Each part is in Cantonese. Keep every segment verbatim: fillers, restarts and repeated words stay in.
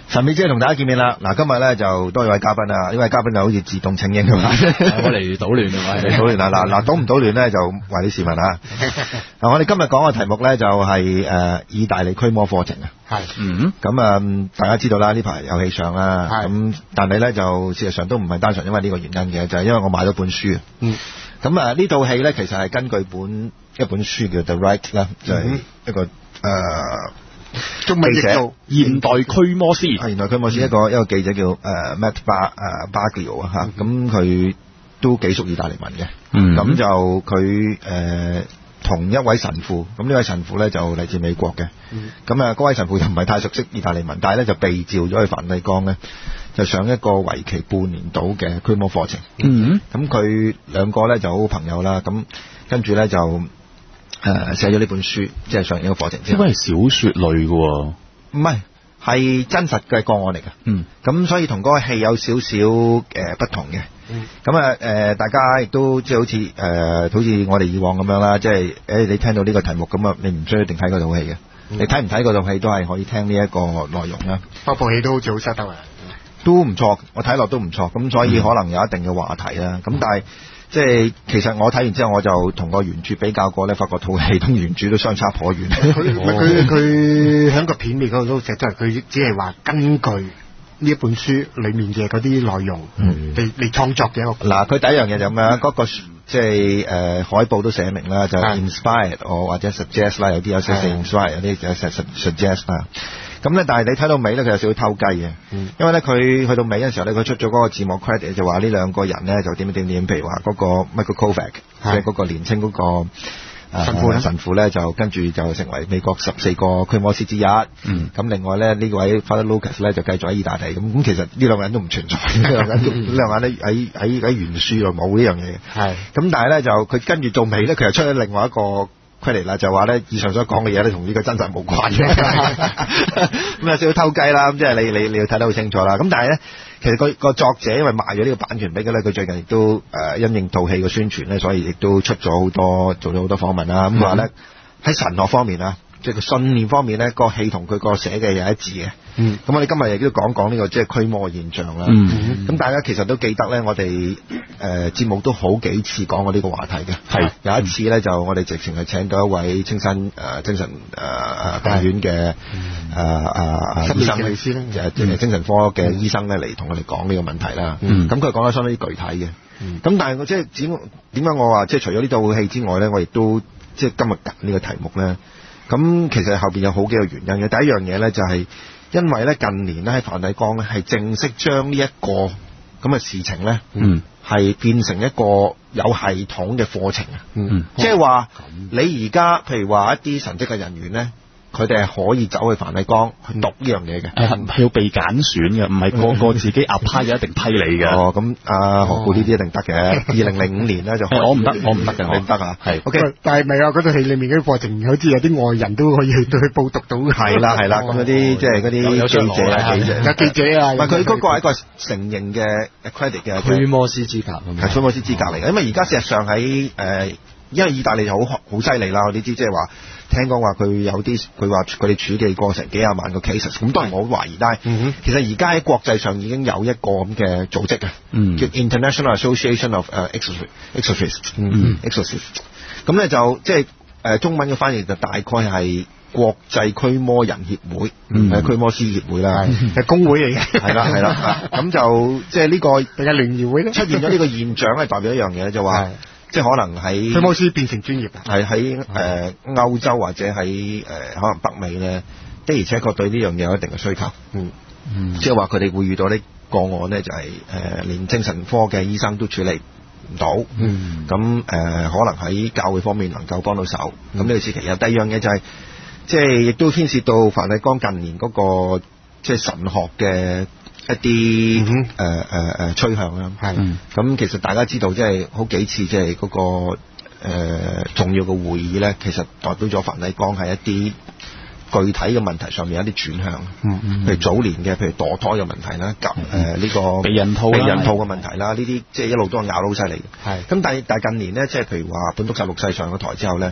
神秘之夜同大家見面啦！嗱，今日咧就多一位嘉賓啊，呢位嘉賓就好似自動請纓咁嘛， 我嚟搗亂啊！ 嚟搗亂啦！嗱嗱，搗唔搗亂咧就話啲市民啊。嗱，我哋今日講嘅題目咧就係誒意大利驅魔課程啊。 係， 嗯，咁啊，大家知道啦，呢排有戲上啦。咁但係咧就事實上都唔係單純因為呢個原因嘅，就係因為我買咗本書啊。嗯。咁啊，呢套戲咧其實係根據本一本書叫 The Rite 啦，就係一個誒。 中文譯做現代驅魔師， 係現代驅魔師一個、嗯、一個記者叫誒 Matt Bar 誒 Baglio 啊嚇，咁佢都幾熟意大利文嘅，咁、嗯、就佢誒同一位神父，咁呢位神父咧就嚟自美國嘅，咁啊嗰位神父又唔係太熟悉意大利文，但係咧就被召咗去梵蒂岡咧，就上一個為期半年度嘅驅魔課程，咁佢、嗯、兩個咧就好朋友啦，咁跟住咧就。誒寫咗呢本書，即係上完一個課程之後， 應該係小説類嘅喎， 唔係係真實嘅個案嚟嘅。嗯，咁所以同嗰個戲有少少誒不同嘅。嗯，咁啊誒，大家亦都即係好似誒、呃，好似我哋以往咁樣啦，即係誒你聽到呢個題目咁啊，你唔需要一定睇嗰套戲嘅，嗯、你睇唔睇嗰套戲都係可以聽呢一個內容啦。 嗰部戲都好似好收得啊， 都唔錯，我睇落都唔錯，咁所以可能有一定嘅話題啦。咁、嗯、但係。即係其實我睇完之後，我就同個原著比較過咧，發覺套戲同原著都相差頗遠。 佢佢佢喺個片面嗰度都寫出嚟，佢只係話根據呢一本書裡面嘅嗰啲內容嚟嚟、嗯、創作嘅一個。嗱， 佢第一樣嘢就咁樣，嗰、嗯、個即係誒海報都寫明啦，就 inspired 我或者 suggest 啦，有啲有寫 inspired，有啲就 suggest 啦。咁咧，但係你睇到尾咧，佢有少少偷雞嘅，嗯、因為咧佢去到尾嘅時候咧，佢出咗嗰個字幕 credit 就話呢兩個人咧就點點點，譬如話嗰個 Michael Kovac，即係嗰個年青嗰、嗰個神父咧，神父咧就跟住就成為美國十四個驅魔師之一。咁、嗯、另外咧呢位 Father Lucas 咧就繼續喺意大利。咁咁其實呢兩個人都唔存在，呢兩個人都呢兩個人咧喺喺喺原書度冇呢樣嘢。係咁，但係咧就佢跟住做尾咧，佢又出咗另外一個。嚟啦，就話咧以上所講嘅嘢咧同呢個真實冇關嘅，咁有少少偷雞啦，咁即係你你你要睇得好清楚啦。咁但係咧，其實個個作者因為賣咗呢個版權俾佢咧，佢最近亦都誒、呃、因應套戲嘅宣傳咧，所以亦都出咗好多做咗好多訪問啦。咁話咧喺神學方面啊，即係個信念方面咧，個戲同佢個寫嘅嘢一致嘅。嗯，咁我哋今日亦都講講呢個即係驅魔嘅現象啦。嗯，咁大家其實都記得咧，我哋誒節目都好幾次講過呢個話題嘅。係有一次咧，就我哋直情係請到一位青山誒精神誒誒病院嘅誒誒醫生咧，誒精神科嘅醫生咧嚟同我哋講呢個問題啦。嗯，咁佢講得相當之具體嘅。嗯，咁但係我即係點點解我話即係除咗呢套戲之外咧，我亦都即係今日揀呢個題目咧。咁其實後邊有好幾個原因嘅。第一樣嘢咧就係。因為咧近年咧喺梵蒂岡咧係正式將呢一個咁嘅事情咧，嗯，係變成一個有系統嘅課程啊，嗯，即係話你而家譬如話一啲神職嘅人員咧，佢哋係可以走去梵蒂岡去讀呢樣嘢嘅，係係要被揀選嘅，唔係個個自己壓批就一定批你嘅。 哦，咁啊何故呢啲一定得嘅？二零零五年咧就我唔得，我唔得嘅， 我唔得啊。係 OK， 但係咪啊？嗰套戲裡面嗰啲課程好似有啲外人都可以去到去報讀到。係啦係啦，咁嗰啲即係嗰啲記者啊記者， 有記者啊。唔係佢嗰個係一個承認嘅 accredit 嘅驅魔師資格， 係驅魔師資格嚟嘅。因為而家事實上喺誒，因為意大利好好犀利啦，我哋知即係話。聽講話佢有啲，佢話佢哋處理過成幾廿萬個 cases， 咁當然我好懷疑，但係、嗯、其實而家喺國際上已經有一個咁嘅組織嘅，嗯、叫 International Association of 誒 Exorcists， 嗯 Exorcists， 咁咧就即係誒中文嘅翻譯就大概係國際驅魔人協會，嗯，係驅魔師協會啦， 係公會嚟嘅， 係啦係啦，咁就即係呢個比較聯誼會咧， 出現咗呢個現象係代表一樣嘢，就話。即係可能喺驅魔師變成專業， 係喺誒歐洲或者喺誒、呃、可能北美咧，的而且確對呢樣嘢有一定嘅需求。嗯嗯，即係話佢哋會遇到啲個案咧，就係、是、誒、呃、連精神科嘅醫生都處理唔到。嗯，咁誒、呃、可能喺教會方面能夠幫到手。咁呢個時期有第二樣嘢就係、是，即係亦都牽涉到梵蒂岡近年嗰、那個即係神學嘅。一啲誒誒誒趨向啦，係咁、嗯、其實大家知道，即係好幾次即係嗰個誒、呃、重要嘅會議咧，其實代表咗梵蒂岡係一啲具體嘅問題上面有一啲轉向，嗯嗯，譬如早年嘅譬如墮胎嘅問題啦，及誒呢個避孕套避孕套嘅問題啦，呢啲即係一路都係拗得好犀利嘅，係咁但係但係近年咧，即係譬如話本篤十六世上咗台之後咧。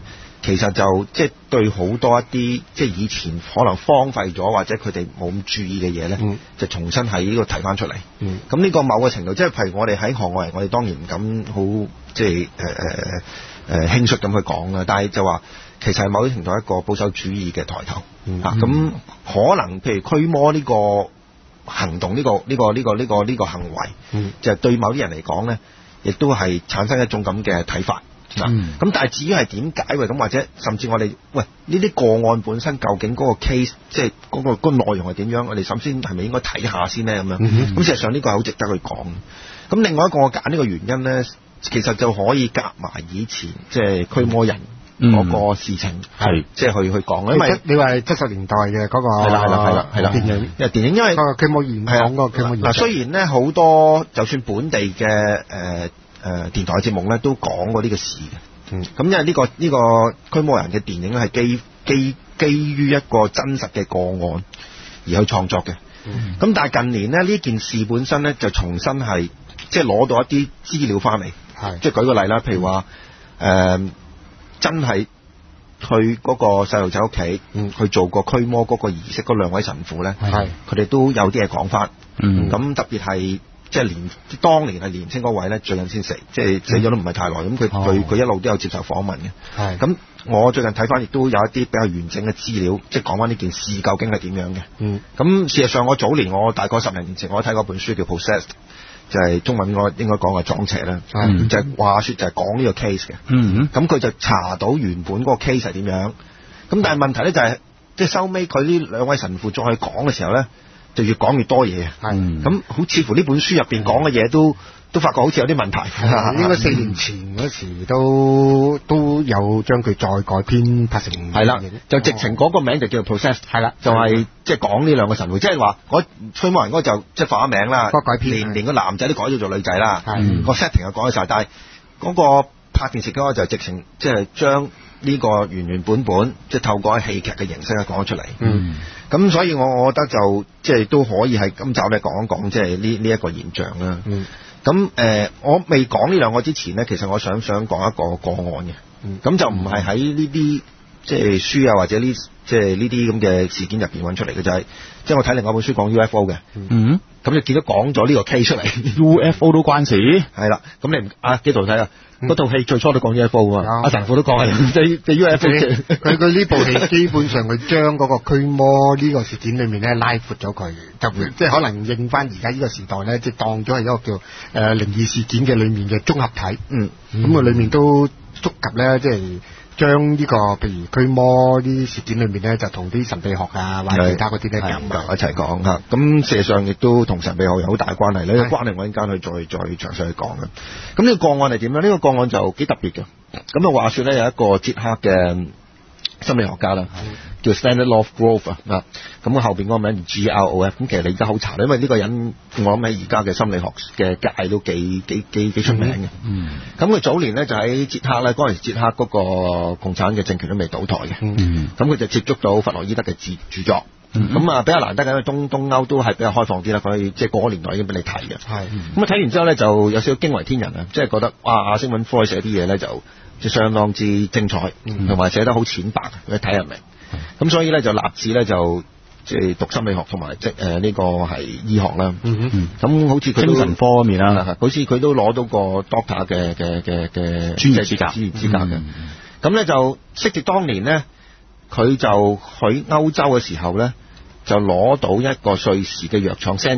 其實就即係對好多一啲即係以前可能荒廢咗或者佢哋冇咁注意嘅嘢咧，嗯、就重新喺呢個提翻出嚟。咁呢、嗯、個某個程度，即係譬如我哋喺行外人，我哋當然唔敢好即係誒誒誒輕率咁去講啦。但係就話其實係某啲程度一個保守主義嘅抬頭。 嗯、 啊，咁可能譬如驅魔呢個行動，呢、呢個呢、呢個呢、呢個呢、呢個呢、呢個行為，嗯、就係對某啲人嚟講咧，亦都係產生一種咁嘅睇法。嗱，咁、嗯、但係至於係點解喎？咁或者甚至我哋喂呢啲個案本身究竟嗰個 case 即係嗰個嗰、嗰個內容係點樣？我哋首先係咪應該睇下先咧？咁樣咁事實上呢個係好值得去講。咁另外一個我揀呢個原因咧，其實就可以夾埋以前即係驅魔人嗰個事情，係即係去去講。因為你話係七十年代嘅嗰、嗰個係啦係啦係啦係啦電影，因為電影因為驅魔員講嗰個驅魔員。嗱， 雖然咧好多就算本地嘅誒。呃誒、呃、電台節目咧都講過呢個事嘅，嗯，咁因為呢、呢個呢、呢個驅魔人嘅電影咧係基基基於一個真實嘅個案而去創作嘅，嗯，咁但係近年咧呢件事本身咧就重新係即係攞到一啲資料翻嚟，係，即係舉個例啦，譬如話誒、呃、真係去嗰個細路仔屋企，嗯，去做過驅魔嗰個儀式嗰兩位神父咧，係，佢哋都有啲嘢講翻，嗯，咁特別係。即係年當年係年青嗰位咧，最近先死，即係死咗都唔係太耐。咁佢佢佢一路都有接受訪問嘅。係咁，我最近睇翻亦都有一啲比較完整嘅資料，即係講翻呢件事究竟係點樣嘅。嗯。咁事實上，我早年我大概十零年前，我睇過本書叫《Possessed》，就係中文我應該講係撞邪啦。嗯。就係話説就係講呢個 case 嘅。嗯。咁佢就查到原本嗰個 case 係點樣。咁但係問題咧就係、是，即係收尾佢呢兩位神父再去講嘅時候咧。就越講越多嘢，係咁好似乎呢本書入邊講嘅嘢都都發覺好似有啲問題。 應該四年前嗰時都都有將佢再改編拍成係啦，就直情嗰個名就叫做 Possessed， 係啦，就係即係講呢兩個神父，即係話嗰驅魔人嗰就即係化咗名啦， 改編連連個男仔都改咗做女仔啦， 係個 setting 又改咗晒，但係嗰個拍電視嗰個就直情即係將呢個原原本本即係透過戲劇嘅形式咧講咗出嚟。嗯。咁所以我我覺得就即係都可以喺今集咧講一講即係呢呢一個現象啦。嗯。咁誒、呃，我未講呢兩個之前咧，其實我想想講一個個案嘅。嗯。咁就唔係喺呢啲即係書啊或者呢即係呢啲咁嘅事件入邊揾出嚟嘅，就係即係我睇另外一本書講 U F O 嘅。嗯。咁就見到講咗呢個 case 出嚟。 U F O 都關事？係啦。咁你啊幾度睇啊？嗰套戲最初都講 U F O 啊，阿神父都講係即即 U F O 嘅。 佢佢呢部戲基本上佢將嗰個驅魔呢個事件裏面咧拉闊咗佢，就即係可能應翻而家呢個時代咧，即係當咗係一個叫誒、呃、靈異事件嘅裏面嘅綜合體。嗯，咁啊裏面都觸及咧，即係將呢個譬如驅魔呢啲事件裏面咧，就同啲神秘學啊或者其他嗰啲咧夾埋一齊講嚇。咁事實上亦都同神秘學有好大關係咧，關係我陣間去再再詳細去講嘅。咁呢個個案係點樣？呢、這個個案就幾特別嘅。咁啊話説咧有一個捷克嘅心理學家啦，叫 Stanislav Grof 啊，咁佢後邊嗰個名 G R O F，咁其實你而家好查，因為呢個人我諗喺而家嘅心理學嘅界都幾幾幾幾出名嘅。嗯，咁佢早年咧就喺捷克咧，嗰陣時捷克嗰個共產嘅政權都未倒台嘅。嗯，咁佢就接觸到弗洛伊德嘅著著作。咁啊、嗯、比較難得嘅，因為東東歐都係比較開放啲啦，佢即係嗰個年代已經俾你睇嘅。係，咁啊睇完之後咧就有少少驚為天人啊，即係覺得哇阿星文科寫啲嘢咧就即係相當之精彩，同埋、嗯、寫得好淺白，你睇人明。咁、嗯、所以咧就立志咧就即係讀心理學同埋即誒呢個係醫學啦。咁、嗯嗯、好似佢精神科方面啦，好似佢都攞到個 doctor 嘅嘅嘅嘅專業資格資資格嘅。咁咧、嗯、就昔時當年咧，佢就去歐洲嘅時候咧。就攞到一個瑞士嘅藥廠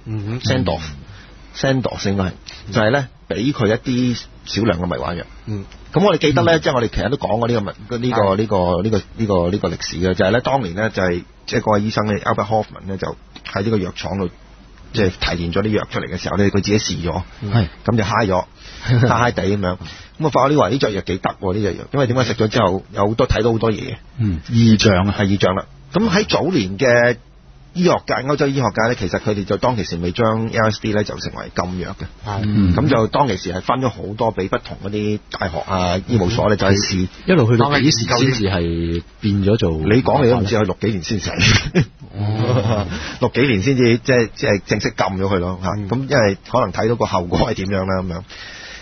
Sandoz，Sandoz，Sandoz 應該係就係咧俾佢一啲少量嘅迷幻藥。嗯，咁我哋記得咧，即係、嗯、我哋其實都講過呢、呢個呢、呢個呢、呢個呢、呢個呢、呢個呢、呢個歷史嘅，就係、是、咧當年咧就係即係嗰位醫生咧 Albert Hoffman 咧就喺呢個藥廠度即係提煉咗啲藥出嚟嘅時候咧，佢自己試咗，係咁、嗯、就嗨咗，嗨嗨地咁樣，咁啊發覺呢話呢隻藥幾得喎呢隻藥，因為點解食咗之後有好多睇到好多嘢，嗯，異象係異象啦。咁喺早年嘅醫學界、歐洲醫學界咧，其實佢哋就當其時未將 L S D 咧就成為禁藥嘅，係、嗯，咁就當其時係分咗好多俾不同嗰啲大學啊、醫務所咧就係試， 一路去到幾時先至係變咗做？ 你講你都唔知，去六幾年先成，哦、六幾年先至即係即係正式禁咗佢咯嚇。咁、嗯、因為可能睇到個後果係點樣啦咁樣。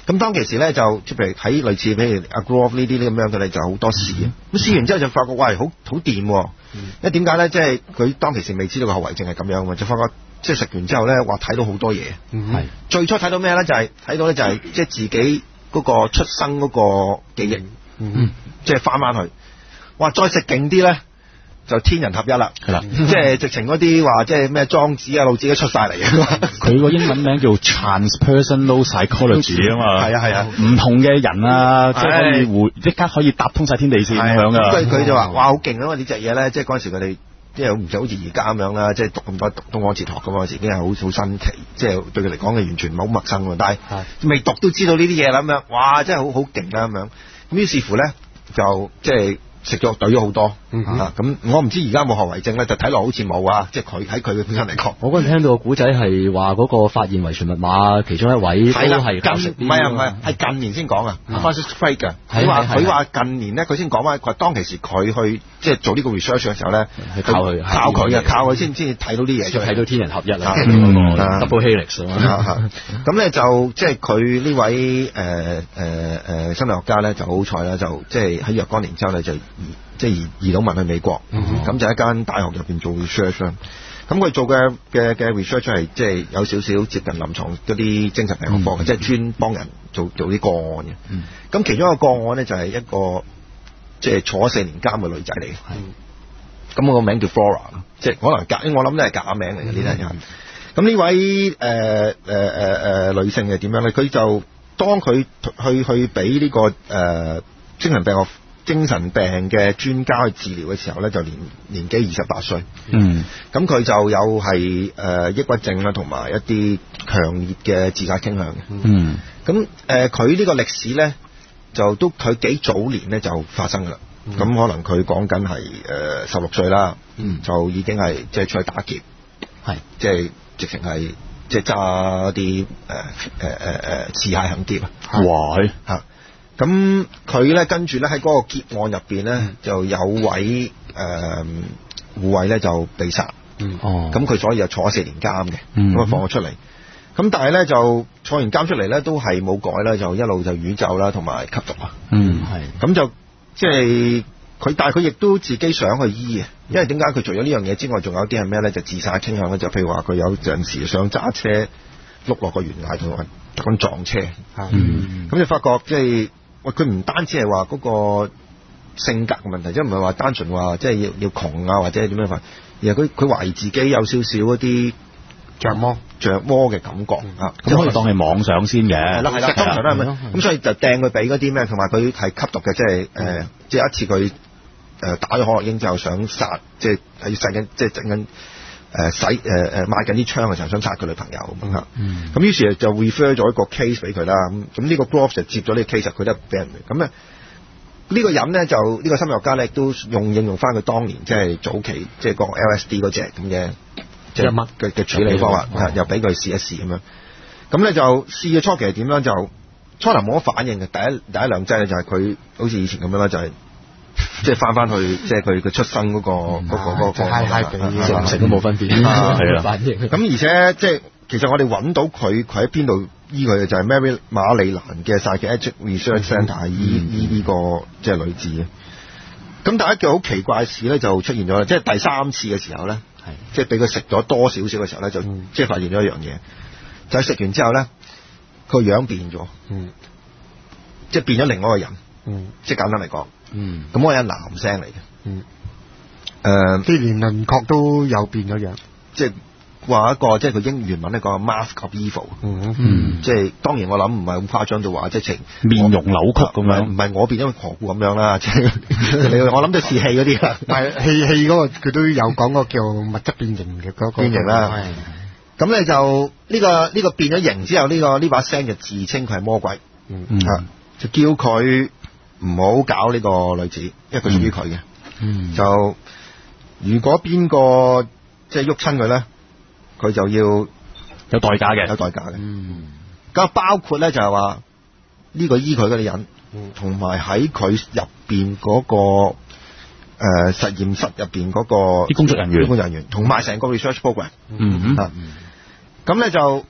咁當其時咧就即係喺類似譬如阿 Grof 呢啲咁樣嘅咧就好多試啊，咁試完之後就發覺喂好好掂喎，因為點解咧？即係佢當其時未知道個後遺症係咁樣喎，就發覺即係食完之後咧話睇到好多嘢。係最初睇到咩咧？就係睇到咧就係即係自己嗰個出生嗰個記憶，嗯，即係翻翻去，哇！再食勁啲咧。就天人合一啦，係啦，即係直情嗰啲話，即係咩莊子啊、老子都出晒嚟啊！ 佢個英文名叫 Transpersonal Psychology 啊嘛， 係啊係啊， 唔同嘅人啊，即係可以互即刻可以搭通晒天地線咁樣噶。 所以佢就話：哇，好勁啊！呢隻嘢咧，即係嗰陣時佢哋即係唔似好似而家咁樣啦，即係讀咁多東方哲學咁嗰陣時已經係好好新奇，即係對佢嚟講係完全唔係好陌生喎。但係未讀都知道呢啲嘢啦，咁樣哇，真係好好勁啦咁樣。咁於是乎咧，就即係。食咗懟咗好多，嗯、啊咁我唔知而家冇後遺症咧，就睇落好似冇啊，即係佢喺佢嘅本身嚟講。 我嗰陣聽到個古仔係話嗰個發現遺傳密碼其中一位都係近唔係啊唔係係近年先講啊 Francis Crick 㗎，佢話佢話近年咧佢先講翻，佢話當其時佢去即係做呢個 research 嘅時候咧， 係靠佢靠佢嘅，靠佢先先至睇到啲嘢出嚟， 睇到天人合一啦，嗰個 double helix 啊。 咁咧就即係佢呢位誒誒誒心理學家咧就好彩啦，就即係喺若干年之後咧就。即係移移到民去美國，咁、嗯、就喺間大學入邊做 research 啦。咁佢做嘅嘅嘅 research 係即係有少少接近臨床嗰啲精神病學科嘅，即係專幫人做做啲個案嘅。咁、嗯、其中一個個案咧就係一個即係、就是、坐咗四年監嘅女仔嚟嘅。咁、嗯、我個名叫 Flora， 即係可能假，我諗都係假名嚟嘅呢啲人。咁呢位誒誒誒誒女性係點樣咧？佢就當佢去去俾呢、這個誒、呃、精神病學。精神病嘅專家去治療嘅時候咧，就年年紀二十八歲。嗯，咁佢就有係誒、呃、抑鬱症啦，同埋一啲強烈嘅自殺傾向嘅。嗯，咁誒佢呢個歷史咧，就都佢幾早年咧就發生㗎啦。咁、嗯、可能佢講緊係誒十六歲啦，嗯，就已經係即係出去打劫，係即係直情係即係揸啲誒誒誒誒持械行劫啊！哇，嚇！咁佢咧跟住咧喺嗰個劫案入邊咧，嗯、就有位誒、呃、護衛咧就被殺，嗯、哦，咁佢所以就坐咗四年監嘅，咁啊、嗯、放咗出嚟。咁但係咧就坐完監出嚟咧都係冇改啦，就一路就宇宙啦同埋吸毒啊，嗯係，咁就即係佢，但係佢亦都自己想去醫嘅，因為點解佢除咗呢樣嘢之外，仲有啲係咩咧？就自殺傾向咧，就譬如話佢有陣時想揸車碌落個懸崖同埋咁撞車，嗯，咁就發覺即係。喂，佢唔單止係話嗰個性格嘅問題，即係唔係話單純話即係要要窮啊，或者點樣法，而係佢佢懷疑自己有少少一啲着魔着魔嘅感覺啊，咁、嗯、可以當係妄想先嘅，係啦係啦，通常都係咁，咁所以就掟佢俾嗰啲咩，同埋佢係吸毒嘅，即係誒，即係一次佢誒打咗可樂英之後想殺，即係喺使緊，即係整緊誒使誒誒買緊啲槍嘅時候想殺佢女朋友咁嚇，咁、嗯、於是就 refer 咗一個 case 俾佢啦，咁咁呢個 Grof 就接咗呢個 case，佢都俾人咁咧。呢個人咧就呢、呢個心理學家咧都用應用翻佢當年即係早期即係講 L S D 嗰隻咁嘅即係乜嘅嘅處理方法，哦、又俾佢試一試咁樣。咁咧就試嘅初期係點樣？就初頭冇乜反應嘅，第一第一兩劑咧就係佢好似以前咁樣啦，就係即係翻翻去即係佢佢出生嗰、嗰個嗰、嗯嗰個嗰、嗰個食唔食都冇分別，係啦。咁而且即係其實我哋揾到佢佢喺邊度？醫佢嘅就係 Mary 馬里蘭嘅 Psychiatric Research Centre 係醫醫呢個即係女子嘅。咁但係一件好奇怪嘅事咧就出現咗啦，即係第三次嘅時候咧，即係俾佢食咗多少少嘅時候咧，就即係發現咗一樣嘢，就係食完之後咧，佢個樣變咗，即係變咗另外一個人，即係簡單嚟講，咁嗰個係男聲嚟嘅，誒， 啲連輪廓都有變咗樣， 即係。話一個即係佢英原文咧講 mask of evil，嗯嗯，即係當然我諗唔係咁誇張到話即係情面容扭曲咁樣， 唔係我變咗個河固咁樣啦，即係你我諗都係試戲嗰啲啦， 但係戲戲嗰個佢都有講個叫物質變形嘅嗰個變形啦，咁咧就呢個呢個變咗形之後，呢個呢把聲就自稱佢係魔鬼，嗯啊，就叫佢唔好搞呢個女子，因為佢屬於佢嘅，嗯，就如果邊個即係喐親佢咧。佢就要有代價嘅， 有代價嘅。嗯，咁包括咧就係話呢個醫佢嗰啲人，同埋喺佢入邊嗰個誒、呃、實驗室入邊嗰個啲工作人員， 工作人員，同埋成個 research program。嗯嗯。咁咧就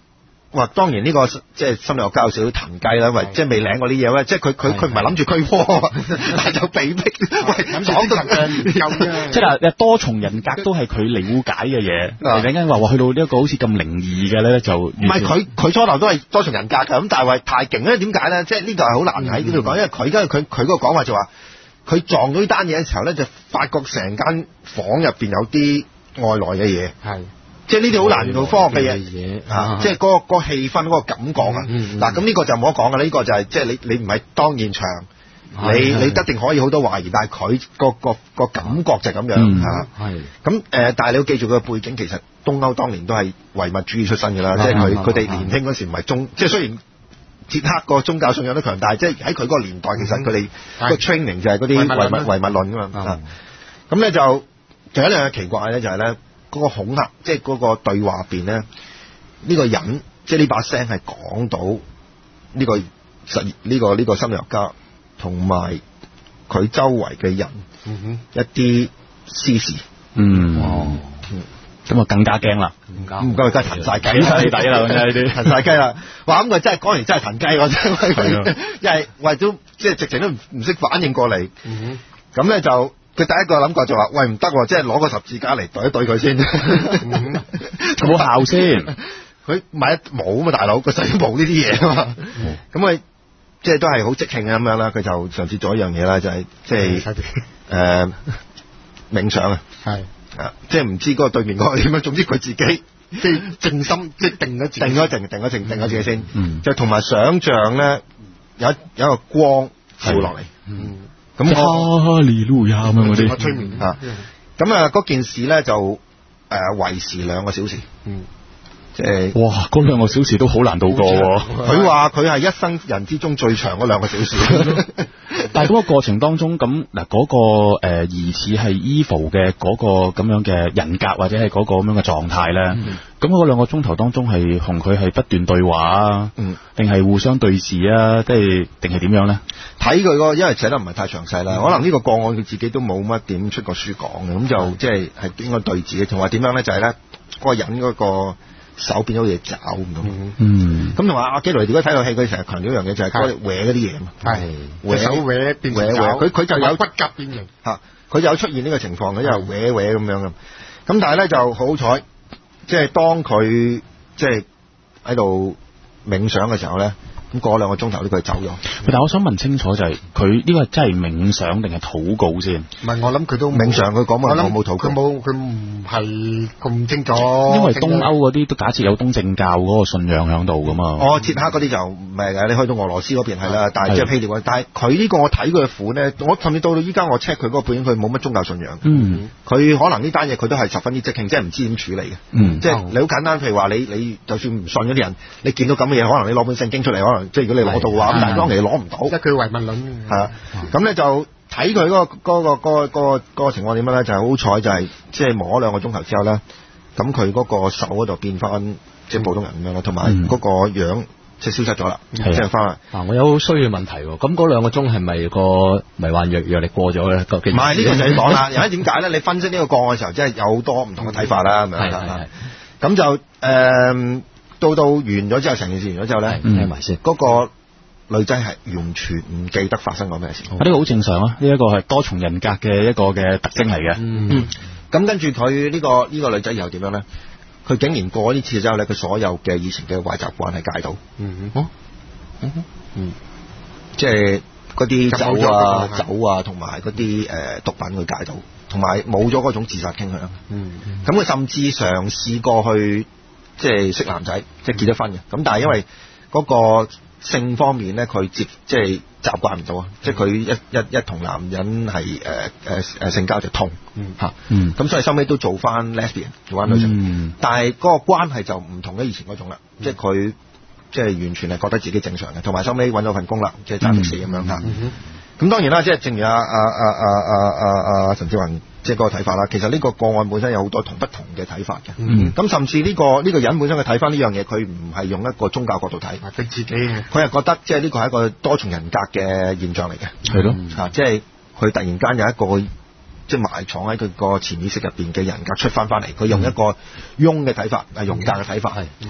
話當然呢個即係心理學家有少少騰雞啦，喂，即係未領過啲嘢咧，即係佢佢佢唔係諗住驅魔，但係就被逼，喂，講到即係多重人格都係佢了解嘅嘢。你陣間話話去到呢一個好似咁靈異嘅咧，就唔係佢佢初頭都係多重人格㗎，咁但係話太勁咧，點解咧？即係呢個係好難喺呢度講，因為佢而家佢佢嗰個講話就話，佢撞到呢單嘢嘅時候咧，就發覺成間房入邊有啲外來嘅嘢。係。即係呢啲好難做科學嘅嘢，嚇！即係嗰個嗰個氣氛、嗰個感覺啊！嗱，咁呢個就冇得講㗎啦。呢個就係即係你你唔係當現場，你你一定可以好多懷疑，但係佢個個個感覺就係咁樣嚇。係咁誒，但係你要記住佢嘅背景，其實東歐當年都係唯物主義出身㗎啦。即係佢佢哋年輕嗰時唔係宗，即係雖然捷克個宗教信仰都強大，即係喺佢嗰個年代，其實佢哋個 training 就係嗰啲唯物唯物論㗎嘛。咁咧就仲有一樣嘢奇怪咧，就係咧。嗰個恐嚇，即係嗰個對話入邊咧，呢、呢個人即係呢把聲係講到呢個實驗呢、呢個呢、呢個心理學家同埋佢周圍嘅人、嗯、一啲私事。嗯，哦， 咁啊更加驚啦， 咁佢真係騰晒雞啦， 底啦，真係呢啲騰晒雞啦。哇，咁佢真係講嚟真係騰雞喎，真係，因為為都即係直情都唔唔識反應過嚟。咁、嗯、咧就。佢第一個諗過就話：喂，唔得喎，即係攞個十字架嚟對一對佢先， 有冇效先？ 佢買冇啊嘛，大佬，佢使冇呢啲嘢啊嘛。咁佢即係都係好即興咁樣啦。佢就嘗試做一樣嘢啦，就係即係誒冥想啊。係啊，即係唔知嗰個對面嗰個點樣。總之佢自己即係靜心，即係定咗定咗靜，定咗靜，定咗自己先。嗯、就同埋想像咧，有一有一個光照落嚟。嗯。咁哈利路亞咁樣嗰啲催眠啊，咁啊嗰件事咧就誒維持兩個小時，嗯，即係哇，嗰兩個小時都好難度過喎。 佢話佢係一生人之中最長嗰兩個小時， 但係嗰個過程當中，咁嗱嗰個誒疑似係 evil 嘅嗰個咁樣嘅人格或者係嗰個咁樣嘅狀態咧，咁嗰兩個鐘頭當中係同佢係不斷對話啊，嗯，定係互相對視啊，即係定係點樣咧？ 睇佢個，因為寫得唔係太詳細啦，可能呢個個案佢自己都冇乜點出過書講嘅，咁就即係係應該對自己，同埋點樣咧？就係咧嗰個人嗰個手變咗嘢爪咁樣，嗯，咁同埋阿基雷如果睇到戲，佢成日強調一樣嘢就係嗰啲搲嗰啲嘢啊嘛，係搲手搲變搲搲，佢佢就有骨骼變形嚇，佢有出現呢個情況嘅，因為搲搲咁樣嘅，咁但係咧就好彩，即係當佢即係喺度冥想嘅時候咧。咁過兩個鐘頭呢，佢走咗。 但我想問清楚就係佢呢個真係冥想定係禱告先？ 唔係，我諗佢都冥想。佢講冇冇禱告。 佢冇，佢唔係咁清楚。 因為東歐嗰啲都假設有東正教嗰個信仰喺度噶嘛。 哦，捷克嗰啲就唔係嘅，你去到俄羅斯嗰邊係啦，但係即係希臘。但係佢呢個我睇佢嘅款咧，我甚至到到依家我 check 佢嗰個背景，佢冇乜宗教信仰。嗯。佢可能呢單嘢佢都係十分之即興，即係唔知點處理嘅。嗯。即係你好簡單，譬如話你你就算唔信嗰啲人，你見到咁嘅嘢，可能你攞本聖經出嚟，可能即係如果你攞到嘅話，咁但係當其攞唔到。即係佢唯物論。係啊。咁咧就睇佢嗰個嗰個嗰個嗰個嗰個情況點樣咧？就係好彩就係即係磨咗兩個鐘頭之後咧，咁佢嗰個手嗰度變翻即係普通人咁樣啦，同埋嗰個樣即係消失咗啦，即係翻啦。 啊，我有需要問題喎。咁嗰兩個鐘係咪個迷幻藥藥力過咗咧？究竟唔係呢個就要講啦。因為點解咧？你分析呢個個案嘅時候，即係有好多唔同嘅睇法啦，咁樣啦。咁就誒到到完咗之後，成件事完咗之後咧， 聽埋先。 嗰個女仔係完全唔記得發生過咩事。 呢個好正常啊！呢一個係多重人格嘅一個嘅特徵嚟嘅。 嗯。咁跟住佢呢個呢個女仔以後點樣咧？佢竟然過呢次之後咧，佢所有嘅以前嘅壞習慣係戒到。嗯哼。嗯哼。嗯。即係嗰啲酒啊、酒啊，同埋嗰啲誒毒品佢戒到，同埋冇咗嗰種自殺傾向。嗯。咁佢甚至嘗試過去即係識男仔，即係結咗婚嘅。咁但係因為嗰個性方面咧，佢接即係習慣唔到啊！即係佢一一一同男人係誒誒誒性交就痛嚇，咁、嗯啊、所以收尾都做翻 lesbian 做翻女性，嗯、但係嗰個關係就唔同咗以前嗰種啦，嗯、即係佢即係完全係覺得自己正常嘅，同埋收尾揾咗份工啦，即係賺的士咁樣嚇。咁、嗯嗯、當然啦，即係正如阿阿阿阿阿阿阿陳志雲即係嗰個睇法啦。其實呢個個案本身有好多同不同嘅睇法嘅。咁、嗯嗯、甚至呢、呢個呢、呢個人本身佢睇翻呢樣嘢，佢唔係用一個宗教角度睇， 佢自己嘅。 佢係覺得即係呢個係一個多重人格嘅現象嚟嘅。 係咯， 嚇，即係佢突然間有一個即係埋藏喺佢個潛意識入邊嘅人格出翻翻嚟，佢用一個庸嘅睇法，係、嗯、容格嘅睇法，係係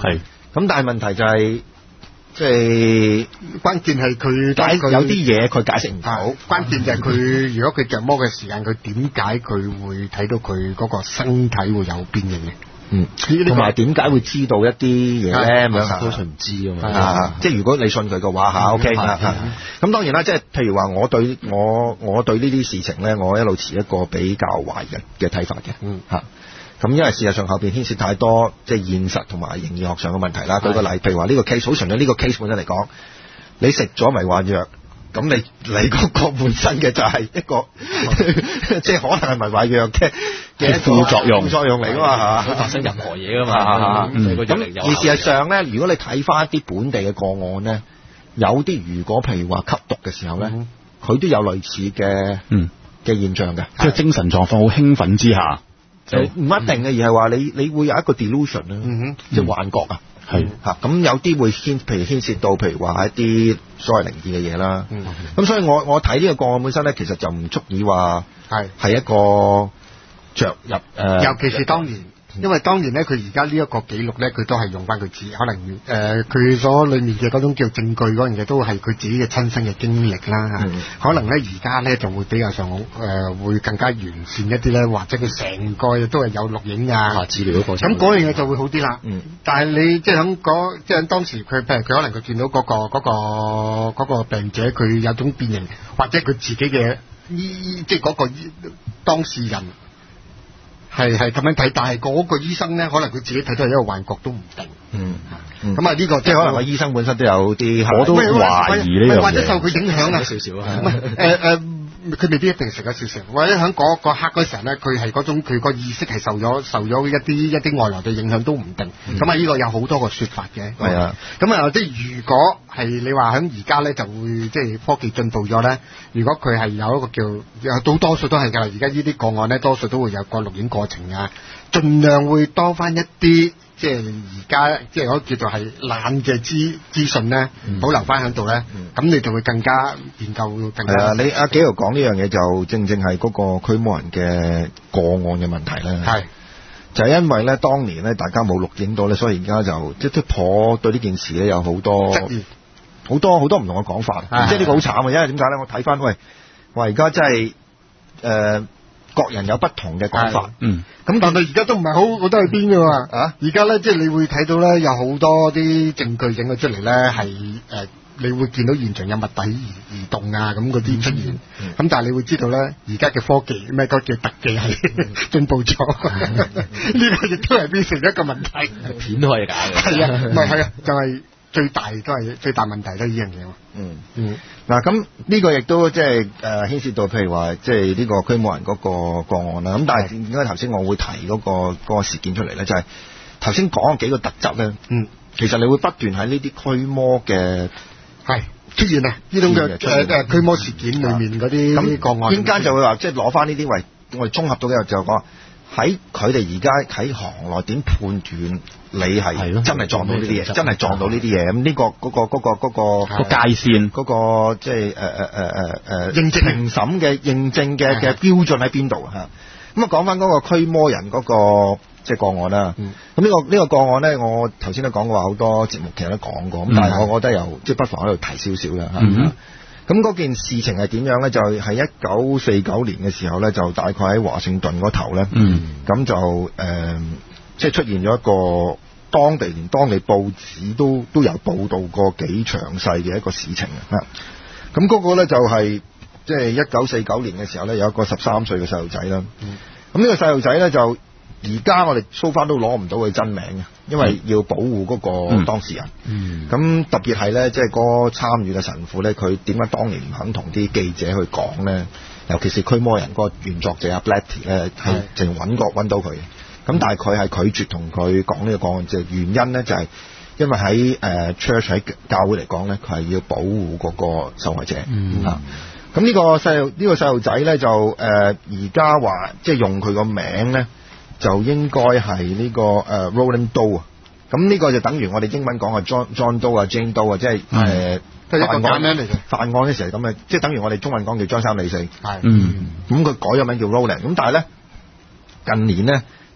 咁但係問題就係、即係關鍵係佢解有啲嘢佢解釋唔到。 關鍵就係佢如果佢着魔嘅時間，佢點解佢會睇到佢嗰個身體會有變形嘅？ 嗯，同埋點解會知道一啲嘢咧？咁樣都係唔知啊嘛。 啊，即係如果你信佢嘅話嚇 ，OK 啊。咁當然啦，即係譬如話，我對我我對呢啲事情咧，我一路持一個比較懷疑嘅睇法嘅。 嗯， 嚇。咁因為事實上後邊牽涉太多即係現實同埋形而學上嘅問題啦。舉個例，譬如話呢個 case 好純粹呢個 case 本身嚟講，你食咗迷幻藥。咁你你嗰個本身嘅就係一個，即係可能係迷幻藥嘅嘅副作用， 副作用嚟噶嘛嚇， 發生任何嘢噶嘛。 咁而事實上咧，如果你睇翻一啲本地嘅個案咧，有啲如果譬如話吸毒嘅時候咧，佢都有類似嘅嗯嘅現象嘅， 即係精神狀況好興奮之下， 就唔一定嘅，而係話你你會有一個 delusion 啦，即係幻覺啊。 係嚇，咁有啲會牽，譬如牽涉到譬如話一啲所謂靈異嘅嘢啦。咁、嗯、所以我我睇呢個個案本身咧，其實就唔足以話係係一個着入誒、呃， 尤其是當年。因為當然咧，佢而家呢一個記錄咧，佢都係用翻佢自己，可能誒佢、呃、所裡面嘅嗰種叫證據嗰樣嘢，都係佢自己嘅親身嘅經歷啦。嗯、可能咧而家咧就會比較上好誒、呃，會更加完善一啲咧，或者佢成個都係有錄影啊治療嗰個，咁嗰樣嘢就會好啲啦。嗯，但係你即係喺嗰即係喺當時佢譬如佢可能佢見到嗰、嗰個嗰、嗰個嗰、嗰個病者，佢有種變形，或者佢自己嘅醫即係嗰個當事人。係係咁樣睇，但係嗰個醫生咧，可能佢自己睇到係一個幻覺都唔定。嗯，咁啊呢個即係可能個醫生本身都有啲， 我都懷疑呢樣嘢， 或者受佢影響啊少少啊。 唔係誒誒，佢未必一定食咗少少，或者喺嗰嗰刻嗰時候咧，佢係嗰種佢個意識係受咗受咗一啲一啲外來嘅影響都唔定。咁啊呢個有好多個説法嘅。 係啊， 咁啊即係如果係你話喺而家咧就會即係科技進步咗咧，如果佢係有一個叫有到多數都係㗎啦，而家呢啲個案咧多數都會有個錄影過程啊，盡量會多翻一啲。即係而家即係嗰叫做係懶嘅資資訊咧，嗯、保留翻喺度咧，咁、嗯、你就會更加研究會更加。係啊， 你阿紀豪講呢樣嘢就正正係嗰個驅魔人嘅個案嘅問題啦。係，就係因為咧當年咧大家冇錄影到咧，所以而家就即係頗對呢件事咧有好多好多好多唔同嘅講法。即係呢個好慘啊！因為點解咧？我睇翻喂，話而家真係誒。呃各人有不同嘅講法，嗯， 咁但係而家都唔係好好得去邊嘅喎，啊，而家咧即係你會睇到咧有好多啲證據整咗出嚟咧係誒，你會見到現場有物體移移動啊咁嗰啲出現，咁、嗯嗯、但係你會知道咧而家嘅科技咩嗰叫特技係進步咗，呢個亦都係變成一個問題， 片都可以假嘅， 係啊，唔係係啊，就係、是。最大都係最大問題都係呢樣嘢喎。 嗯嗯，嗱咁呢個亦都即係誒牽涉到譬如話即係呢個驅魔人嗰個個案啦。咁但係點解頭先我會提嗰、嗰個嗰、嗰個事件出嚟咧？就係頭先講嘅幾個特質咧。嗯，其實你會不斷喺呢啲驅魔嘅係出現啊呢種嘅誒誒驅魔事件裏面嗰啲咁個案， 邊間就會話即係攞翻呢啲為我哋綜合到嘅就講喺佢哋而家喺行內點判斷？你係真係撞到呢啲嘢，真係撞到呢啲嘢。咁呢個嗰個嗰個嗰個個界線， 嗰個即係誒誒誒誒誒認證評審嘅認證嘅嘅標準喺邊度啊？咁啊講翻嗰個驅魔人嗰個即係個案啦。咁呢個呢個個案咧，我頭先都講過話好多節目其實都講過，咁但係我覺得又即係不妨喺度提少少啦嚇。咁嗰件事情係點樣咧？就係一九四九年嘅時候咧，就大概喺華盛頓嗰頭咧，咁就誒。即係出現咗一個當地連當地報紙都都有報導過幾詳細嘅一個事情啊！咁嗰個咧就係即係一九四九年嘅時候咧，有一個十三歲嘅細路仔啦。咁呢、嗯、個細路仔咧就而家我哋 so far 都攞唔到佢真名嘅，因為要保護嗰個當事人。咁、嗯嗯、特別係咧，即係嗰個參與嘅神父咧，佢點解當年唔肯同啲記者去講咧？尤其是驅魔人嗰個原作者阿 Blatty 咧，係淨揾過揾到佢。咁但係佢係拒絕同佢講呢個個案，就原因咧就係因為喺誒 church 喺教會嚟講咧，佢係要保護嗰個受害者嚇。咁呢、嗯啊、個細路呢個細路仔咧就誒而家話即係用佢個名咧，就應該係呢個誒 Roland Doe 啊。咁呢個就等於我哋英文講嘅 John John Doe 啊 Jane Doe 啊，即係誒犯案嚟嘅。 犯案嘅時候咁嘅，即係等於我哋中文講叫張三李四。係嗯，咁佢改咗名叫 Roland。咁但係咧近年咧。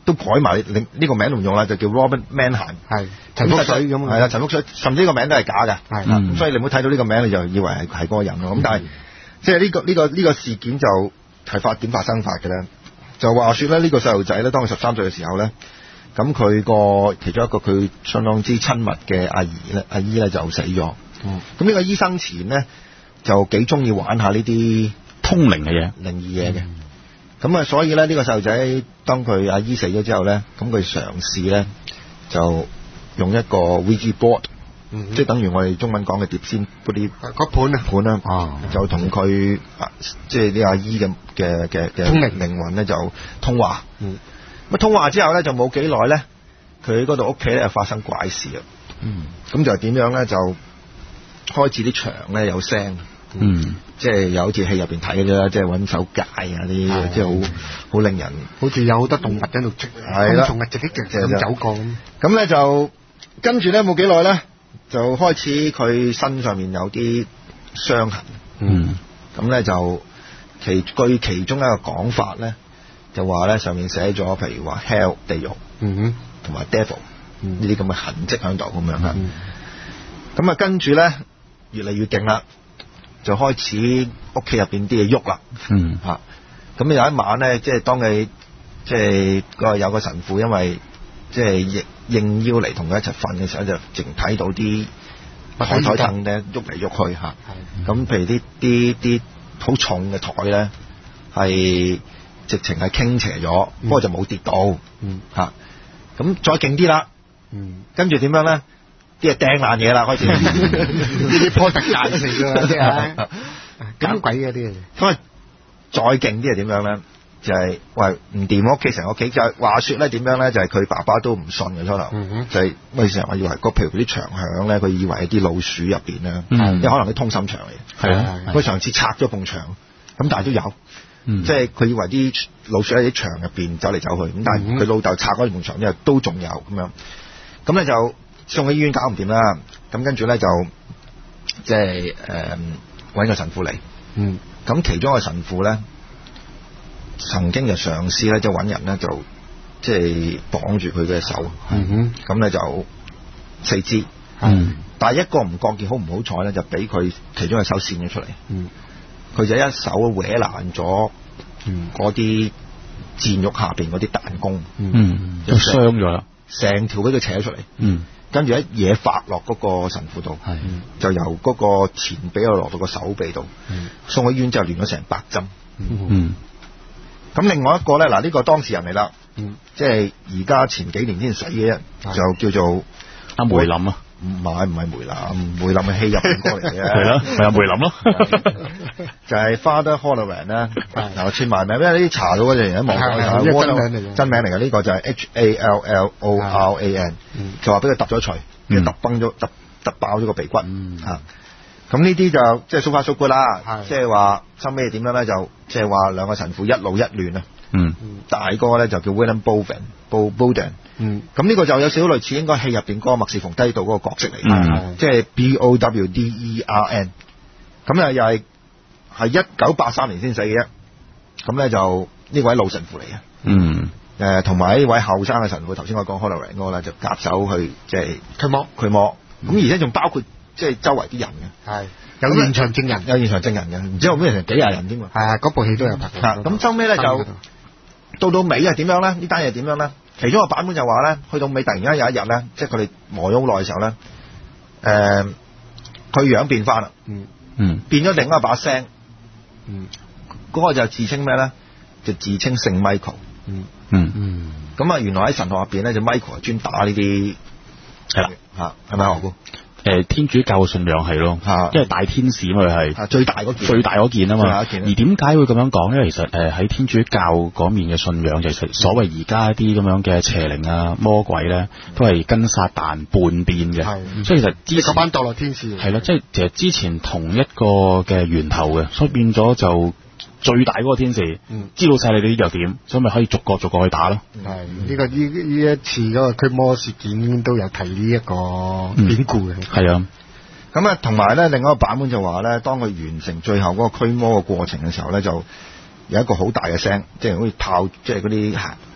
都改埋呢呢個名都唔用啦，就叫 Robert Mannheim， 係陳福水咁係啦，陳福水，甚至呢個名都係假嘅， 係咁所以你唔好睇到呢個名你就以為係係嗰個人咯。咁但係即係呢個呢個呢個事件就係發點發生法嘅咧？就話說咧，呢個細路仔咧，當佢十三歲嘅時候咧，咁佢個其中一個佢相當之親密嘅阿姨咧，阿姨咧就死咗。 嗯， 咁呢個醫生前咧就幾中意玩下呢啲通靈嘅嘢、 靈異嘢嘅。咁啊，所以咧呢個細路仔當佢阿姨死咗之後咧，咁佢嘗試咧就用一個 Ouija board， 嗯， 即係等於我哋中文講嘅碟仙嗰啲個盤啊盤啦， 啊就同佢即係啲阿姨嘅嘅嘅嘅通靈靈魂咧就通話。 嗯， 咁通話之後咧就冇幾耐咧，佢喺嗰度屋企咧發生怪事啊。 嗯， 咁就點樣咧？就開始啲牆咧有聲。 嗯， 即係有好似戲入邊睇嘅啦，即係揾手戒啊啲，即係好好令人好似有好多動物喺度， 係啦， 蟲啊直直直咁走過咁。 咁咧就跟住咧冇幾耐咧，就開始佢身上面有啲傷痕。 嗯， 咁咧就其據其中一個講法咧，就話咧上面寫咗，譬如話 hell 地獄， 嗯哼， 同埋 devil 呢啲咁嘅痕跡喺度咁樣啦。咁啊、嗯、跟住咧越嚟越勁啦。就開始屋企入邊啲嘢喐啦， 嗯嚇，咁有一晚咧，即係當佢即係個有個神父，因為即係應應邀嚟同佢一齊瞓嘅時候，就淨睇到啲台台凳咧喐嚟喐去嚇，咁譬如啲啲啲好重嘅台咧係直情係傾斜咗，不過就冇跌到，嚇，咁再勁啲啦，跟住點樣咧？啲係掟爛嘢啦，開始呢啲波特界嚟㗎，即係咁鬼嘅啲嘢。 咁啊，再勁啲係點樣咧？就係、是、喂唔掂屋企成個屋企，就係、是、話説咧點樣咧？就係、是、佢爸爸都唔信嘅初頭，嗯、就係我成日我以為個譬如啲牆響咧，佢以為係啲老鼠入邊咧，因為、嗯、可能啲通心牆嚟嘅， 係啊， 佢上次拆咗埲牆，咁但係都有，嗯、即係佢以為啲老鼠喺啲牆入邊走嚟走去，咁但係佢老豆拆嗰埲牆之後都仲有咁樣，咁咧就。送去醫院搞唔掂啦，咁跟住咧就即係誒揾個神父嚟，嗯，咁其中一個神父咧曾經就嘗試咧，即係揾人咧就即係綁住佢嘅手，嗯哼，咁咧就四肢，嗯，但係一個唔覺意好唔好彩咧，就俾佢其中一手跣咗出嚟，嗯，佢就一手搲爛咗，嗯，嗰啲箭肉下邊嗰啲彈弓， 嗯，就傷咗啦， 成條俾佢扯咗出嚟，嗯。跟住一嘢發落嗰個神父度，嗯、就由嗰個前臂度落到個手臂度，嗯、送去醫院之後亂咗成百針。咁、嗯嗯、另外一個咧，嗱、這、呢個當事人嚟啦，嗯、即係而家前幾年先死嘅啫，嗯、就叫做阿梅林啊。 唔係唔係梅林，梅林係戲入邊歌嚟嘅， 係咯，係阿梅林咯， 就係 Father Halloran 咧。嗱，我串埋名，因為呢啲查到嗰陣人喺網上查，真名嚟嘅，真名嚟嘅。呢個就係 H A L L O R A N，就話俾佢揼咗錘，跟住揼崩咗，揼揼爆咗個鼻骨嚇。咁呢啲就即係 so far so good啦，即係話收尾點樣咧？就即係話兩個神父一路一亂啊。嗯，大哥咧就叫 William Bowden，Bowden。嗯，咁呢個就有少少類似應該戲入邊嗰個麥士馮低道嗰個角色嚟嘅，即係 B O W D E R N。咁啊又係係一九八三年先死嘅啫。咁咧就呢位老神父嚟嘅。嗯。誒，同埋呢位後生嘅神父，頭先我講 Halloran 嗰個咧就夾手去即係驅魔驅魔。咁而且仲包括即係周圍啲人嘅。係。有現場證人，有現場證人嘅，唔知後尾成幾廿人添喎。係啊，嗰部戲都有拍嘅。咁收尾咧就到到尾係點樣咧？呢單嘢點樣咧？其中一個版本就話咧，去到尾突然間有一日咧，即係佢哋磨咗好耐嘅時候咧，誒、呃，佢樣變翻啦，嗯嗯，變咗另一把聲，嗯，嗰個就自稱咩咧？就自稱聖 Michael，嗯嗯嗯，咁啊，原來喺神學入邊咧，就 Michael 係專打呢啲，係啦嚇，係咪何故？ 誒，天主教嘅信仰係咯，因為大天使嘛佢係最大嗰件，最大嗰件啊嘛。而點解會咁樣講咧？其實誒喺天主教嗰面嘅信仰，其實所謂而家一啲咁樣嘅邪靈啊、魔鬼咧，都係跟撒旦叛變嘅。係，所以其實之前嗰班墮落天使係咯，即係其實之前同一個嘅源頭嘅，所以變咗就最大嗰個天使，嗯，知道晒你哋啲弱點，所以咪可以逐個逐個去打咯。係呢個呢呢一次嗰個驅魔事件都有提呢一個典故嘅。係啊， 咁啊，同埋咧，另外一個版本就話咧，當佢完成最後嗰個驅魔嘅過程嘅時候咧，就有一個好大嘅聲，即係好似炮，即係嗰啲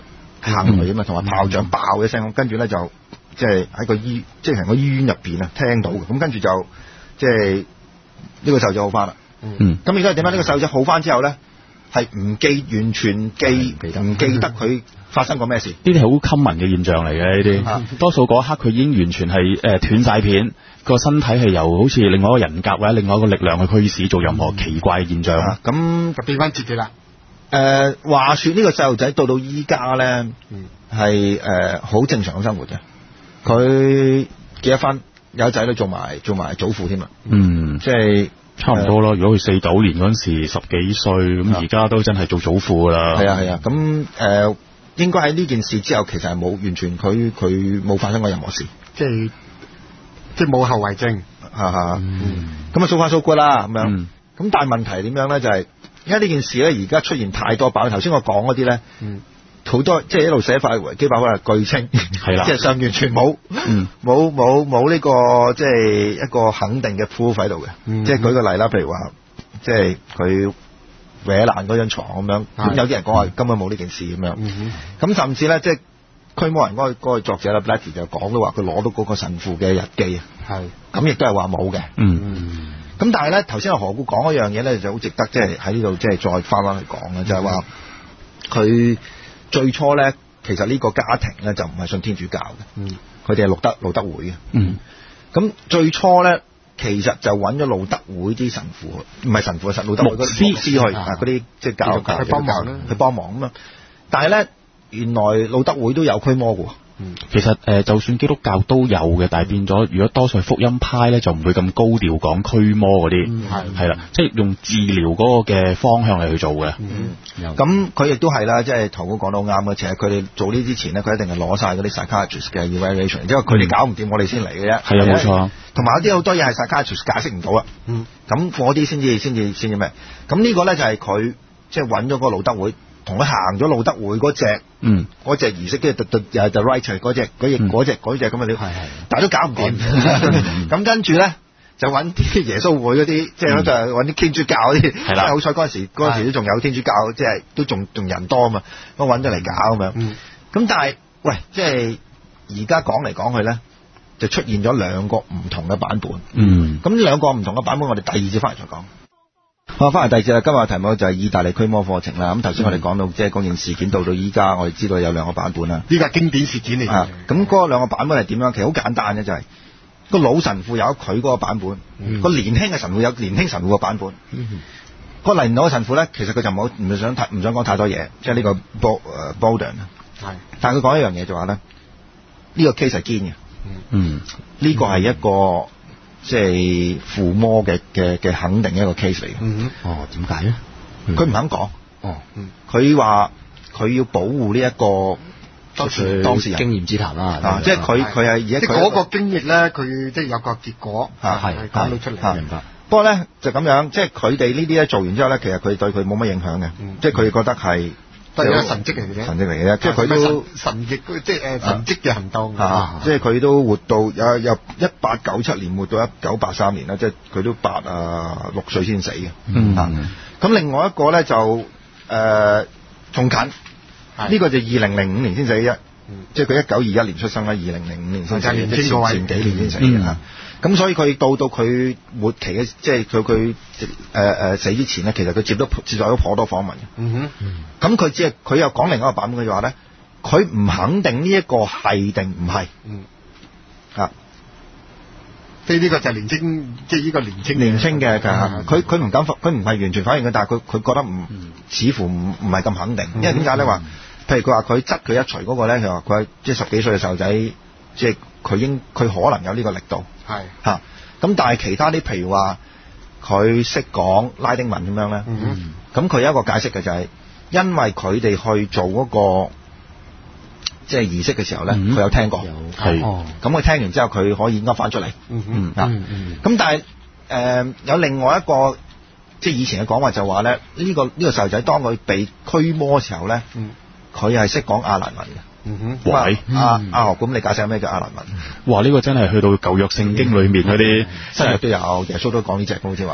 行雷啊嘛，同埋炮仗爆一聲，跟住咧就即係喺個醫即係成個醫院入邊啊聽到嘅，咁跟住就即係呢個細路仔好翻啦。 嗯， 咁而家點解呢個細路仔好翻之後咧，係唔記完全記唔記得佢發生過咩事？ 呢啲係好 common 嘅現象嚟嘅，呢啲多數嗰一刻佢已經完全係誒斷晒片，個身體係由好似另外一個人格或者另外一個力量去驅使做任何奇怪嘅現象。 咁、嗯、 就變翻自己啦。 誒、呃、話說呢個細路仔到到依家咧，係誒好正常嘅生活嘅。佢結咗婚，有仔女做埋做埋祖父添啊。嗯，即係差唔多咯。如果佢四九年嗰陣時十幾歲，咁而家都真係做祖父㗎啦。 係啊係啊，咁誒、呃、應該喺呢件事之後，其實係冇完全佢佢冇發生過任何事， 即係即係冇後遺症。 嚇嚇，咁啊 so far so good啦咁樣。咁、嗯、但係問題點樣咧？就係、是、因為呢件事咧，而家出現太多爆。頭先我講嗰啲咧，好、嗯、多即係一路寫法維基百科係據稱，係啦，即係上完全冇冇冇冇呢個即係一個肯定嘅 proof 喺度嘅。嗯、即係舉個例啦，譬如話，即係佢搲爛嗰張床咁樣，咁有啲人講話根本冇呢件事咁樣。咁、嗯、甚至咧，即係驅魔人嗰、那個嗰、那個作者啦 Blatty 就講到話，佢攞到嗰個神父嘅日記啊，係咁亦都係話冇嘅。嗯。咁但係咧，頭先阿何故講一樣嘢咧，就好值得即係喺呢度即係再翻翻去講嘅，就係話佢最初咧，其實呢個家庭咧就唔係信天主教嘅，嗯，佢哋係路德路德會嘅，嗯，咁最初咧其實就揾咗路德會啲神父，唔係神父，係路德會嗰啲牧師去啊，嗰啲即係教教去幫忙啦，去幫忙咁啊，但係咧原來路德會都有驅魔嘅。 嗯，其實誒、呃，就算基督教都有嘅，但係變咗，如果多數係福音派咧，就唔會咁高調講驅魔嗰啲，係係啦，即係用治療嗰個嘅方向嚟去做嘅。嗯， 咁佢亦都係啦，即係頭哥講到啱嘅，其實佢哋做呢之前咧，佢一定係攞晒嗰啲 psychiatrist 嘅 evaluation，因為佢哋搞唔掂，我哋先嚟嘅啫。 係啊，冇錯。 同埋有啲好多嘢係 psychiatrist 解釋唔到啊。嗯，咁嗰啲先至先至先至咩？咁呢個咧就係佢即係揾咗個路德會。同佢行咗路德會嗰隻，嗯，嗰隻儀式，即係 the the the right 嗰隻，嗰隻嗰隻嗰隻咁嘅料，係係，但係都搞唔掂。咁跟住咧就揾啲耶穌會嗰啲，即係就係揾啲天主教嗰啲，係啦。好彩嗰陣時嗰陣時都仲有天主教，即係都仲仲人多啊嘛，咁揾咗嚟搞咁樣。咁但係喂，即係而家講嚟講去咧，就出現咗兩個唔同嘅版本。嗯，咁兩個唔同嘅版本，我哋第二節翻嚟再講。好，翻嚟第二節啦。今日嘅題目就係意大利驅魔課程啦。咁頭先我哋講到，即係嗰件事件到到依家，我哋知道有兩個版本啦。 呢個係經典事件嚟嘅。 咁嗰兩個版本係點樣？其實好簡單嘅，就係、是、個老神父有佢嗰個版本，個、嗯、年輕嘅神父有年輕神父嘅版本。嗯、個年老嘅神父咧，其實佢就冇唔想唔想講太多嘢，即係呢個 Bowden。係，但係佢講一樣嘢就話咧，呢、這個 case 係堅嘅。嗯，呢個係一個。即係附魔嘅嘅嘅肯定一個 case 嚟嘅。 嗯哦，點解咧？ 佢唔肯講。 哦， 佢話佢要保護呢一個當事當事人經驗之談啦。 啊，即係佢佢係而家即係嗰個經歷咧，佢即係有個結果係係講到出嚟。 明白。不過咧就咁樣，即係佢哋呢啲咧做完之後咧，其實佢對佢冇乜影響嘅。即係佢覺得係。 都係一個神蹟嚟嘅啫， 神蹟嚟嘅啫，即係佢都神蹟，即係誒神蹟嘅行動啊！即係佢都活到有有一八九七年活到一九八三年啦，即係佢都八啊六歲先死嘅。嗯，咁、啊、另外一個咧就誒仲、呃、近，呢、這個就二零零五年先死嘅，即係佢一九二一年出生啦，二零零五年先死，即係前幾年先死嘅嚇。咁、嗯、所以佢到到佢末期嘅，即係佢佢誒誒死之前咧，其實佢接到接受咗頗多訪問嘅。嗯哼，咁佢只係佢又講另一個版本嘅話咧，佢唔肯定呢一個係定唔係。嗯，啊， 即係呢個就係年青，即係呢個年青年青嘅㗎。佢佢唔敢，佢唔係完全反應嘅，但係佢佢覺得唔、嗯，似乎唔唔係咁肯定。因為點解咧話？譬如佢話佢執佢一錘嗰個咧，佢話佢即係十幾歲嘅細路仔，即係佢應佢可能有呢個力度。係嚇，咁、啊、但係其他啲譬如話佢識講拉丁文咁樣咧，咁、嗯、佢有一個解釋嘅就係、是、因為佢哋去做嗰、那個即係儀式嘅時候咧，佢、嗯、有聽過，係，咁佢聽完之後佢可以噏翻出嚟，嗯嗯啊，咁、嗯、但係誒、呃、有另外一個即係以前嘅講話就話咧，呢、這個呢、這個細路仔當佢被驅魔嘅時候咧，佢係識講亞蘭文嘅。嗯哼，喂，阿阿學，咁你解釋咩叫亞蘭文？ 哇，呢、這個真係去到舊約聖經裏面嗰啲， 新約都有，耶穌都講呢隻，好似話，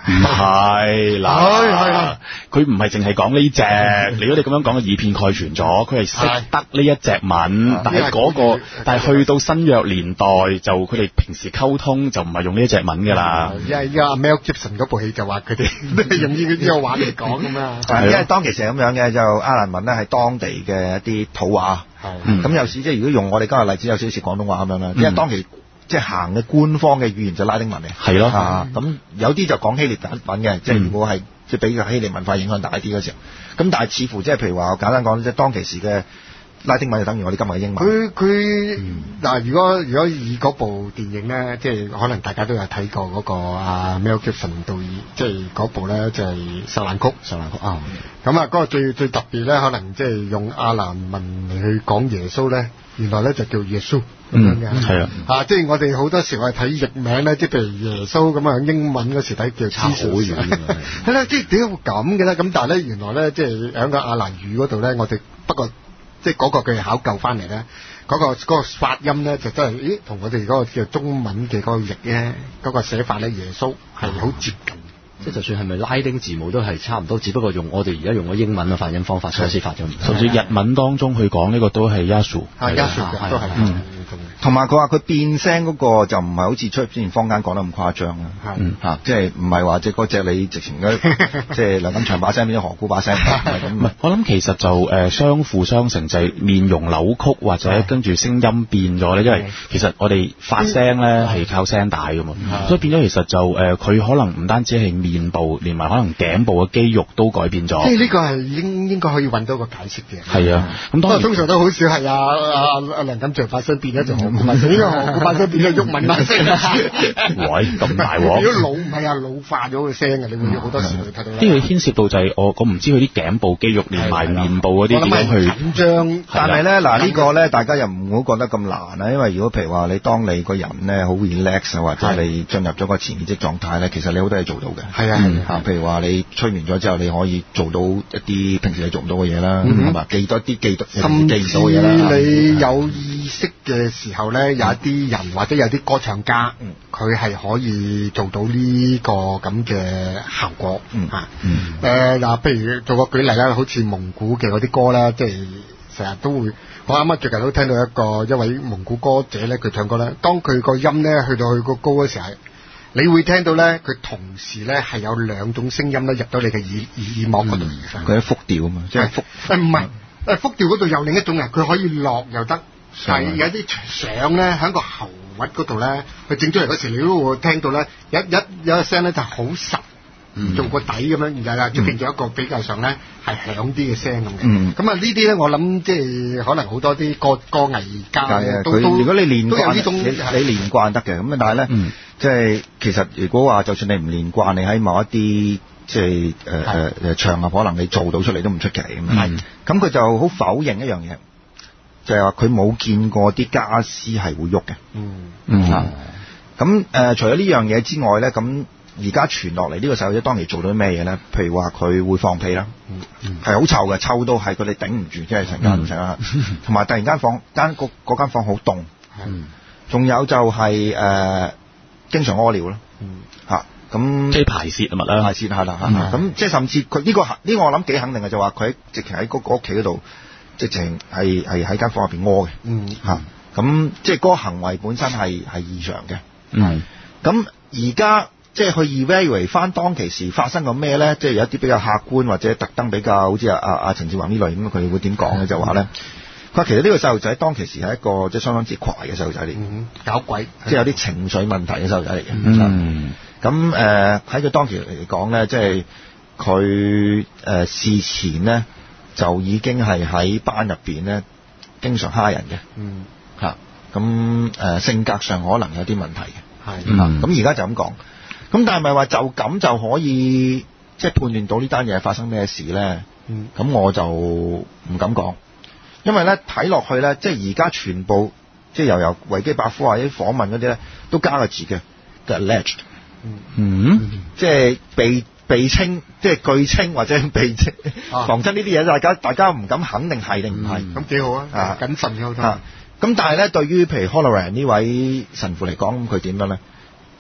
唔係係係嗱，佢唔係淨係講呢隻，如果你咁樣講，以偏概全咗。佢係識得呢一隻文，但係嗰個，但係去到新約年代，就佢哋平時溝通就唔係用呢一隻文㗎啦。 而家而家 Mel Gibson 嗰部戲就話佢哋都係用呢個呢個話嚟講咁啊。 因為當其時係咁樣嘅，就阿蘭文咧係當地嘅一啲土話。係。咁有時即係如果用我哋今日例子，有少少似廣東話咁樣啦。因為當其即係行嘅官方嘅語言就拉丁文嚟， 係咯， 啊咁有啲就講希臘文嘅，即係如果係即係比較希臘文化影響大啲嗰時候，咁但係似乎即係譬如話我簡單講，即係當其時嘅拉丁文就等於我哋今日嘅英文。 佢佢嗱，如果如果以嗰部電影咧，即係可能大家都有睇過嗰個啊 Mel Gibson 導演，即係嗰部咧就係《受難曲》。受難曲啊，咁啊嗰個最最特別咧，可能即係用亞蘭文嚟去講耶穌咧，原來咧就叫耶穌。咁樣嘅係啊，啊即係我哋好多時我哋睇譯名咧，即係譬如耶穌咁樣，英文嗰時睇叫差好遠，係啦，即係點解會咁嘅咧？咁但係咧，原來咧即係喺個亞蘭語嗰度咧，我哋不過即係嗰個佢考究翻嚟咧，嗰、嗰個嗰、嗰個發音咧就真係，咦，同我哋嗰個叫中文嘅嗰個譯咧，嗰、嗰個寫法咧，耶穌係好接近。 即係就算係咪拉丁字母都係差唔多，只不過用我哋而家用嘅英文嘅發音方法所寫發咗唔同。 甚至日文當中去講呢個都係 Yasu， 係 Yasu 都係。 同埋佢話佢變聲嗰個就唔係好似出之前坊間講得咁誇張啦， 嗯嚇，即係唔係話即係嗰隻你直情嘅，即係梁錦祥把聲變咗何故把聲，唔係咁。唔係， 我諗其實就誒相輔相成，就係面容扭曲或者跟住聲音變咗咧，因為其實我哋發聲咧係靠聲帶噶嘛，所以變咗其實就誒佢可能唔單止係面部，連埋可能頸部嘅肌肉都改變咗。 即係呢個係應應該可以揾到個解釋嘅。 係啊，咁當然通常都好少係啊啊啊梁錦祥把聲變咗就好。唔係呢個何故把聲變咗鬱文把聲？ 喂，咁大鑊！ 如果老唔係啊老化咗個聲啊，你會好多時會睇到。 呢個牽涉到就係我我唔知佢啲頸部肌肉連埋面部嗰啲點樣去緊張。 但係咧嗱呢個咧，大家又唔好覺得咁難啊，因為如果譬如話你當你個人咧好 relax 啊，或者你進入咗個潛意識狀態咧，其實你好多嘢做到嘅。 係啊係啊， 譬如話你催眠咗之後，你可以做到一啲平時你做唔到嘅嘢啦，係嘛？記多啲記到甚至記到嘢啦。 你有意識嘅時候咧，有一啲人或者有啲歌唱家，佢係可以做到呢個咁嘅效果。 嗯啊，誒嗱，譬如做個舉例啦，好似蒙古嘅嗰啲歌啦，即係成日都會。我啱啱最近都聽到一個一位蒙古歌者咧，佢唱歌咧，當佢個音咧去到去個高嘅時候，你會聽到咧，佢同時咧係有兩種聲音咧入到你嘅耳耳膜嗰度。 佢喺複調啊嘛，即係複誒唔係誒複調嗰度有另一種人，佢可以落又得，係有啲上咧喺個喉核嗰度咧，佢整出嚟嗰時，你都會聽到咧，一一有一聲咧就好實。做個底咁樣，然後啦，就變咗一個比較上咧係響啲嘅聲咁嘅。嗯，咁啊呢啲咧，我諗即係可能好多啲歌歌藝家都都如果你練慣， 呢種你你練慣得嘅。咁但係咧，嗯、即係其實如果話就算你唔練慣，你喺某一啲即係誒誒誒場合，可能你做到出嚟都唔出奇咁。係，咁佢就好否認一樣嘢，就係話佢冇見過啲家私係會喐嘅。嗯嗯啊，咁誒、呃、除咗呢樣嘢之外咧，咁。而家傳落嚟呢個細路仔當年做到啲咩嘢咧？譬如話佢會放屁啦，係好、嗯嗯、臭嘅，臭到係佢哋頂唔住，即係成間唔成啦。同埋突然間房間嗰嗰間房好凍，仲、嗯、有就係、是、誒、呃、經常屙尿啦，嚇咁即係排泄物啦， 排泄係啦嚇。咁即係甚至佢呢、這個呢、這個我諗幾肯定嘅，就話佢喺直情喺嗰個屋企嗰度，直情係係喺間房入邊屙嘅，嚇咁、嗯、即係嗰個行為本身係係異常嘅。嗯，咁而家。即係去 evaluate 翻當其時發生過咩咧？即係有一啲比較客觀或者特登比較好似阿阿阿陳志宏呢類咁，佢哋會點講咧？就話咧，佢話其實呢個細路仔當其時係一個即係相當之怪嘅細路仔嚟，嗯、搞鬼，即係有啲情緒問題嘅細路仔嚟嘅。嗯，咁誒喺佢當其時嚟講咧，即係佢誒事前咧就已經係喺班入邊咧經常蝦人嘅。嗯，嚇咁誒性格上可能有啲問題嘅。係、嗯，咁而家就咁講。咁但係咪話就咁就可以即係判斷到呢單嘢發生咩事咧？嗯，咁我就唔敢講，因為咧睇落去咧，即係而家全部即係又由維基百科或者訪問嗰啲咧，都加個字嘅，叫 alleged，嗯，嗯即係被被稱，即係據稱或者被稱，防真呢啲嘢，大家大家唔敢肯定係定唔係， 咁幾、嗯、好啊，啊謹慎嘅好多。 咁但係咧，對於譬如 Halloran 呢位神父嚟講，咁佢點樣咧？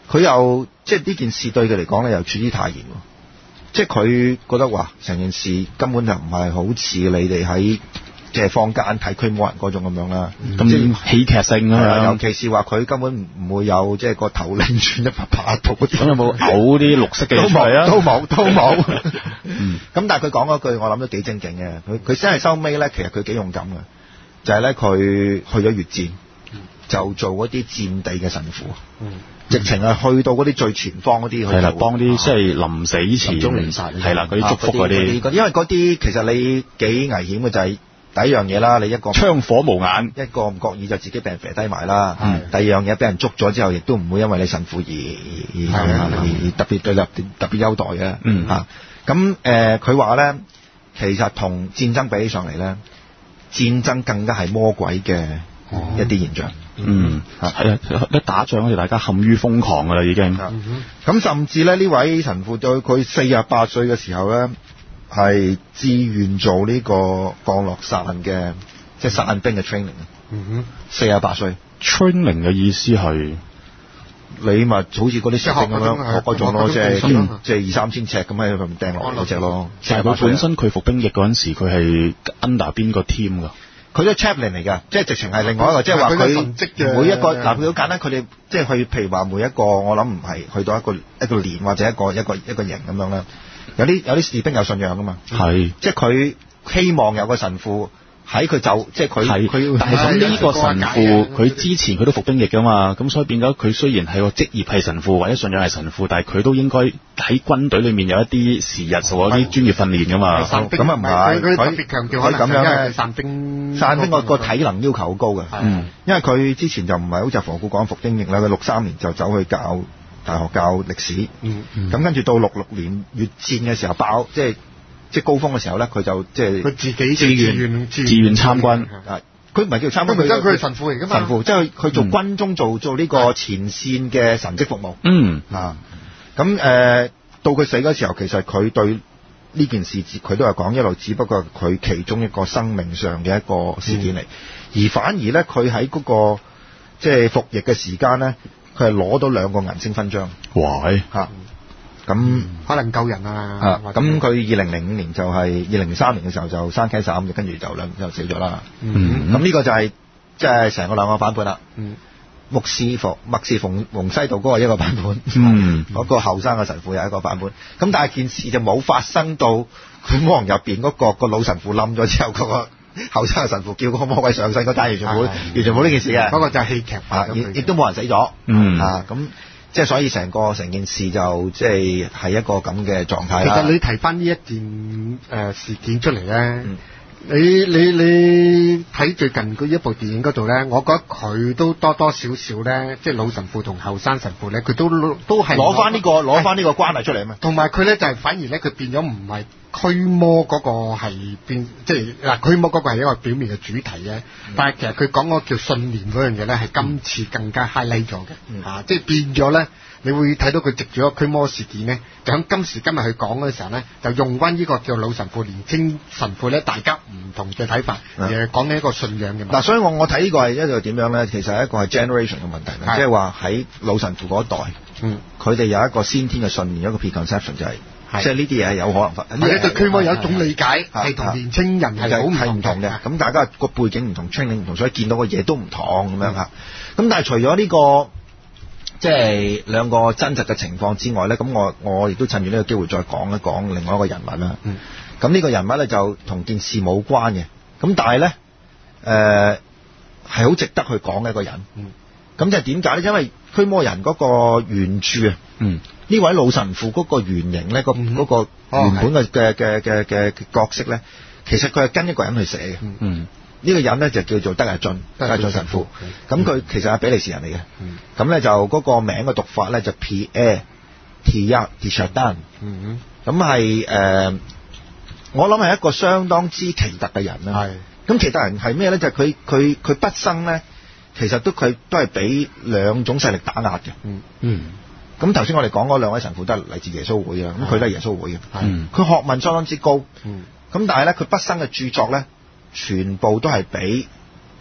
佢又即係呢件事對佢嚟講咧，又處之泰然喎。即係佢覺得話成件事根本就唔係好似你哋喺即係坊間睇驅魔人嗰種咁樣啦， 咁、嗯、喜劇性啊， 尤其是話佢根本唔會有即係個頭擰轉一拍拍到嗰啲。咁有冇嘔啲綠色嘅都冇啊？都冇，都冇。咁、 嗯、 但係佢講嗰句，我諗都幾正經嘅。佢佢真係收尾咧，其實佢幾勇敢嘅，就係咧佢去咗越戰，就做嗰啲戰地嘅神父。嗯直情係去到嗰啲最前方嗰啲去做，係啦，幫啲即係臨死前係啦嗰啲祝福嗰啲，因為嗰啲其實你幾危險嘅就係、是、第一樣嘢啦，你一個槍火無眼， 一個唔覺意就自己俾人射低埋啦。第二樣嘢俾人捉咗之後，亦都唔會因為你神父而而而，而特別對特特別優待嘅。嗯嚇，咁誒佢話咧，其實同戰爭比起上嚟咧，戰爭更加係魔鬼嘅一啲現象。 嗯，係啊！一打仗好似大家陷於瘋狂㗎啦，已經。咁、 嗯、甚至咧，呢位神父對佢四十八歲嘅時候咧，係自願做呢個降落傘嘅，即係傘兵嘅 training。嗯哼，四十八歲 training 嘅意思係你咪好似嗰啲士兵咁樣學嗰種咯，即係即係二三千尺咁喺度掟落嗰隻咯。 但係佢本身佢服兵役嗰陣時，佢係 under 邊個 team 㗎？ 佢都 chaplain 嚟㗎，即係直情係另外一個，即係話佢每一個嗱，佢好簡單，佢哋即係去，譬如話每一個，我諗唔係去到一個一個連或者一個一個一個營咁樣啦。有啲有啲士兵有信仰㗎嘛，係，即係佢希望有個神父喺佢就即係佢佢， 但係咁呢個神父佢之前佢都服兵役㗎嘛，咁所以變咗佢雖然係個職業係神父或者信仰係神父，但係佢都應該喺軍隊裏面有一啲時日做一啲專業訓練㗎嘛。咁啊唔係，佢特別強調可能咁樣咧，傘兵傘兵個個體能要求好高嘅，嗯，因為佢之前就唔係好似何故講服兵役啦，佢六三年就走去教大學教歷史，嗯，咁跟住到六六年越戰嘅時候爆即係。即係高峰嘅時候咧，佢就即係佢自己自願自願參軍。 啊，佢唔係叫參軍，佢佢係神父嚟㗎嘛。 神父即係佢做軍中做做呢個前線嘅神職服務。 嗯啊，咁誒、呃、到佢死嗰時候，其實佢對呢件事佢都係講一路，只不過佢其中一個生命上嘅一個事件嚟、嗯，而反而咧佢喺嗰個即係服役嘅時間咧，佢係攞到兩個銀星勳章。 哇！ 嚇！咁、嗯、 可能救人啊！ 咁佢二零零五年就係二零零三年嘅時候就生 cancer， 跟住就兩就死咗啦。咁、嗯、呢個就係即係成個兩個版本啦。穆士馮麥士馮洪西道嗰個一個版本，嗰、嗯那個後生嘅神父有一個版本。咁但係件事就冇發生到佢魔王入邊嗰個、那個老神父冧咗之後，嗰、那個後生嘅神父叫嗰個魔鬼上身，嗰單完全冇完全冇呢件事嘅。 嗰個就係戲劇啊，亦都冇人死咗。嗯啊咁。即係所以成個成件事就即係係一個咁嘅狀態啦。 其實你提翻呢一件誒、呃、事件出嚟咧、嗯，你你你睇最近嗰一部電影嗰度咧，我覺得佢都多多少少咧，即係老神父同後生神父咧，佢都都係攞翻呢個攞翻呢個關係出嚟啊嘛。 同埋佢咧就係、是、反而咧，佢變咗唔係驅魔嗰個係變，即係嗱驅魔嗰個係一個表面嘅主題嘅、嗯，但係其實佢講嗰個叫信念嗰樣嘢咧，係今次更加 highlight 咗嘅、嗯，啊，即係變咗咧，你會睇到佢藉住個驅魔事件咧，就喺今時今日去講嘅時候咧，就用翻呢個叫老神父、年青神父咧，大家唔同嘅睇法，誒講緊一個信仰嘅問題。 嗱，所以我我睇呢個係一個點樣咧？其實係一個係 generation 嘅問題，即係話喺老神父嗰一代，嗯，佢哋有一個先天嘅信念，一個 preconception 就係、是。即係呢啲嘢係有可能發， 或者對驅魔有一種理解，係同年青人係好唔同嘅。咁大家個背景唔同 training 唔同，所以見到嘅嘢都唔同咁樣嚇。咁但係除咗呢個即係兩個真實嘅情況之外咧，咁我我亦都趁住呢個機會再講一講另外一個人物啦。咁、嗯、呢個人物咧就同件事冇關嘅，咁但係咧誒係好值得去講嘅一個人。咁就係點解咧？因為驅魔人嗰個原著啊。嗯。呢位老神父嗰個原型咧，嗰、嗯嗰個原本嘅嘅嘅嘅嘅角色咧，其實佢係跟一個人去寫嘅。嗯，呢、呢個人咧就叫做德日進，德日進神父。咁佢、嗯、其實係比利時人嚟嘅。咁、嗯、咧就嗰個名嘅讀法咧就 Pierre Teilhard de Chardin。嗯咁係誒，我諗係一個相當之奇特嘅人啦。係。咁奇特人係咩咧？就係佢佢佢畢生咧，其實都佢都係俾兩種勢力打壓嘅。嗯嗯。咁頭先我哋講嗰兩位神父都係嚟自耶穌會啊，咁佢都係耶穌會嘅，佢學問相當之高，咁、嗯、但係咧佢畢生嘅著作咧，全部都係俾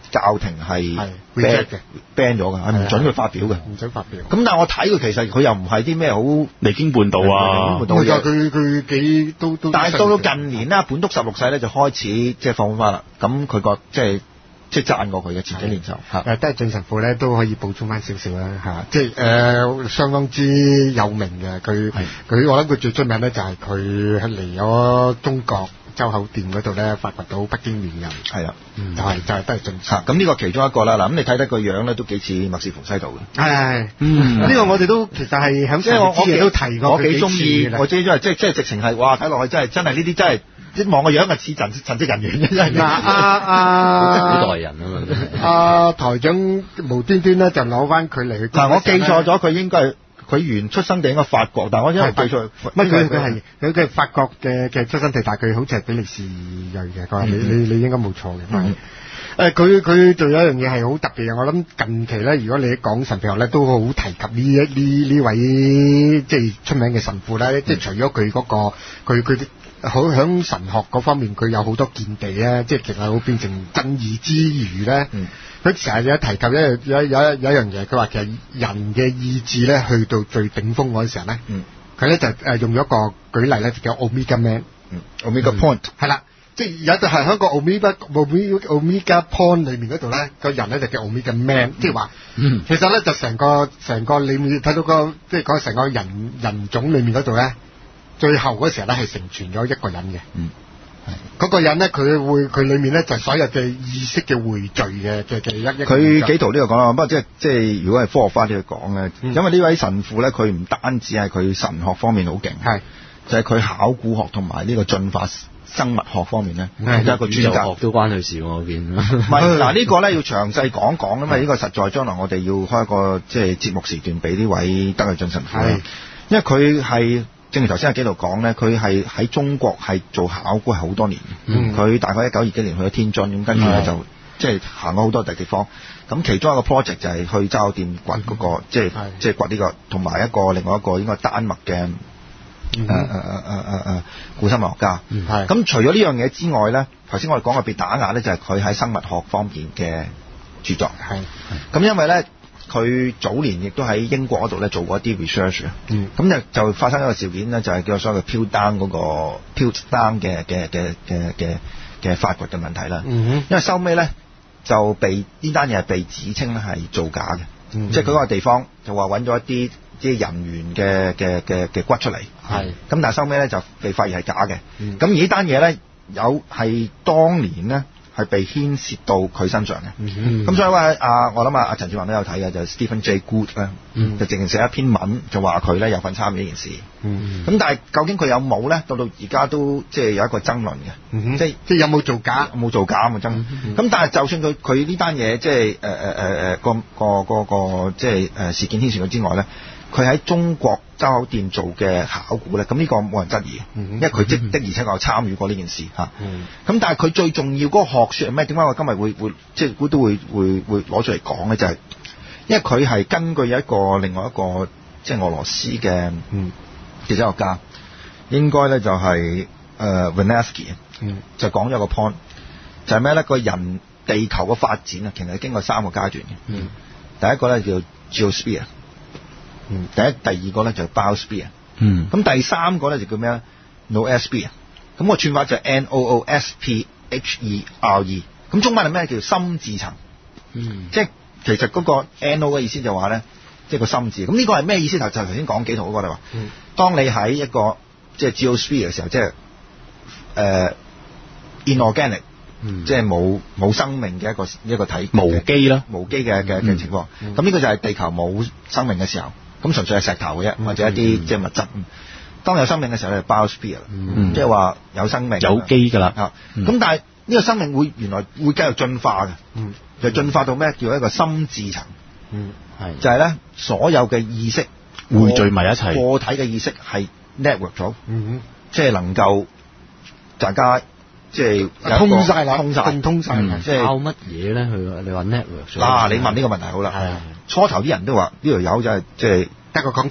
教廷係 ban 嘅 ban 咗嘅，係唔準佢發表嘅， 唔準發表。 咁但係我睇佢其實佢又唔係啲咩好離經叛道啊， 冇錯，佢佢幾都都。 但係到到近年啦，本篤十六世咧就開始即係放翻啦，咁佢個即係。即係讚過佢嘅前幾年就嚇， 誒德進神父咧都可以補充翻少少啦嚇，即係誒、呃、相當之有名嘅佢佢我諗佢最出名咧就係佢嚟咗中國周口店嗰度咧發掘到北京猿人， 係啦， 就係就係德進嚇，咁呢個其中一個啦。嗱咁你睇得個樣咧都幾似麥士馮西道嘅， 係， 嗯， 呢個我哋都其實係響即係我我都提過， 我幾中意，我知因為即係即係直情係哇睇落去真係真係呢啲真係。一望個樣就似神神職人員嘅真係。嗱阿阿古代人啊嘛。 阿台長無端端咧就攞翻佢嚟去。 嗱我記錯咗，佢應該係佢原出生地應該法國，但係我因為記錯。 乜佢佢係佢佢係法國嘅嘅出生地，但係佢好似係比利時裔嘅。佢話你你你應該冇錯嘅。誒佢佢仲有一樣嘢係好特別嘅，我諗近期咧，如果你講神秘學咧，都好提及呢一呢呢位即係出名嘅神父咧，即係除咗佢嗰個佢佢啲。好響神學嗰方面，佢有好多見地咧，即係其實好變成真義之餘咧，佢成日有提及一樣有有有一樣嘢，佢話其實人嘅意志咧去到最頂峰嗰陣時候咧，佢咧就誒用咗個舉例咧，就叫 Omega Man，Omega Point，係啦，即係有就係喺個 Omega Omega Omega Point 裏面嗰度咧，個人咧就叫 Omega Man，即係話，其實咧就成個成個裏面睇到個即係講成個人人種裏面嗰度咧。最後嗰時候咧係成全咗一個人嘅，嗯，嗰個人咧佢會佢裏面咧就係所有嘅意識嘅匯聚嘅嘅嘅一一佢幾圖呢個講啦，不過即係即係如果係科學化啲去講咧，嗯、因為呢位神父咧佢唔單止係佢神學方面好勁，係就係佢考古學同埋呢個進化生物學方面咧，係一個專家， 都關佢事我見。唔係嗱呢個咧要詳細講講，因為呢個實在將來我哋要開一個即係節目時段俾呢位德進神父，因為佢係。正如頭先阿紀陶講咧，佢係喺中國係做考古係好多年，佢、嗯、大概一九二幾年去咗天津，咁跟住咧就即係行咗好多地地方。咁其中一個 project 就係去周口店掘嗰、那個，嗯、即係即係掘呢個，同埋一個另外一個應該丹麥嘅誒誒誒誒誒誒古生物學家。咁、嗯、除咗呢樣嘢之外咧，頭先我哋講嘅別打壓咧，就係佢喺生物學方面嘅著作。咁因為咧。佢早年亦都喺英國嗰度咧做過一啲 research 啊，咁、嗯、就就發生一個事件咧，就係、是、叫所謂嘅 Piltdown 嗰個 Piltdown 嘅嘅嘅嘅嘅嘅發掘嘅問題啦。嗯、因為收尾咧就被呢單嘢係被指稱咧係造假嘅，嗯、即係佢嗰個地方就話揾咗一啲即係人猿嘅嘅嘅嘅骨出嚟，係咁但係收尾咧就被發現係假嘅。咁、嗯、而呢單嘢咧有係當年咧。係被牽涉到佢身上嘅，咁、嗯、所以話啊，我諗啊，阿陳志宏都有睇嘅，就係、Stephen Jay Gould 咧、嗯，就淨係寫一篇文，就話佢咧有份參與呢件事。咁、嗯、但係究竟佢有冇咧？到到而家都即係有一個爭論嘅、嗯，即係即係有冇造假？冇造假咁爭。咁、嗯、但係就算佢佢呢單嘢即係誒誒誒誒個個個個即係誒事件牽涉佢之外咧。佢喺中國周口店做嘅考古咧，咁呢個冇人質疑，嗯、因為佢即的而且確有參與過呢件事嚇。咁、嗯、但係佢最重要嗰個學説係咩？點解我今日會會即係都會會會攞出嚟講咧？就係、是、因為佢係根據一個另外一個即係俄羅斯嘅地質學家，應該咧就係誒 Vernadsky 就講咗個 point，就係咩咧？個人地球嘅發展啊，其實係經過三個階段嘅。嗯、第一個咧叫 Geosphere。嗯，第一、第二個咧就係 Biosphere，嗯，咁第三個咧就叫咩咧 Noosphere，咁個串法就係 N O O S P H E R E， 咁中文係咩叫心智層？嗯，即係其實嗰個 N O 嘅意思就話咧，即係個心智，咁呢個係咩意思？就就頭先講幾圖嗰個你話，嗯，當你喺一個即係 Geosphere 嘅時候，即係誒、呃、inorganic。嗯、即係冇冇生命嘅一個一個體無機啦， 無機嘅嘅嘅情況。咁呢、嗯嗯、個就係地球冇生命嘅時候，咁純粹係石頭嘅啫，或者一啲、嗯、即係物質。當有生命嘅時候咧，就 Biosphere，嗯、即係話有生命有機㗎啦。 咁、嗯、但係呢個生命會原來會繼續進化嘅，嗯、就進化到咩叫一個心智層？嗯、就係咧所有嘅意識匯聚埋一齊， 個體嘅意識係 network 咗，嗯、即係能夠大家。即係通晒啦， 通晒， 通晒。 即係靠乜嘢咧？佢你話 network 嗱，你問呢個問題好啦。初頭啲人都話呢條友就係即係得個講字，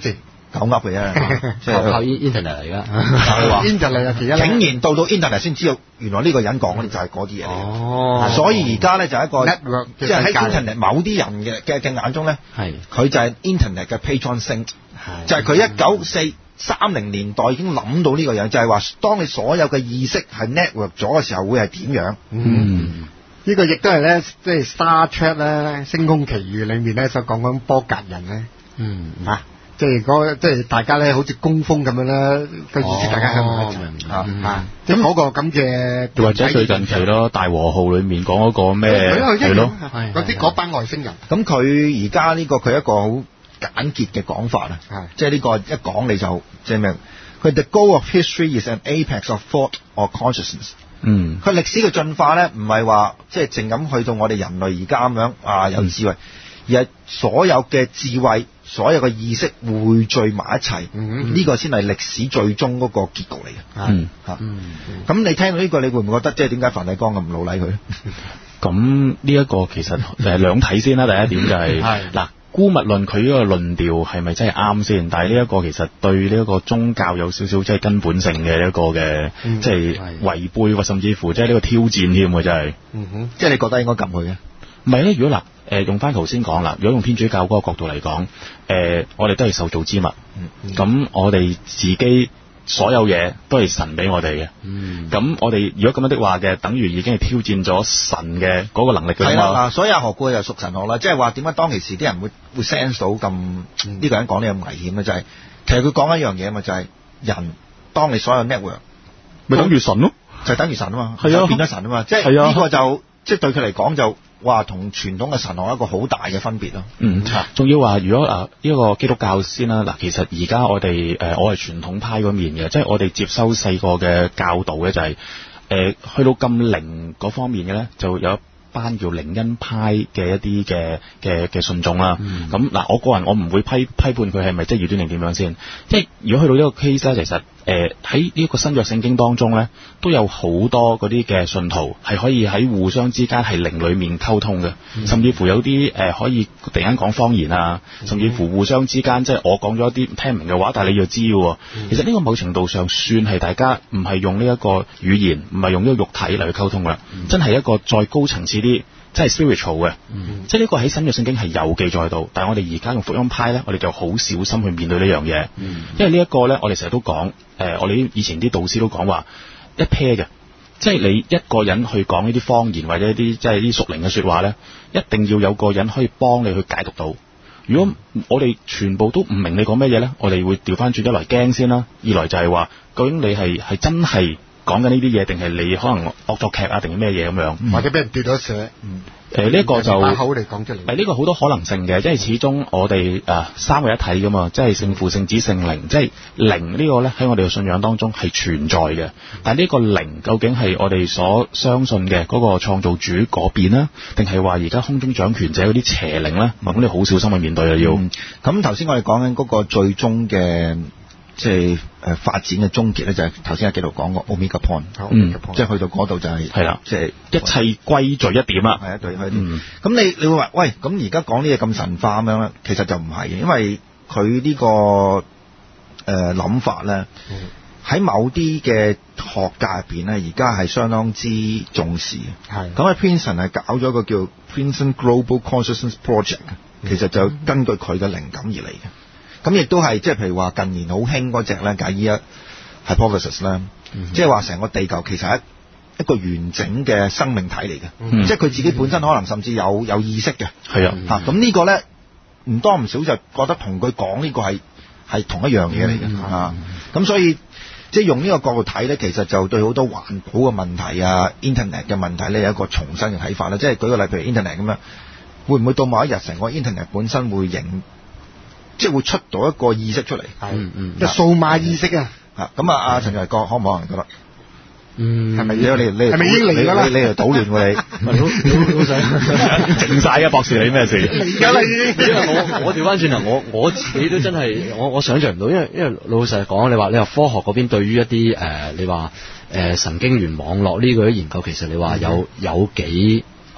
狗噏嘅啫，即係靠 internet 嚟㗎。 係話 internet 啊，其一竟然到到 internet 先知道，原來呢個人講嗰啲就係嗰啲嘢嚟嘅。 哦， 所以而家咧就係一個 network 即係喺 internet 某啲人嘅嘅嘅眼中咧， 係佢就係 internet 嘅 patron saint，就係佢一九四三零年代已經諗到呢個樣，就係話當你所有嘅意識係 network 咗嘅時候，會係點樣？ 嗯。呢個亦都係咧，即係 Star Trek 咧《星空奇遇》裏面咧所講緊波格人咧， 嗯啊，即係嗰即係大家咧好似攻鋒咁樣咧，個意識大家喺埋一齊啊啊！即係嗰個咁嘅， 或者最近期咯，《大和號》裏面講嗰個咩係咯， 嗰啲嗰班外星人。 咁佢而家呢個佢一個好簡潔嘅講法啊，即係呢個一講你就即係咩？佢 The goal of history is an apex of thought or consciousness。 嗯， 佢歷史嘅進化咧，唔係話即係淨咁去到我哋人類而家咁樣啊有智慧，嗯、而係所有嘅智慧、所有嘅意識匯聚埋一齊，呢、嗯、個先係歷史最終嗰個結局嚟嘅。 嗯， 嚇、嗯，咁、嗯、你聽到呢、這個，你會唔會覺得即係點解梵蒂岡咁老禮佢咧？ 咁呢一個其實誒兩睇先啦，第一點就係、是、嗱。姑勿論佢呢個論調係咪真係啱先？但係呢一個其實對呢一個宗教有少少即係根本性嘅一個嘅，嗯、即係違背或甚至乎即係呢個挑戰添喎，真係。嗯哼，即係你覺得應該撳佢嘅？唔係咧，如果嗱誒、呃、用翻頭先講啦，如果用天主教嗰個角度嚟講，誒、呃、我哋都係受造之物，咁、嗯、我哋自己。所有嘢都係神俾我哋嘅，咁、嗯、我哋如果咁樣的話嘅，等於已經係挑戰咗神嘅嗰個能力嘅嘛。係啦，所以阿何故又屬神學啦，即係話點解當其時啲人會會 sense 到咁呢、嗯、個人講呢咁危險咧？就係、是、其實佢講一樣嘢嘛，就係、是、人當你所有 network 咪等於神咯，就係等於神啊嘛，係啊，變咗神啊嘛，即係呢個就即係、就是、對佢嚟講就。話同傳統嘅神學一個好大嘅分別咯。嗯，仲要話如果啊呢個基督教先啦，嗱其實而家我哋誒、呃、我係傳統派嗰面嘅，即係我哋接收細個嘅教導咧就係、是、誒、呃、去到咁靈嗰方面嘅咧，就有一班叫靈恩派嘅一啲嘅嘅嘅信眾啦。咁嗱、嗯呃，我個人我唔會批批判佢係咪即係異端定點樣先。即係如果去到呢個 case 咧，其實誒喺呢一個新約聖經當中咧，都有好多嗰啲嘅信徒係可以喺互相之間係靈裡面溝通嘅，嗯、甚至乎有啲誒、呃、可以突然間講方言啊，嗯、甚至乎互相之間即係我講咗一啲聽唔明嘅話，但係你要知喎。嗯、其實呢個某程度上算係大家唔係用呢一個語言，唔係用呢個肉體嚟去溝通啦，嗯、真係一個再高層次啲。即係 spiritual 嘅，嗯、即係呢個喺新約聖經係有記載到，但係我哋而家用福音派咧，我哋就好小心去面對呢樣嘢，嗯、因為呢一個咧，我哋成日都講，誒、呃，我哋以前啲導師都講話一 pair 嘅，即係你一個人去講呢啲方言或者一啲即係啲屬靈嘅說話咧，一定要有個人可以幫你去解讀到。如果我哋全部都唔明你講咩嘢咧，我哋會調翻轉一來驚先啦，二來就係話究竟你係係真係。講緊呢啲嘢，定係你可能惡作劇啊，定係咩嘢咁樣？嗯、或者俾人跌咗寫。嗯。誒呢一個就把口嚟講出嚟。誒呢個好多可能性嘅，即係始終我哋誒、呃、三位一體噶嘛，即係聖父、聖子、聖靈，即係靈呢個咧喺我哋嘅信仰當中係存在嘅。但係呢個靈究竟係我哋所相信嘅嗰個創造主嗰邊啦，定係話而家空中掌權者嗰啲邪靈咧？咁、嗯、你好小心去面對啊！要。咁頭先我哋講緊嗰個最終嘅。即係誒發展嘅終結咧，就係頭先阿紀陶講過 Omega Point，嗯，即係去到嗰度就係係啦，即係一切歸在一點啦，係啊，對，係啲。咁你你會話喂，咁而家講啲嘢咁神化咁樣咧，其實就唔係嘅，因為佢呢個誒諗法咧，喺某啲嘅學界入邊咧，而家係相當之重視嘅。係咁，喺 Princeton 係搞咗個叫 Princeton Global Consciousness Project，其實就根據佢嘅靈感而嚟嘅。咁亦都係即係譬如話近年好興嗰隻咧，Gaia Hypothesis 啦，即係話成個地球其實係一個完整嘅生命體嚟嘅，嗯、即係佢自己本身可能甚至有有意識嘅，係、嗯、啊嚇。咁呢個咧唔多唔少就覺得同佢講呢個係係同一樣嘢嚟嘅嚇。咁所以即係用呢個角度睇咧，其實就對好多環保嘅問題啊、Internet 嘅問題咧有一個重新嘅睇法啦。即係舉個例，譬如 Internet 咁樣，會唔會到某一日成個 Internet 本身會形？即係會出到一個意識出嚟，係嗯嗯，即係數碼意識啊！嚇咁啊！阿陳銳哥可唔可能覺得？嗯，係咪你你你係咪已經嚟㗎啦？你你嚟搗亂喎你！老老細靜曬啊！博士你咩事？嚟㗎啦已經！因為我我調翻轉頭，我我自己都真係我我想象唔到，因為因為老實講，你話你話科學嗰邊對於一啲誒、呃、你話誒、呃、神經元網絡呢個研究，其實你話有有幾？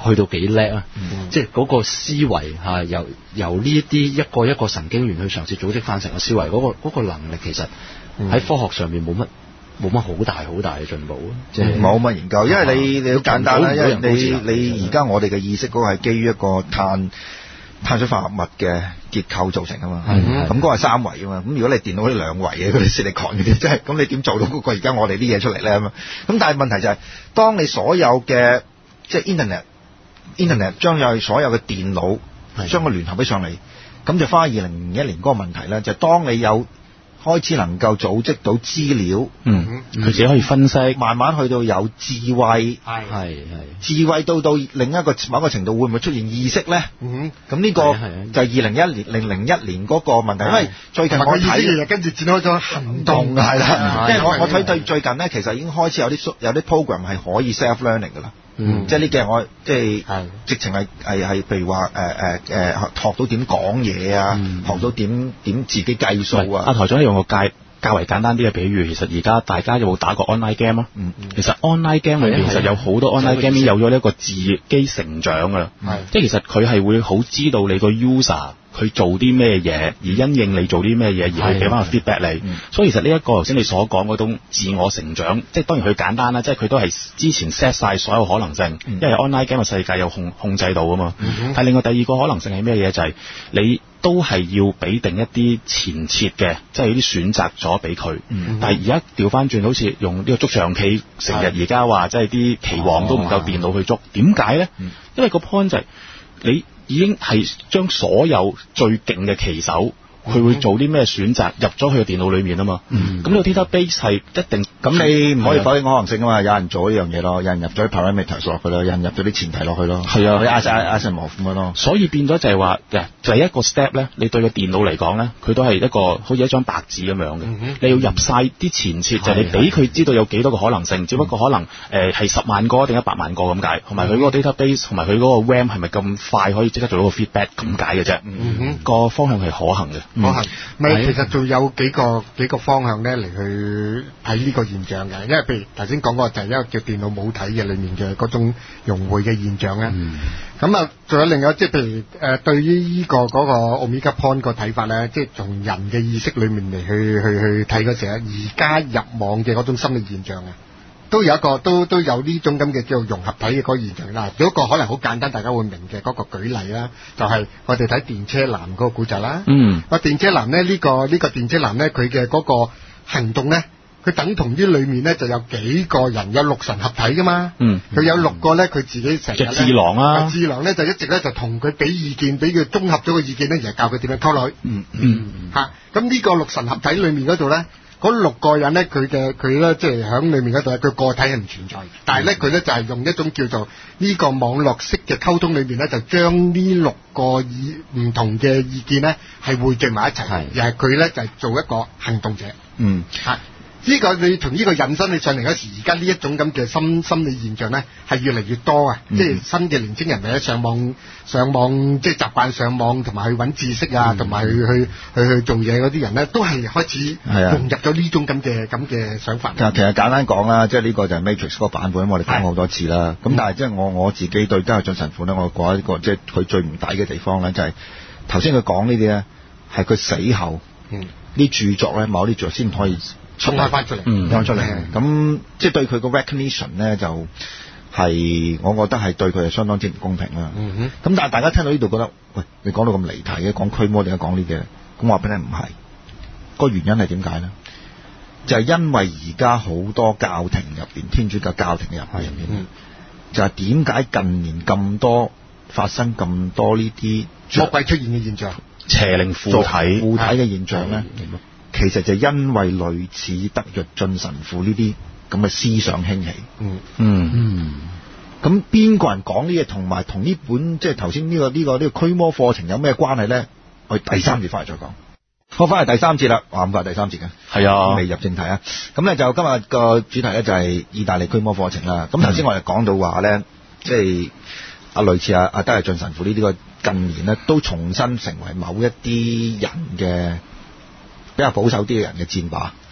去到幾叻啊！ 嗯、 即係嗰個思維嚇、啊，由由呢一啲一個一個神經元去嘗試組織翻成個思維，嗰、嗰個嗰個能力其實喺科學上面冇乜冇乜好大好大嘅進步啊！即係冇乜研究，因為你你好簡單啦，因為你你而家我哋嘅意識嗰個係基於一個碳碳水化合物嘅結構造成啊嘛，咁嗰個係三維啊嘛，咁如果你電腦嗰啲兩維嘅嗰啲 silicon 嗰啲，即係咁你點做到嗰個而家我哋啲嘢出嚟咧咁啊？咁但係問題就係、是，當你所有嘅即係 internet internet 將有所有嘅電腦將佢聯合起上嚟，咁就翻二零零一年嗰個問題咧，就係、當你有開始能夠組織到資料， 嗯，佢自己可以分析， 慢慢去到有智慧， 係係智慧到到另一個某一個程度，會唔會出現意識咧？ 嗯， 咁呢個就係二零一年零零一年嗰個問題，因為最近我睇跟住展開咗行動係啦，即係我我睇對最近咧，其實已經開始有啲有啲 program 係可以 self learning 㗎啦。嗯，即係呢幾日我即係直情係係係譬如話誒誒誒學到點講嘢啊，嗯、學到點點自己計數啊。 阿台長你用個介較為簡單啲嘅比喻，其實而家大家有冇打過 online game 啊？嗯嗯、其實 online game 裏面其實有好多 online game 已經有咗呢一個自己成長㗎啦。即係其實佢係會好知道你個 user 佢做啲咩嘢，而因應你做啲咩嘢而去俾翻個 feedback 你。所以其實呢一個頭先你所講嗰種自我成長，即係當然佢簡單啦，即係佢都係之前 set 晒所有可能性，嗯、因為 online game 嘅世界有控控制到啊嘛。嗯、但係另外第二個可能性係咩嘢？就係、是、你都係要俾定一啲前設嘅，即係有啲選擇咗俾佢。嗯、但係而家調翻轉，好似用呢個捉象棋，成日而家話即係啲棋王都唔夠電腦去捉，點解咧？嗯、因為個 point 就係、是、你已經係將所有最勁嘅棋手，佢會做啲咩選擇入咗去個電腦裏面啊嘛。咁呢、嗯、個 database 係一定， 咁你唔可以否認可能性啊嘛。有人做呢樣嘢咯，有人入咗啲 parameters 落去咯，有人入咗啲前提落去咯。係啊，阿阿阿神模咁樣咯。 所以變咗就係話，第一個 step 咧，你對個電腦嚟講咧，佢都係一個好似一張白紙咁樣嘅。嗯、你要入晒啲前設，嗯、就係你俾佢知道有幾多個可能性，嗯、只不過可能誒係十萬個定一百萬個咁解，同埋佢嗰個 database 同埋佢嗰個 RAM 係咪咁快可以即刻做到個 feedback 咁解嘅啫。嗯嗯、個方向係可行嘅。 可行。咪其實仲有幾個幾個方向咧嚟去睇呢個現象嘅，因為譬如頭先講過就係一個叫電腦母體嘅裡面嘅嗰種融匯嘅現象咧。咁啊、嗯，仲有另外即係譬如誒、呃、對於呢、這個嗰、那個 Omega Point 個睇法咧，即係從人嘅意識裡面嚟去去去睇嗰時候，而家入網嘅嗰種心理現象啊，都有一個都都有呢種咁嘅叫做融合體嘅嗰個現象啦。有一個可能好簡單，大家會明嘅嗰、那個舉例啦，就係、是、我哋睇電車男嗰個古仔啦。嗯，個電車男咧呢、這個呢、這個電車男咧，佢嘅嗰個行動咧，佢等同於裡面咧就有幾個人，有六神合體噶嘛。嗯，佢有六個咧，佢自己成日咧。 智囊啊！ 智囊咧就一直咧就同佢俾意見，俾佢綜合咗個意見咧，而係教佢點樣溝女。嗯嗯嚇，咁呢個六神合體裡面嗰度咧。嗰六個人咧，佢嘅佢咧，即係喺裏面嗰度，佢個體係唔存在，但係咧佢咧就係用一種叫做呢個網絡式嘅溝通裏面咧，就將呢六個意唔同嘅意見咧係匯聚埋一齊，而係佢咧就係做一個行動者。嗯，嚇。呢個你從呢個引申你上嚟嗰時，而家呢一種咁嘅心心理現象咧，係越嚟越多啊！嗯、即係新嘅年青人咪上網上網，即係習慣上網同埋去揾知識啊，同埋、嗯、去去去去做嘢嗰啲人咧，都係開始融入咗呢種咁嘅咁嘅想法。 其實簡單講啦，即係呢個就係 Matrix 嗰個版本，我哋講過好多次啦。咁、嗯、但係即係我我自己對加入進神父咧，我覺得一個即係佢最唔抵嘅地方咧，就係頭先佢講呢啲咧，係佢死後啲、嗯、著作咧，某啲著作先可以。衝開翻出嚟，嗯，翻出嚟，咁、嗯、即係對佢個 recognition 咧，就係、是、我覺得係對佢係相當之唔公平啦。嗯哼，咁但係大家聽到呢度覺得，喂，你講到咁離題嘅，講驅魔點解講呢啲嘅？咁我話俾你唔係，個原因係點解咧？就係、是、因為而家好多教廷入邊，天主教教廷入邊，嗯、就係點解近年咁多發生咁多呢啲魔鬼出現嘅現象， 邪靈附體附體嘅現象咧？其實就因為類似德育進神父呢啲咁嘅思想興起。嗯嗯嗯。咁邊個人講呢嘢，同埋同呢本即係頭先呢個呢、呢個呢、呢個驅魔課程有咩關係咧？我哋第三節翻嚟再講。好，翻嚟第三節啦，話咁快第三節嘅。係啊，未入正題啊。咁咧就今日個主題咧就係意大利驅魔課程啦。咁頭先我哋講到話咧，即係啊類似啊啊德育進神父呢啲個近年咧都重新成為某一啲人嘅比較保守啲嘅人嘅戰靶，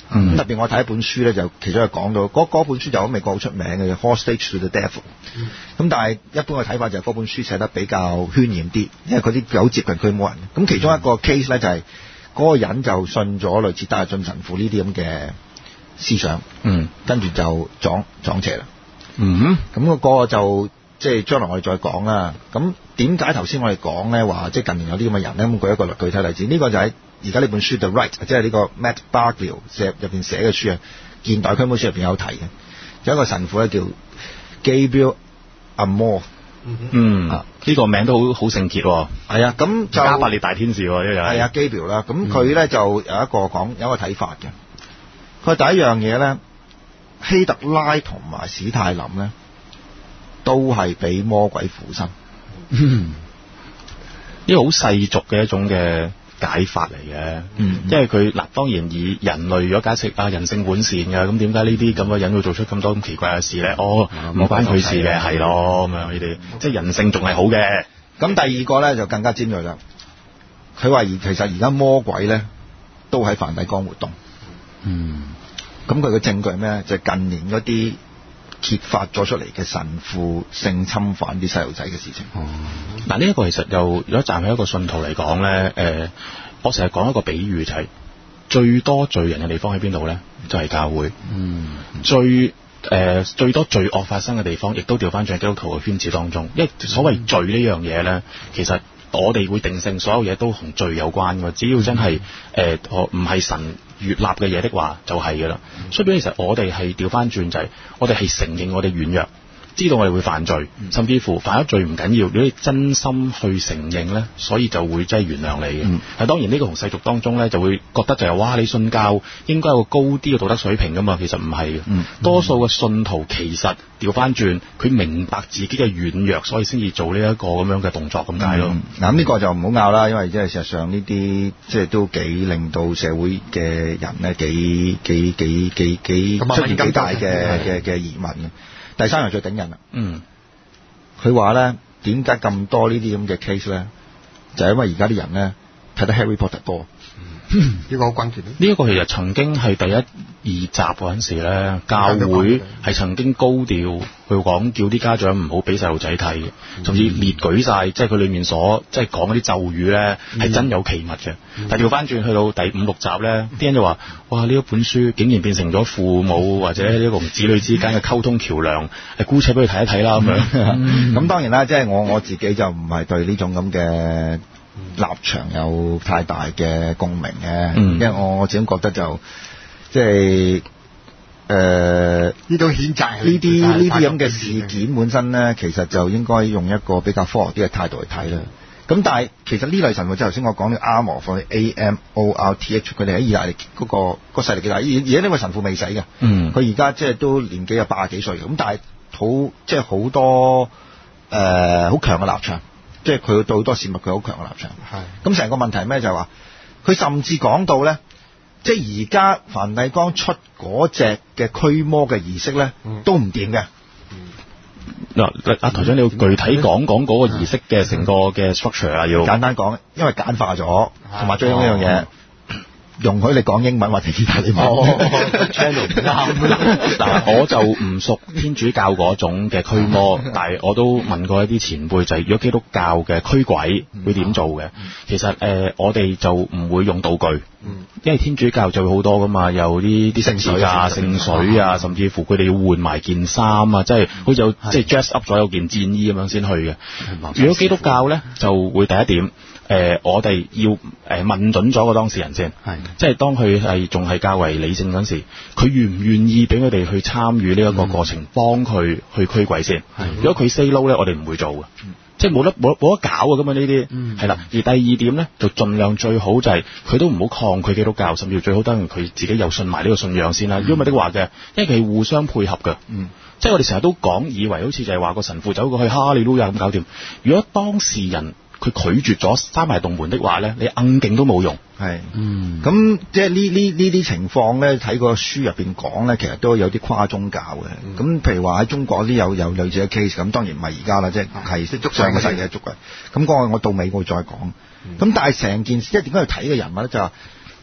嗯、特別我睇一本書咧，就其中係講到嗰嗰本書就喺美國好出名嘅《Hostage to the Devil》。咁、嗯、但係一般嘅睇法就係嗰本書寫得比較渲染啲，因為嗰啲好接近驅魔人。咁其中一個 case 咧就係、是、嗰個人就信咗類似戴日進神父呢啲咁嘅思想，嗯，跟住就撞撞邪啦。嗯，咁、那、嗰個就即係將來我哋再講啦。咁點解頭先我哋講咧話，即係近年有啲咁嘅人咧？咁舉一個具體例子，呢、這個就喺而家呢本書 The Right， 即係呢個 Matt Barkley 寫入邊寫嘅書啊，現代驅魔書入邊有提嘅，有一個神父咧叫 Gabriel Amor。 嗯，呢、啊這個名都好好聖潔喎。係啊，咁就加百列大天使喎，呢個係。 係啊 ，Gabriel 啦，咁佢咧就有一個講有一個睇法嘅。佢第一樣嘢咧，希特拉同埋史泰林咧，都係俾魔鬼附身。 嗯，呢個好世俗嘅一種嘅解法嚟嘅。嗯，因為佢嗱當然以人類如果解釋啊人性本善嘅，咁點解呢啲咁嘅人會做出咁多咁奇怪嘅事咧？哦，唔關佢事嘅，係咯咁樣呢啲，即係人性仲係好嘅。 咁第二個咧就更加尖鋭啦。佢話而其實而家魔鬼咧都喺梵蒂岡活動。嗯，咁佢嘅證據係咩？就係、近年嗰啲揭發咗出嚟嘅神父性侵犯啲細路仔嘅事情。哦、 嗯，嗱呢一個其實又如果站喺一個信徒嚟講咧，誒、呃，我成日講一個比喻就係、是、最多罪人嘅地方喺邊度咧？就係、是、教會。嗯，最誒、呃、最多罪惡發生嘅地方，亦都調翻轉基督徒嘅圈子當中。因為所謂罪呢樣嘢咧，其實我哋會定性所有嘢都同罪有關嘅。只要真係誒唔係神越立嘅嘢的話就係嘅啦，所以其實我哋係調翻轉就係、是、我哋係承認我哋軟弱，知道我哋會犯罪，甚至乎犯咗罪唔緊要，如果你真心去承認咧，所以就會真係原諒你嘅。嗯，但當然呢個同世俗當中咧就會覺得就係、是、哇你信教應該有個高啲嘅道德水平噶嘛，其實唔係嘅。嗯，多數嘅信徒其實調翻轉，佢明白自己嘅軟弱，所以先至做呢一個咁樣嘅動作咁解咯。 嗱咁呢個就唔好拗啦，因為即係事實上呢啲即係都幾令到社會嘅人咧幾幾幾幾幾出現幾大嘅嘅嘅疑問嘅。第三樣最頂人啦。嗯，佢話咧點解咁多呢啲咁嘅 case 咧？就係因為而家啲人咧睇得 Harry Potter 多。 呢、這個好關鍵。 呢一個其實曾經係第一二集嗰陣時咧，教會係曾經高調去講，叫啲家長唔好俾細路仔睇，甚至列舉晒，即係佢裏面所即係講嗰啲咒語咧，係、嗯、真有其物嘅。嗯、但係調翻轉去到第五六集咧，啲、嗯、人就話：哇！呢一本書竟然變成咗父母或者呢個同子女之間嘅溝通橋梁，係姑且俾佢睇一睇啦咁樣。咁、 嗯嗯、當然啦，即係我我自己就唔係對呢種咁嘅立場有太大嘅共鳴嘅、嗯，因為我我始終覺得就即係誒呢種譴責呢啲呢啲咁嘅事件本身咧，其實就應該用一個比較科學啲嘅態度去睇啦。咁但係其實呢類神父即係頭先我講嘅 Amor A M O R T H， 佢哋喺意大利嗰、嗰個、嗰個勢力幾大，而而家呢位神父未死嘅，嗯，佢而家即係都年紀有八十幾歲嘅，咁但係好即係好多誒好強嘅立場。即係佢對好多事物佢好強嘅立場，係咁成個問題係咩？就係話佢甚至講到咧，即係而家梵蒂岡出嗰隻嘅驅魔嘅儀式咧、嗯，都唔掂嘅。 嗱、嗯，阿台長你要具體講講嗰個儀式嘅成個嘅 structure 啊，要簡單講，因為簡化咗，同埋最緊要一樣嘢。容許你講英文或者意大利文。channel 唔啱。 嗱，我就唔熟天主教嗰種嘅驅魔，但係我都問過一啲前輩，就係、是、如果基督教嘅驅鬼會點做嘅、嗯？其實誒、呃，我哋就唔會用道具，嗯、因為天主教就會好多噶嘛，有啲啲聖水啊、聖水啊，甚至乎佢哋要換埋件衫啊，即係好似有即係 dress up 咗有件戰衣咁樣先去嘅。如果基督教咧，就會第一點。誒、呃，我哋要誒、呃、問準咗個當事人先，係，即係當佢係仲係較為理性嗰陣時，佢願唔願意俾佢哋去參與呢一個過程，幫佢去驅鬼先。係，如果佢 say no 咧，我哋唔會做嘅、嗯，即係冇得冇冇得搞啊！咁啊呢啲，係、嗯、啦。而第二點咧，就盡量最好就係佢都唔好抗拒基督教，甚至最好等佢自己又信埋呢個信仰先啦。如果唔係的話嘅，因為佢係互相配合嘅。嗯，即係我哋成日都講，以為好似就係話個神父走過去哈利路亞咁搞掂。如果當事人佢拒絕咗閂埋洞門的話咧，你硬勁都冇用。係，嗯，咁即係呢呢呢啲情況咧，睇個書入邊講咧，其實都有啲誇宗教嘅。咁、嗯、譬如話喺中國啲有有類似嘅 case，咁當然唔係而家啦，即係係上個世紀嘅捉嘅。咁嗰個我到尾我會再講。咁、嗯、但係成件事，即係點解要睇嘅人物咧？就係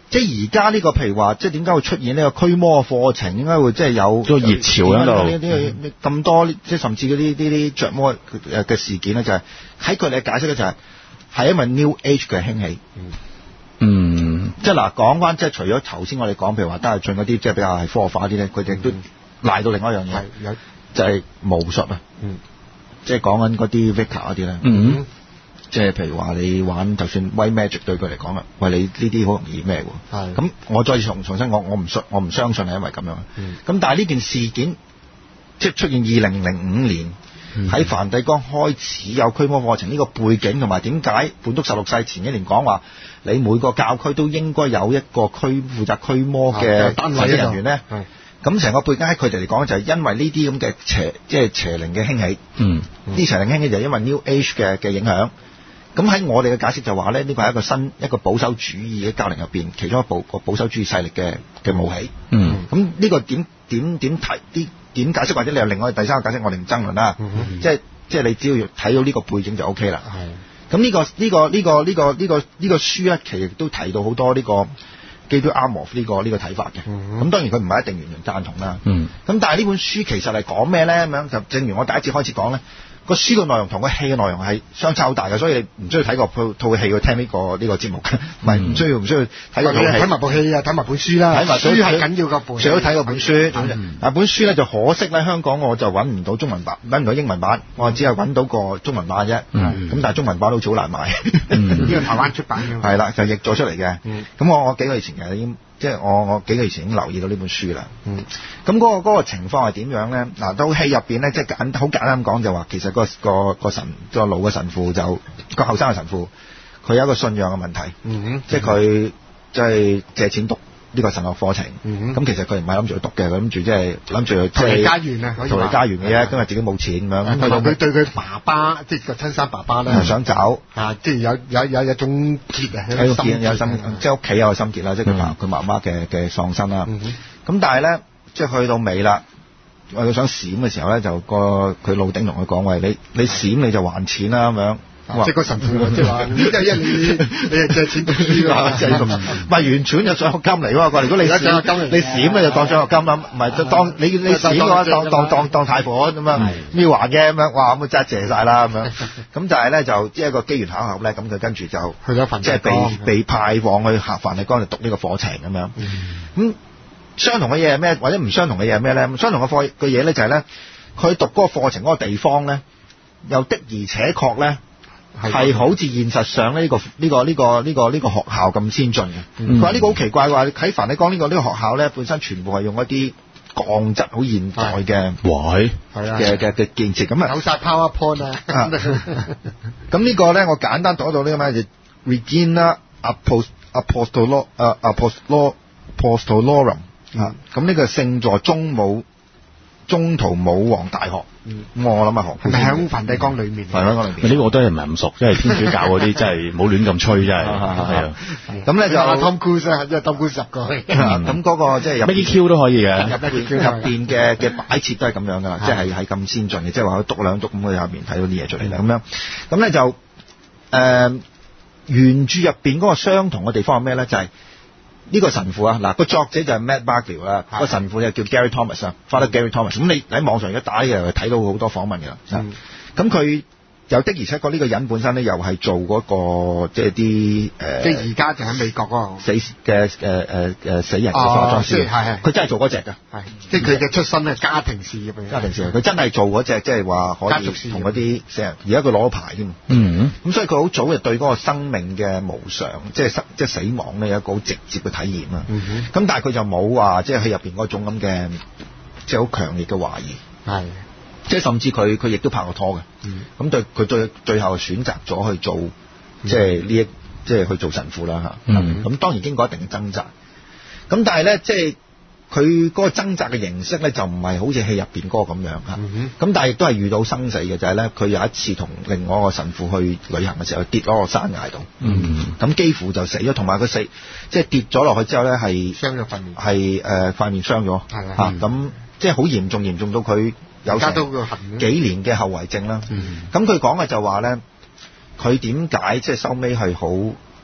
即係而家呢個譬如話，即係點解會出現呢個驅魔嘅課程？點解會即係有個熱潮喺度？ 呢啲咁多，即係甚至嗰啲呢啲着魔誒嘅事件咧，就係喺佢哋嘅解釋咧，就係係因為 New Age 嘅興起。 嗯。嗯， 即係嗱，講翻即係除咗頭先我哋講，譬如話德日進嗰啲，即係比較係科學化啲咧，佢哋都賴到另外一樣嘢， 有就係巫術啊。嗯。即係講緊嗰啲 Wicca 嗰啲咧。 嗯。 即係譬如話你玩就算 White Magic 對佢嚟講啦，喂你呢啲好容易咩喎？係。咁我再重重新講，我唔信，我唔相信係因為咁樣。嗯。咁但係呢件事件即係出現二零零五年喺、嗯、梵蒂岡開始有驅魔課程呢個背景，同埋點解本篤十六世前一年講話你每個教區都應該有一個驅負責驅魔嘅單位人員咧？咁成個背景喺佢哋嚟講就係因為呢啲咁嘅邪即係邪靈嘅興起。嗯。呢邪靈興起就係因為 New Age 嘅嘅影響。咁喺我哋嘅解釋就話咧，呢個係一個新一個保守主義嘅教靈入邊，其中一部個保守主義勢力嘅嘅武器。嗯。咁呢個點點點提啲點解釋，或者你有另外第三個解釋，我哋唔爭論啦。嗯、即係即係你只要睇到呢個背景就 O K 啦。係。咁呢個呢個呢個呢個呢個呢個書咧，其實都提到好多呢個基督阿摩呢個呢個睇法嘅。咁、嗯、當然佢唔係一定完全贊同啦。嗯。咁但係呢本書其實係講咩咧？咁樣就正如我第一次開始講咧。個書嘅內容同個戲嘅內容係相差好大嘅，所以你唔需要睇過套套戲去聽呢個呢個節目嘅，唔係唔需要唔需要睇過套戲。睇埋部戲啊，睇埋本書啦。睇埋書係緊要嘅本。最好睇過本書。嗱本書咧就可惜咧，香港我就揾唔到中文版，揾唔到英文版，我只係揾到個中文版啫。咁但係中文版都好似好難買。呢個台灣出版嘅。係啦，就譯咗出嚟嘅。咁我我幾個月前其實已經。即係我我幾個月前已經留意到呢本書啦。嗯。咁嗰、嗰個嗰、嗰個情況係點樣咧？嗱，到戲入邊咧，即係簡好簡單講就話，其實、嗰個、嗰個、嗰個神、嗰個老嘅神父就、嗰個後生嘅神父，佢有一個信仰嘅問題。嗯哼。即係佢即係借錢讀呢個神學課程。嗯咁其實佢唔係諗住去讀嘅，佢諗住即係諗住去逃離家園啊，逃離家園嘅啫，因為自己冇錢咁樣。同埋佢對佢爸爸，即係個親生爸爸咧，想走啊！即係有有有有一種結啊，有心有心，即係屋企有個心結啦，即係佢爸佢媽媽嘅嘅喪生啦。咁但係咧，即係去到尾啦，佢想閃嘅時候咧，就個佢老頂同佢講：喂，你你閃你就還錢啦咁樣。即係個神父即係話，即係因為你你係借錢讀書啊，即係咁。唔係完全就獎學金嚟喎，如果你閃你閃咧就當獎學金啦，唔係當你你閃嘅話當當當當貸款咁樣，要還嘅咁樣，哇咁啊真係謝曬啦咁樣。咁就係咧就即係一個機緣巧合咧，咁佢跟住就去咗梵蒂岡，即係被被派往去梵蒂岡嚟讀呢個課程咁樣。咁相同嘅嘢係咩？或者唔相同嘅嘢係咩咧？相同嘅課嘅嘢咧就係咧，佢讀嗰個課程嗰個地方咧，又的而且確咧。係好似現實上呢、呢個呢、呢個呢、呢個呢、呢個呢、呢個學校咁先進嘅。佢話呢個好奇怪，話喺梵蒂岡呢個呢個學校咧，本身全部係用一啲鋼質好現代嘅，喂，嘅嘅嘅建設咁啊，有晒 PowerPoint 啊。咁呢個咧，我簡單讀到呢個咩就 Regina Apost Apostolo 啊 Apostolo Apostolorum 啊，咁呢個聖座中武中途武王大學。嗯，我諗啊，學係咪喺梵蒂岡裏面？梵蒂岡裏面呢個我都係唔係咁熟，因為天主教嗰啲真係冇亂咁吹，真係係啊。咁咧就 Tom Cruise 啊，即係 Tom Cruise 入過去。咁嗰個即係入 Maggie Q 都可以嘅，入入邊嘅嘅擺設都係咁樣噶啦，即係係咁先進嘅，即係話佢篤兩篤咁，佢入面睇到啲嘢出嚟啦，咁樣。咁咧就誒原著入邊嗰個相同嘅地方係咩咧？就係呢個神父啊，嗱個作者就係 Matt Barkley 啦，個神父就叫 Gary Thomas 啊，Father Gary Thomas。咁你喺網上而家打嘅睇到好多訪問㗎啦。咁佢有的而且確呢個人本身咧，又係做嗰個即係啲誒，即係而家就喺美國嗰個死嘅誒誒誒死人嘅化妝師，係係，佢真係做嗰隻㗎，係，即係佢嘅出身係家庭事業嘅，家庭事業，佢真係做嗰隻，即係話可以同嗰啲死人，而家佢攞咗牌添，嗯，咁所以佢好早就對嗰個生命嘅無常，即係即係死亡咧有一個好直接嘅體驗啊，咁但係佢就冇話即係喺入邊嗰種咁嘅即係好強烈嘅懷疑，係。即係甚至佢佢亦都拍過拖嘅，咁、嗯、對佢最最後選擇咗去做，即係呢一即係去做神父啦嚇。咁、嗯、當然經過一定嘅掙扎，咁但係咧即係佢嗰個掙扎嘅形式咧就唔係好似戲入邊嗰個咁樣嚇。咁、嗯、但係亦都係遇到生死嘅，就係咧佢有一次同另外一個神父去旅行嘅時候跌咗個山崖度，咁、嗯、幾乎就死咗，同埋佢死即係跌咗落去之後咧係傷咗塊面，係誒塊面傷咗嚇，咁即係好嚴重，嚴重到佢。有成幾年嘅後遺症啦，咁佢講嘅就話咧，佢點解即係收尾係好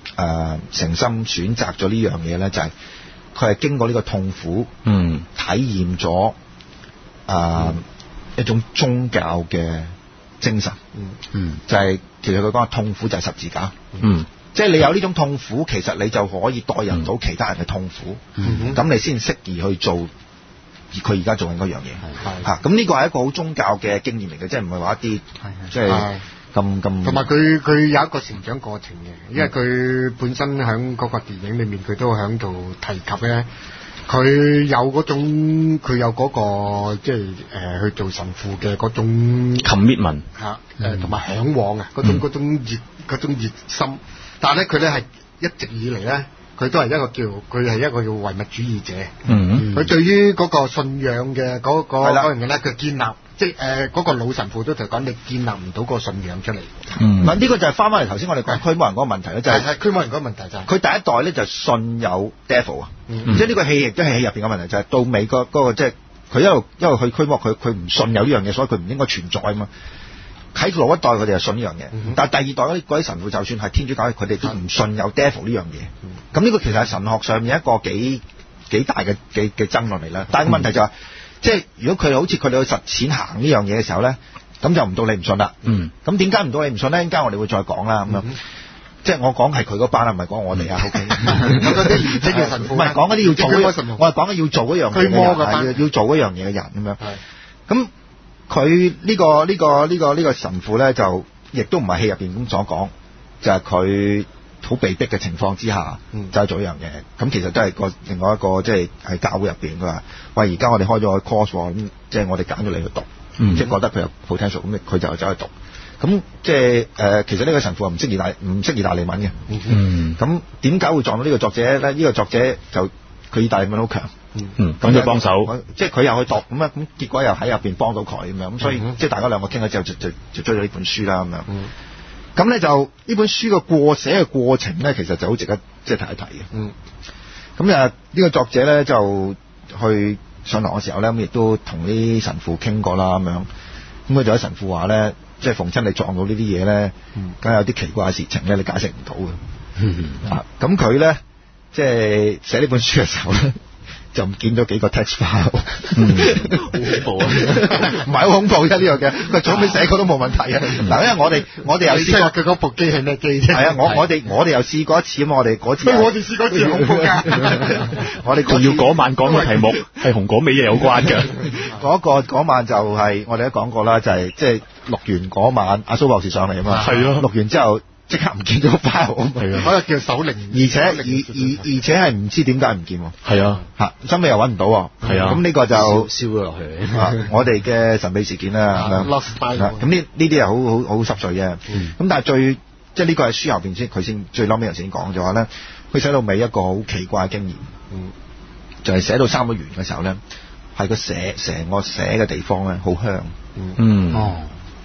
誒誠心選擇咗呢樣嘢咧，就係佢係經過呢個痛苦， 嗯， 體驗咗誒、呃嗯、一種宗教嘅精神， 嗯嗯， 就係、是、其實佢講痛苦就係十字架， 嗯， 即係你有呢種痛苦，其實你就可以代入到其他人嘅痛苦， 嗯， 咁你先適宜去做佢而家做緊嗰樣嘢，嚇，咁呢個係一個好宗教嘅經驗嚟嘅，即係唔係話一啲即係咁咁。同埋佢佢有一個成長過程嘅，因為佢本身喺嗰個電影裏面，佢都喺度提及咧，佢有嗰種佢有嗰、嗰個即係誒、呃、去做神父嘅嗰種 commitment 嚇誒同埋嚮往啊，嗰種嗰、嗯、種熱嗰種熱心，但係咧佢咧係一直以嚟咧。佢都係一個叫佢係一個叫唯物主義者。嗯，佢對於嗰個信仰嘅嗰、嗰個嗰樣嘢咧，佢建立即係誒嗰個老神父都就講你建立唔到個信仰出嚟。 嗯，嗱呢個就係翻返嚟頭先我哋講驅魔人嗰個問題咧，就係係驅魔人嗰個問題就係、是、 佢第一代咧就信有 devil 啊、 嗯， 即係呢個戲亦都係戲入邊嘅問題，就係、是、到尾嗰、嗰個即係佢一路一路去驅魔，佢佢唔信有呢樣嘢，所以佢唔應該存在啊嘛。喺老一代佢哋就信呢樣嘢，嗯、但係第二代嗰啲嗰啲神父就算係天主教，佢哋都唔信有 devil 呢樣嘢。咁、嗯、呢個其實係神學上面一個幾幾大嘅嘅嘅爭論嚟啦。但係個問題就係、是，即係如果佢哋好似佢哋去實踐行呢樣嘢嘅時候咧，咁就唔到你唔信啦。嗯。咁點解唔到你唔信咧？陣間我哋會再講啦。咁、嗯、樣，即係我講係佢嗰班啊，唔係講我哋啊。O K。咁嗰啲年青嘅神父，唔係講嗰啲要做嗰樣，我係講緊要做嗰樣嘢嘅人，要做嗰樣嘢嘅人咁樣。係。咁。佢呢、這個呢、這個呢、這個呢、這個神父咧，就亦都唔係戲入邊咁所講，就係佢好被逼嘅情況之下，嗯、就係做一樣嘢。咁其實都係個另外一個，即係喺教會入邊，佢話：喂，而家我哋開咗個 course，咁即係我哋揀咗你去讀，嗯、即係覺得佢有 potential，咁佢就走去讀。咁即係誒、呃，其實呢個神父唔識意大唔識意大利文嘅。嗯。咁點解會撞到呢個作者咧？呢、這個作者就佢意大利文好強。 嗯，咁就幫手， 即係佢又去讀咁啊，咁結果又喺入邊幫到佢咁樣，咁所以、嗯、即係大家兩個傾咗之後就就就追咗呢本書啦咁樣。咁、嗯、咧就呢本書嘅過寫嘅過程咧，其實就好值得即係睇一睇嘅。嗯。咁啊，呢個作者咧就去上堂嘅時候咧，咁亦都同啲神父傾過啦咁樣。咁佢就喺神父話咧，即係逢親你撞到呢啲嘢咧，梗係有啲奇怪嘅事情咧，你解釋唔到嘅。嗯。啊，咁佢咧即係寫呢本書嘅時候咧。就唔見咗幾個 text file，嗯，好恐怖啊！唔係好恐怖啫呢樣嘅，佢早尾寫過都冇問題啊。嗱，因為我哋我哋有試過佢嗰部機係咩機啫？係啊，我我哋我哋又試過一次啊嘛，我哋嗰次我哋試過一次恐怖㗎。我哋仲要嗰晚講嘅題目係同嗰味嘢有關嘅。嗰個嗰晚就係我哋都講過啦，就係即係錄完嗰晚，阿蘇博士上嚟啊嘛。係咯，錄完之後。即刻唔見咗 file，係啊，嗰個叫守靈，而且而而而且係唔知點解唔見喎，係啊，嚇，收尾又揾唔到喎，係啊，咁呢個就燒咗落去，啊、我哋嘅神秘事件啦，咁樣，咁呢呢啲係好好好濕碎嘅，咁、嗯、但係最即係呢個係書後邊先，佢先最嬲尾又先講咗話咧，佢寫到尾一個好奇怪嘅經驗，嗯，就係、是、寫到三個月嘅時候咧，係個寫成個寫嘅地方咧好香，嗯，嗯哦。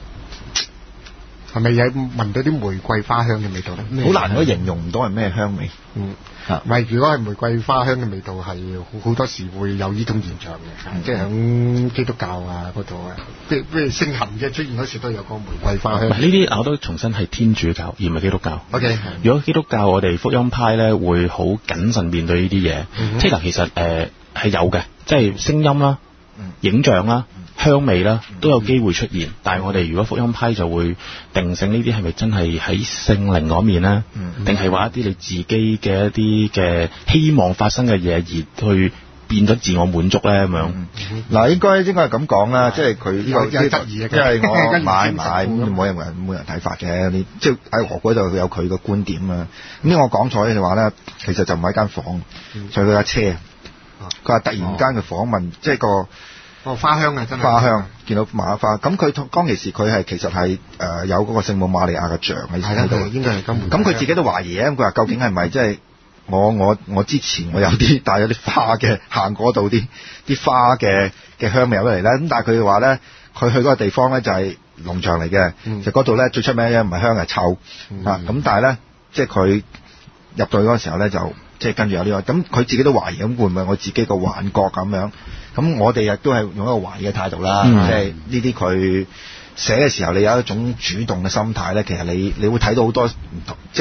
係咪有聞到啲玫瑰花香嘅味道咧？好難可以形容唔到係咩香味。嗯，唔係，如果係玫瑰花香嘅味道，係好多時會有呢種現象嘅、嗯，即係喺基督教啊嗰度啊，即係譬如聖行嘅出現嗰時都有個玫瑰花香。呢啲我都重新係天主教而唔係基督教。O、okay, K， 如果基督教我哋福音派咧會好謹慎面對呢啲嘢。即係其實誒係、呃、有嘅，即係聲音啦、嗯、影像啦。香味啦，都有機會出現，嗯、但係我哋如果福音派就會定性呢啲係咪真係喺聖靈嗰面咧？定係話一啲你自己嘅一啲嘅希望發生嘅嘢而去變咗自我滿足咧咁樣？嗱、嗯嗯，應該應該係咁講啦，即係佢呢個有質疑嘅，因為我買買咁冇人冇人睇法嘅，你即係喺俄國度有佢個觀點啊。咁呢我講錯嘅話咧，其實就唔係一間房，就係佢架車。佢話突然間嘅訪問，即係個。哦，花香啊，真係花香，見到馬花。咁佢當其時佢係其實係誒、呃、有嗰個聖母瑪利亞嘅像喺度，應該係金。咁佢自己都懷疑啊，佢話究竟係咪即係我我我之前我有啲帶咗啲花嘅行嗰度啲啲花嘅嘅香味入嚟咧？咁但係佢話咧，佢去嗰個地方咧就係農場嚟嘅、嗯，就嗰度咧最出名嘅唔係香係臭、嗯、啊。咁但係咧，即係佢入到去嗰個時候咧就。即係跟住有呢、這個，咁佢自己都懷疑，咁會唔會我自己個幻覺咁樣？咁我哋亦都係用一個懷疑嘅態度啦。嗯、即係呢啲佢寫嘅時候，你有一種主動嘅心態咧，其實你你會睇到好多唔同，即係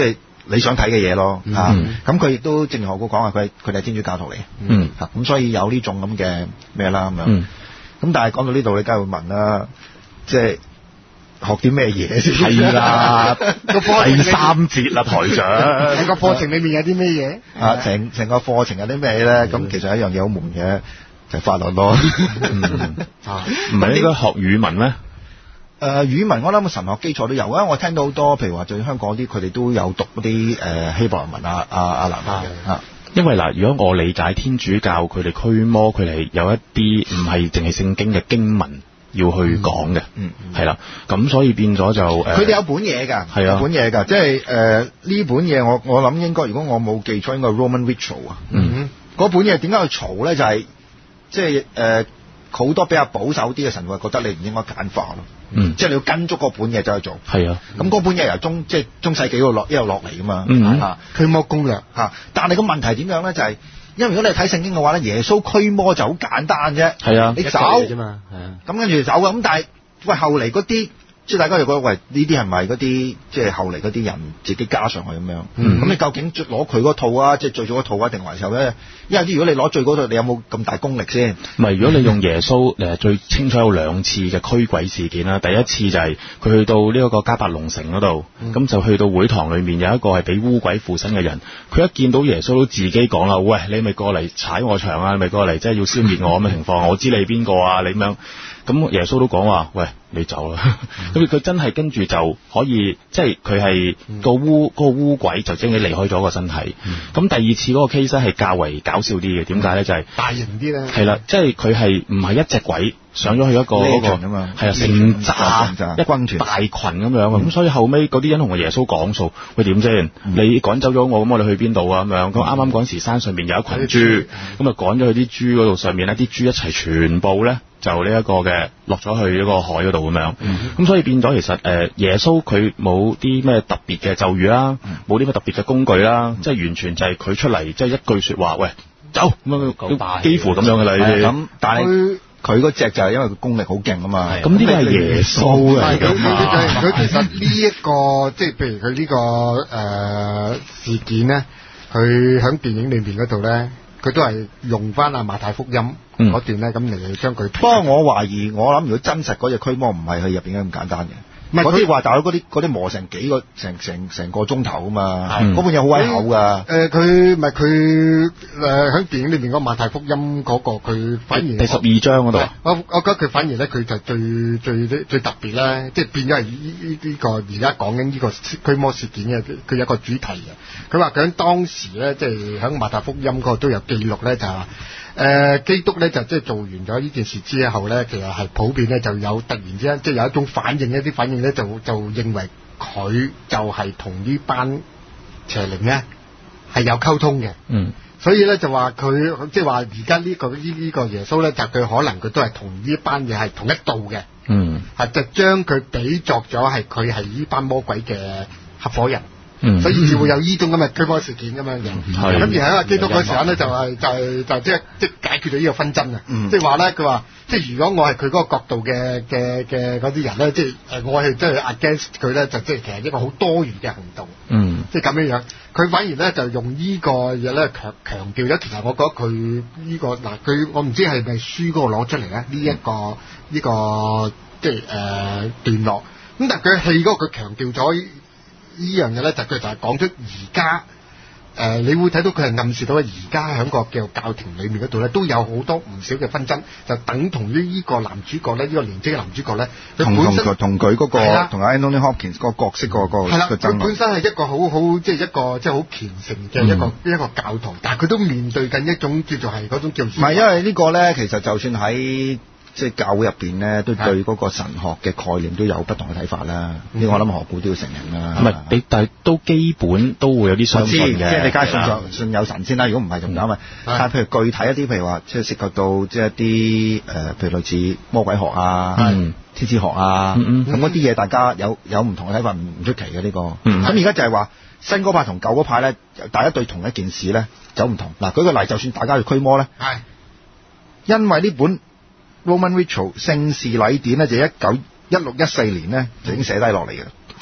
你想睇嘅嘢咯嚇。咁嗯佢亦都正如何故講啊，佢佢哋係天主教徒嚟嘅， 嗯嚇咁所以有呢種咁嘅咩啦咁樣。 嗯咁但係講到呢度，你梗係會問啦，即係學啲咩嘢先？ 係啦， 個課程第三節啦，台長。 喺個課程裏面有啲咩嘢？ 啊，成成個課程有啲咩咧？咁其實一樣嘢好悶嘅，就係法律咯。 啊， 唔係應該學語文咩？ 誒、呃、語文我諗神學基礎都有啊！我聽到好多，譬如話在香港啲，佢哋都有讀嗰啲誒希伯來文啊、啊阿蘭文嘅啊。 因為嗱，如果我理解天主教佢哋驅魔，佢哋有一啲唔係淨係聖經嘅經文要去講嘅， 嗯， 係啦，咁所以變咗就誒， 佢哋有本嘢㗎， 係啊有本嘢㗎，即係誒呢本嘢我我諗應該，如果我冇記錯，應該係 Roman Ritual 啊。 嗯， 嗰本嘢點解去嘈咧？就係即係誒好多比較保守啲嘅神會覺得你唔應該簡化咯。 嗯， 即係你要跟足嗰本嘢走去做。 係啊， 咁嗰本嘢由中即係中世紀嗰度落一路落嚟㗎嘛。 嗯嚇驅魔攻略嚇，但係個問題點樣咧？就係因為如果你睇聖經嘅話咧，耶穌驅魔就好簡單啫。 係啊， 你走啫嘛，係啊。 咁跟住就走嘅，咁但係喂後嚟嗰啲，即係大家又覺得喂呢啲係咪嗰啲即係後嚟嗰啲人自己加上去咁樣？咁、 嗯、 你究竟攞佢嗰套啊，即係最早嗰套啊，定還是後咧？因為啲如果你攞最嗰套，你有冇咁大功力先？ 唔係，如果你用耶穌誒最清楚有兩次嘅驅鬼事件啦，第一次就係佢去到呢一個迦百農城嗰度，咁、嗯、就去到會堂裏面有一個係俾污鬼附身嘅人，佢一見到耶穌都自己講啦，喂，你咪過嚟踩我場啊，你咪過嚟即係要消滅我咁嘅情況，我知你係邊個啊，你咁樣。咁耶穌都講話，喂，你走啦。咁佢、嗯、真係跟住就可以，即係佢係個污嗰、嗰個污鬼就將佢離開咗個身體。咁、嗯、第二次嗰個 case 係較為搞笑啲嘅，點解咧？就係、是、 大型啲咧。 係啦，即係佢係唔係一隻鬼上咗去一個嗰、嗰個，係啊，成扎一軍團大群咁樣。咁、嗯、所以後尾嗰啲人同耶穌講數，喂點先？嗯、你趕走咗我，咁我哋去邊度啊？咁樣咁啱啱嗰陣時山上面有一群豬，咁啊趕咗去啲豬嗰度上面呢啲豬一齊全部咧。就呢一個嘅落咗去一個海嗰度咁樣，咁、嗯、所以變咗其實誒耶穌佢冇啲咩特別嘅咒語啦，冇啲咩特別嘅工具啦，即、嗯、係完全就係佢出嚟即係一句説話，喂走咁樣，幾乎咁樣嘅啦。咁但係佢嗰隻就係因為佢功力好勁啊嘛。咁呢個係耶穌嚟㗎嘛。 佢其實呢、這、一個即係譬如佢呢、這個誒、呃、事件咧，佢喺電影裏邊嗰度咧。佢都係用翻阿馬太福音嗰段咧，咁嚟將佢。不過我懷疑，我諗如果真實嗰隻驅魔唔係佢入邊咁簡單嘅。嗰啲話大佬嗰啲嗰啲磨成幾個成成成個鐘頭啊嘛，嗰本嘢好威口㗎。誒佢咪佢誒喺電影裏邊嗰馬太福音嗰、嗰個佢反而第十二章嗰度。 我我覺得佢反而咧佢就最最最特別咧，即係變咗係呢呢個而家講緊呢個驅魔事件嘅，佢有一個主題嘅。佢話佢喺當時咧，即係喺馬太福音嗰度都有記錄咧，就係話。誒、呃、基督咧就即係做完咗呢件事之後咧，其實係普遍咧就有突然之間即係有一種反應，一啲反應咧就就認為佢就係同呢班邪靈咧係有溝通嘅。嗯，所以咧就話佢即係話而家呢個呢呢、這個耶穌咧就佢可能佢都係同呢班嘢係同一道嘅。嗯，係就將佢比作咗係佢係呢班魔鬼嘅合夥人。嗯，所以就會有呢種咁嘅驅魔事件咁樣嘅，咁、嗯、而喺阿基督嗰時候咧就係就係就即係即係解決咗呢個紛爭啊！即係話咧，佢話即係如果我係佢嗰個角度嘅嘅嘅嗰啲人咧，即係誒我係即係 against 佢咧，就即係其實一個好多元嘅行動。嗯，即係咁樣樣，佢反而咧就用呢個嘢咧強強調咗。其實我覺得佢呢、呢個嗱，佢我唔知係咪書嗰度攞出嚟咧呢一個呢、呢個即係誒、呃、段落。咁但係佢戲嗰個佢強調咗。呢樣嘢咧就佢就係講出而家誒，你會睇到佢係暗示到而家喺個叫教廷裏面嗰度咧，都有好多唔少嘅紛爭，就等同於呢個男主角咧，呢、這個年輕嘅男主角咧， 同同佢同佢嗰個同 Anthony Hopkins 個角色個個係啦，佢本身係一個好好即係一個即係好虔誠嘅一個、嗯、一個教徒，但係佢都面對緊一種叫做係嗰種叫唔係，因為呢個咧其實就算喺即係教會入邊咧，都對嗰個神學嘅概念都有不同嘅睇法啦。呢、嗯、個我諗何故都要承認啦。唔係你，但係都基本都會有啲相信嘅。即係你梗係信有信有神先啦。如果唔係就唔啱啊。但係譬如具體一啲，譬如話即係涉及到即係一啲誒、呃，譬如類似魔鬼學啊、嗯、天使學啊，咁嗰啲嘢大家有有唔同嘅睇法，唔唔出奇嘅呢個。咁而家就係話新嗰派同舊嗰派咧，大家對同一件事咧走唔同。嗱，舉個例，就算大家去驅魔咧，係因為呢本。Roman Ritual 聖事禮典咧就一九一六一四年咧就已經寫低落嚟嘅。咁、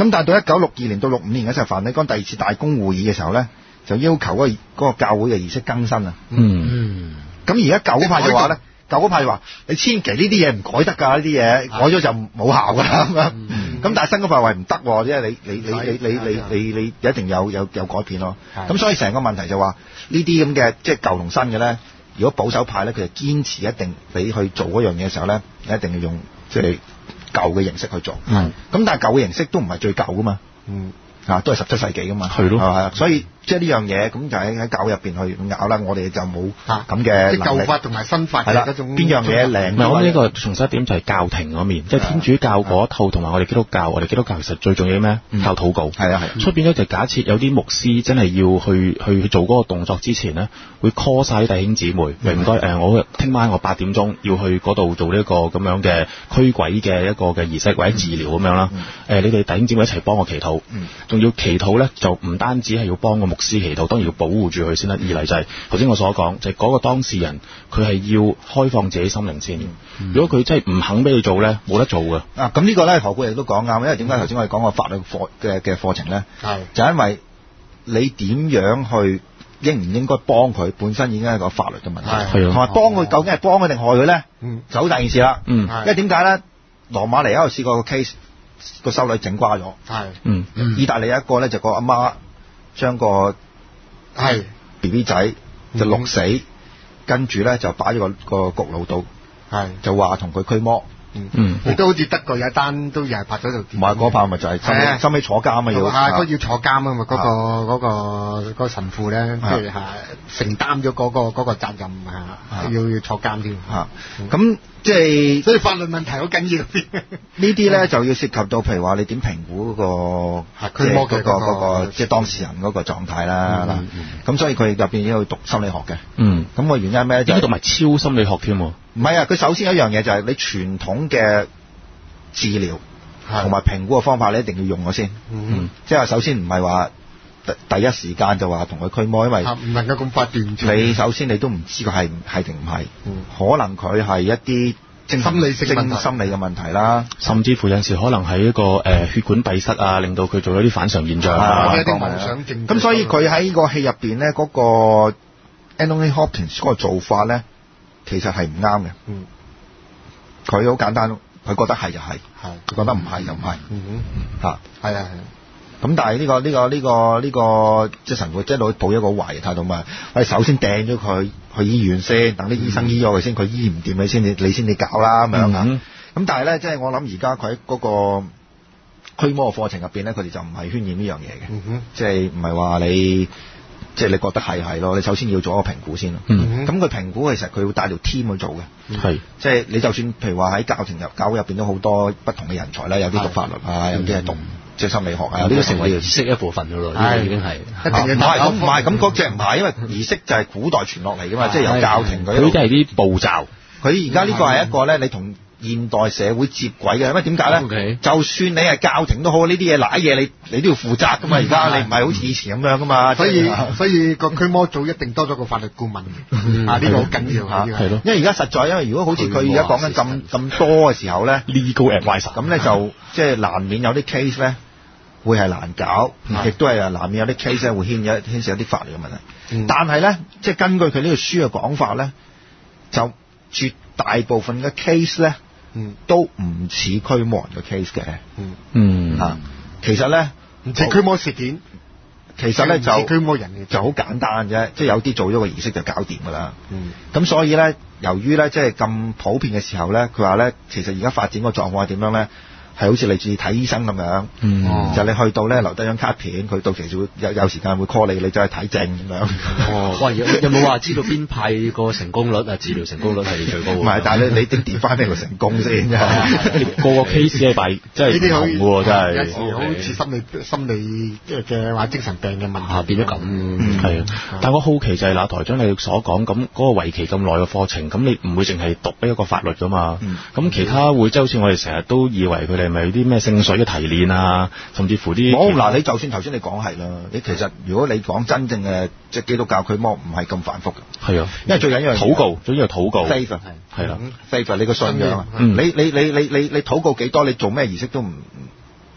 咁但係到一九六二年到六五年嘅時候，梵蒂岡第二次大公會議嘅時候咧，就要求嗰、嗰個嗰、嗰個教會嘅儀式更新啊。 嗯。 咁而家舊派就話咧，舊派就話你千祈呢啲嘢唔改得㗎，呢啲嘢改咗就冇效㗎啦咁樣。咁、嗯、但係新嗰派話唔得喎，即係你你你你你你你你一定有有有改變咯。咁所以成個問題就話呢啲咁嘅即係舊同新嘅咧，如果保守派咧，佢就堅持一定你去做嗰樣嘢嘅時候咧，你一定要用即係舊嘅形式去做。咁、嗯、但係舊嘅形式都唔係最舊㗎嘛。嗯。啊，都係十七世紀㗎嘛。係咯。係啊，所以即係呢樣嘢咁就喺喺教入邊去咬啦。我哋就冇咁嘅即係舊法同埋新法嘅嗰種邊樣嘢靚？ 唔係，我諗呢個重申一點就係教廷嗰面，即係天主教嗰一套同埋我哋基督教。我哋基督教其實最重要咩？靠禱告。係啊係。所以變咗就假設有啲牧師真係要去去做嗰個動作之前呢，會 call 晒啲弟兄姊妹，唔該誒，我聽晚我八點鐘要去嗰度做呢一個咁樣嘅驅鬼嘅一個嘅儀式或者治療咁樣啦。誒，你哋弟兄姊妹一齊幫我祈禱。仲要祈禱咧，就唔單止係要幫個牧師祈禱，當然要保護住佢先啦。二嚟就係頭先我所講，就係、是、嗰個當事人佢係要開放自己心靈先。嗯、如果佢真係唔肯俾你做咧，冇得做㗎。 啊，咁呢個咧何故亦都講啱，因為點解頭先我哋講個法律課嘅嘅課程咧？係就因為你點樣去應唔應該幫佢，本身已經係一個法律嘅問題。係同埋幫佢究竟係幫佢定害佢咧？嗯，就好大件事啦。嗯，因為點解咧？羅馬尼亞度試過個 case。個修女整瓜咗，係，嗯，意大利有一個咧就個阿媽將個係 B B 仔就淥死，嗯、跟住咧就擺咗個個焗爐度，係，就話同佢驅魔，嗯嗯，亦都好似德國有一單都又係拍咗條，唔係嗰拍咪就係收尾收尾坐監啊要，係嗰要坐監啊嘛，嗰、嗰個嗰、嗰個嗰個神父咧，即係承擔咗嗰個嗰個責任啊，要要坐監添，嚇，咁。即係，所以法律問題好緊要。呢啲咧就要涉及到，譬如話你點評估嗰個，即係嗰個嗰個，即係當事人嗰個狀態啦。嗱，咁所以佢入邊要讀心理學嘅。嗯。咁個原因咩咧？就係讀埋超心理學添喎。唔係啊，佢首先一樣嘢就係你傳統嘅治療同埋評估嘅方法，你一定要用咗先。嗯。即係話首先唔係話第第一時間就話同佢驅魔，因為唔能夠咁快斷絕。你首先你都唔知佢係係定唔係，可能佢係一啲心理性問題、心理嘅問題啦， 甚至乎有陣時可能係一個誒、呃、血管閉塞啊，令到佢做咗啲反常現象啊。 一啲妄想症。 咁所以佢喺呢個戲入邊咧，嗰、那個 Anthony Hopkins 嗰個做法咧，其實係唔啱嘅。嗯。佢好簡單，佢覺得係就係、是，佢覺得唔係就唔係。嗯哼。嚇。係啊係啊。咁但係呢、這個呢、這個呢、這個呢、這個即係神父即係攞抱一個懷疑態度嘛，我哋首先掟咗佢去醫院先，等啲醫生醫咗佢先，佢醫唔掂你先，你你先你搞啦咁樣啊。咁、嗯、但係咧，即係我諗而家佢喺嗰個驅魔嘅課程入邊咧，佢哋就唔係渲染呢樣嘢嘅，嗯、即係唔係話你即係你覺得係係咯，你首先要做一個評估先咯。咁佢評估其實佢會帶條 team 去做嘅，係、嗯、即係你就算譬如話喺教廷入教會入邊都好多不同嘅人才啦，有啲讀法律啊，有啲係讀。即係心理學啊，呢個成為儀式一部分噶咯，呢個已經係一定要。唔係咁，唔係咁嗰隻唔係，因為儀式就係古代傳落嚟噶嘛，即係由教廷嗰啲。佢啲係啲步驟。佢而家呢個係一個咧，你同現代社會接軌嘅，因為點解咧？Okay. 就算你係教廷都好，呢啲嘢賴嘢，你你都要負責噶嘛。而家你唔係好似以前咁樣噶嘛。所以所以個驅魔組一定多咗個法律顧問啊，呢個好緊要嚇。係咯。因為而家實在，因為如果好似佢而家講緊咁咁多嘅時候咧，legal adviser 咁咧就即係難免有啲 case 咧。會係難搞，亦都係難免有啲 case 咧會牽有牽涉一啲法律嘅問題。嗯、但係咧，即係根據佢呢個書嘅講法咧，就絕大部分嘅 case 咧，嗯、都唔似驅魔人嘅 case 嘅。嗯嗯嚇、啊，其實咧唔似驅魔事件，其實咧就驅魔人就好簡單啫，即係有啲做咗個儀式就搞掂㗎啦。嗯，咁所以咧，由於咧即係咁普遍嘅時候咧，佢話咧，其實而家發展個狀況係點樣咧？係好似嚟自睇醫生咁樣，嗯、就你去到咧留低張卡片，佢到時就會有有時間會 call 你，你走去睇症咁樣。哦，喂，有有冇話知道邊派個成功率啊？治療成功率係最高？唔係，但係你你點 define 咩叫成功先啫？個個 case 係敗，真係唔同喎，真係。有時好似心理心理嘅嘅話精神病嘅問題變咗咁。係啊，但我好奇就係嗱，台長你所講咁嗰個為期咁耐嘅課程，咁你唔會淨係讀一個法律㗎嘛？咁、嗯、其他會即係好似我哋成日都以為佢哋。咪啲咩聖水嘅提煉啊，甚至乎啲冇嗱，你就算頭先你講係啦，你其實如果你講真正嘅即係基督教驅魔唔係咁繁複嘅，係啊，因為最緊要係禱告，最緊要係禱告 faith 係係啦 faith 你個信仰，嗯、你你你你你你禱告幾多，你做咩儀式都唔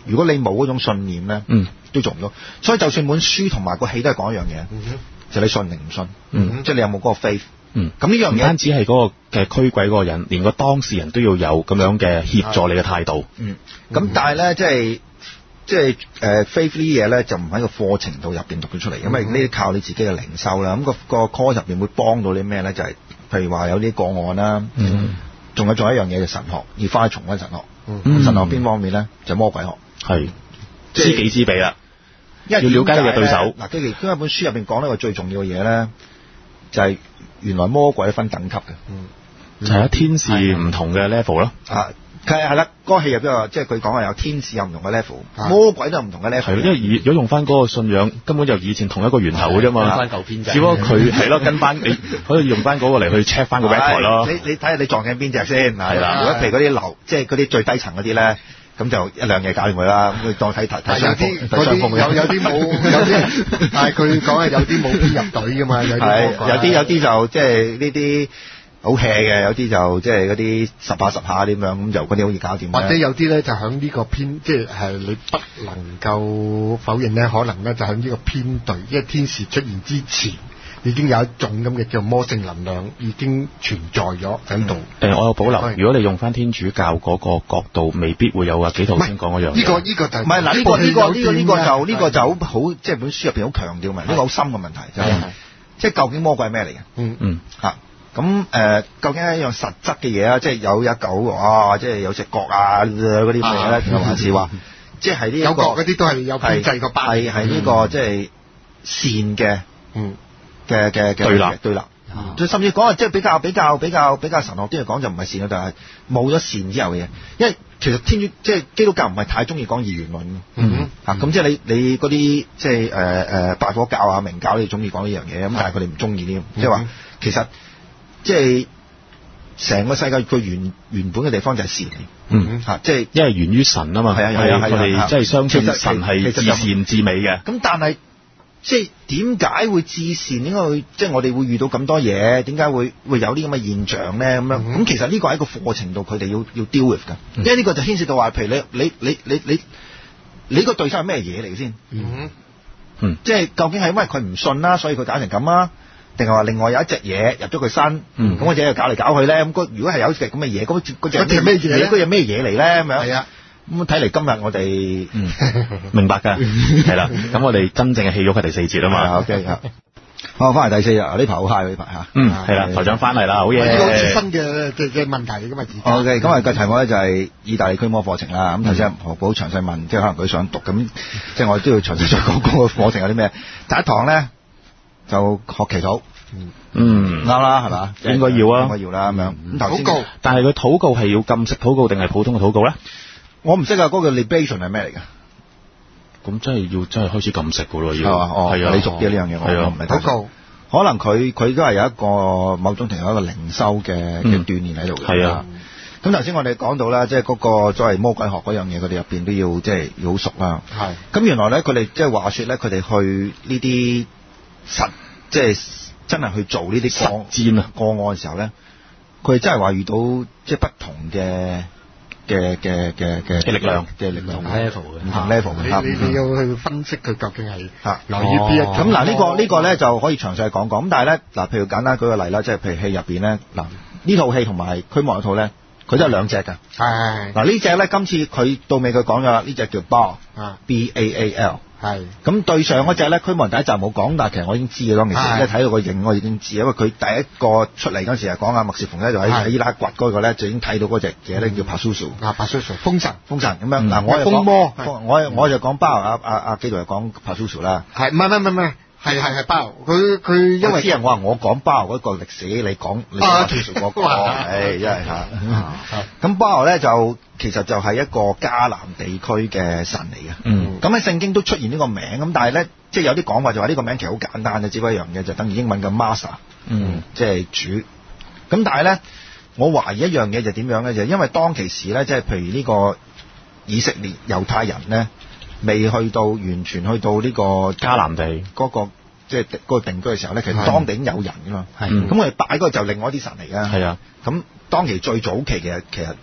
如果你冇嗰種信念咧， 嗯， 都做唔到。所以就算本書同埋個戲都係講一樣嘢， 嗯就你信定唔信， 嗯， 即係你有冇嗰個 faith。 嗯， 咁呢樣嘢唔單止係嗰個嘅驅鬼嗰個人，連個當事人都要有咁樣嘅協助你嘅態度。 嗯，咁但係咧，即係即係誒 faith 呢啲嘢咧，就唔喺個課程度入邊讀到出嚟，因為呢啲靠你自己嘅靈修啦。咁、個個 course 入邊會幫到你咩咧？就係、譬如話有啲個案啦， 嗯， 仲有仲有一樣嘢就神學，要翻去重溫神學。 嗯神學邊方面咧？就魔鬼學， 係即係知己知彼啦。 因為要了解你嘅對手。 嗱，跟住因為本書入邊講呢個最重要嘅嘢咧，就係、原來魔鬼分等級嘅。 嗯， 就係天使唔同嘅 level 咯。 啊，係係啦，嗰個戲入邊話，即係佢講係有天使有唔同嘅 level， 啊魔鬼都有唔同嘅 level。 係，因為以如果用翻嗰個信仰，根本就以前同一個源頭嘅啫嘛。 跟翻舊編制只不過佢係咯，跟翻你可以用翻嗰個嚟去 check 翻個 record 咯。 你你睇下你撞緊邊隻先，係啦如果譬如嗰啲流，即係嗰啲最低層嗰啲咧，咁就一兩嘢搞掂佢啦。咁佢當睇睇睇有雙啲嗰睇雙風啲有有啲冇有啲，但係佢講係有啲冇編入隊噶嘛，有啲係魔鬼有啲有啲就即係呢啲好 hea 嘅，有啲就即係嗰啲十下十下啲咁樣，咁就嗰啲好易搞掂嘅。 或者有啲咧就喺呢個編，即係係你不能夠否認咧，可能咧就喺呢個編隊，因為天使出現之前，已經有一種咁嘅叫魔性能量已經存在咗喺度。 誒，我有保留。 係如果你用翻天主教嗰個角度，未必會有啊幾套先講嗰樣嘢。 呢個呢個就係唔係嗱，呢個呢個呢個呢個就呢個就好好好，即係本書入邊好強調嘅，呢個好深嘅問題就係係即係究竟魔鬼係咩嚟嘅？ 嗯嗯嚇咁誒，究竟係一樣實質嘅嘢啊？即係有一狗啊，即係有隻角啊嗰啲咁嘅嘢咧，定還是話即係呢一個有角嗰啲都係有編制個班， 係係呢個即係善嘅嗯嘅嘅嘅對立對立。就甚至講啊，即係比較比較比較比較神學啲嚟講就唔係善嘅，但係冇咗善之後嘅嘢。因為其實天主即係基督教唔係太中意講二元論。 嗯啊，咁即係你你嗰啲即係誒誒拜火教啊、明教，你中意講呢樣嘢，咁但係佢哋唔中意呢，即係話其實即係成個世界佢原原本嘅地方就係善嚟。 嗯嚇，即係因為源於神啊嘛。 係啊係啊係啊我哋即係相信其實神係至其實就善至美嘅。 咁但係即係點解會至善？點解會即係我哋會遇到咁多嘢？點解會會有啲咁嘅現象咧？咁樣咁、 嗯其實呢個喺個課程度佢哋要要 deal with 㗎，因為呢個就牽涉到話，譬如你你你你你你個對手係咩嘢嚟嘅先？ 嗯嗯即係究竟係因為佢唔信啦，所以佢搞成咁啊？定係話另外有一隻嘢入咗佢身， 嗯咁嗰隻嘢搞嚟搞去咧？咁嗰如果係有一隻咁嘅嘢，嗰隻嗰隻嗰隻係咩嘢咧嗰隻咩嘢嚟咧？咁樣係啊。 咁睇嚟今日我哋嗯，明白㗎。係啦，咁我哋真正嘅戲肉係第四節啊嘛。 啊 OK 啊，好翻嚟第四日，呢排好 high 呢排嚇。 嗯，係啦，台長翻嚟啦，好呢個好似嘢。 新嘅嘅嘅問題嚟噶嘛？而家 OK，咁啊個題目咧就係意大利驅魔課程啦。咁頭先何寶詳細問，即係可能佢想讀，咁即係我都要詳細再講嗰個課程有啲咩。第一堂咧就學祈禱， 嗯， 啱啦，係嘛？ 應該要啊應該要啦咁樣。咁頭先禱告但係佢禱告係要禁食禱告定係普通嘅禱告咧？ 我唔識啊，嗰個 libation 係咩嚟㗎？ 咁真係要真係開始禁食㗎咯， 係要嘛？哦， 係啊， 你熟啲呢樣嘢，我係啊我唔係太熟。 禱告可能佢佢都係有一個某種程度有一個靈修嘅嘅嗯鍛鍊喺度嘅。 係啊。 咁頭先我哋講到啦，即係嗰個作為魔鬼學嗰樣嘢，佢哋入邊都要即係要好熟啦。 係咁原來咧，佢哋即係話説咧，佢哋去呢啲實即係真係去做呢啲實戰啊個案嘅時候咧，佢哋真係話遇到即係不同嘅嘅嘅嘅嘅嘅力量嘅力量唔同 level 嘅唔同 level 嘅你你你要去分析佢究竟係嚇來於邊一種咁嗱，呢個呢個咧就可以詳細講講。咁但係咧嗱，譬如簡單舉個例啦，即係譬如戲入邊咧嗱，呢套戲同埋驅魔嗰套咧，佢都係兩隻㗎。 係嗱呢隻咧，今次佢到尾佢講咗啦，呢隻叫 Baal 啊 B A A L。 係咁對上嗰隻咧，驅魔人第一集冇講，但係其實我已經知嘅當其時， 係即係睇到個影我已經知，因為佢第一個出嚟嗰陣時係講阿麥士馮咧，就喺係喺伊拉克掘嗰個咧，就已經睇到嗰隻嘢咧叫 Pazuzu 啊白水水風神風神咁樣。 嗯嗱我就風魔講我我就講包阿阿阿基度就講 Pazuzu 啦。 係唔係唔係唔係係係係包佢佢因為因為啲人我話我講包嗰個歷史，你講你講 Pazuzu 嗰個，係真係嚇。咁包咧就其實就係一個迦南地區嘅神嚟嘅。 嗯咁喺聖經都出現呢個名，咁但係咧，即係有啲講法就話呢個名其實好簡單嘅，只不過一樣嘢就等於英文嘅 master， 嗯即係主。咁但係咧，我懷疑一樣嘢就點樣咧？就係因為當其時咧，即係譬如呢個以色列猶太人咧，未去到完全去到呢個迦南地嗰個即係嗰個定居嘅時候咧，其實係當地已經有人噶嘛。 係嗯咁我哋擺嗰個就另外一啲神嚟㗎。 係啊。 咁當其最早期嘅其實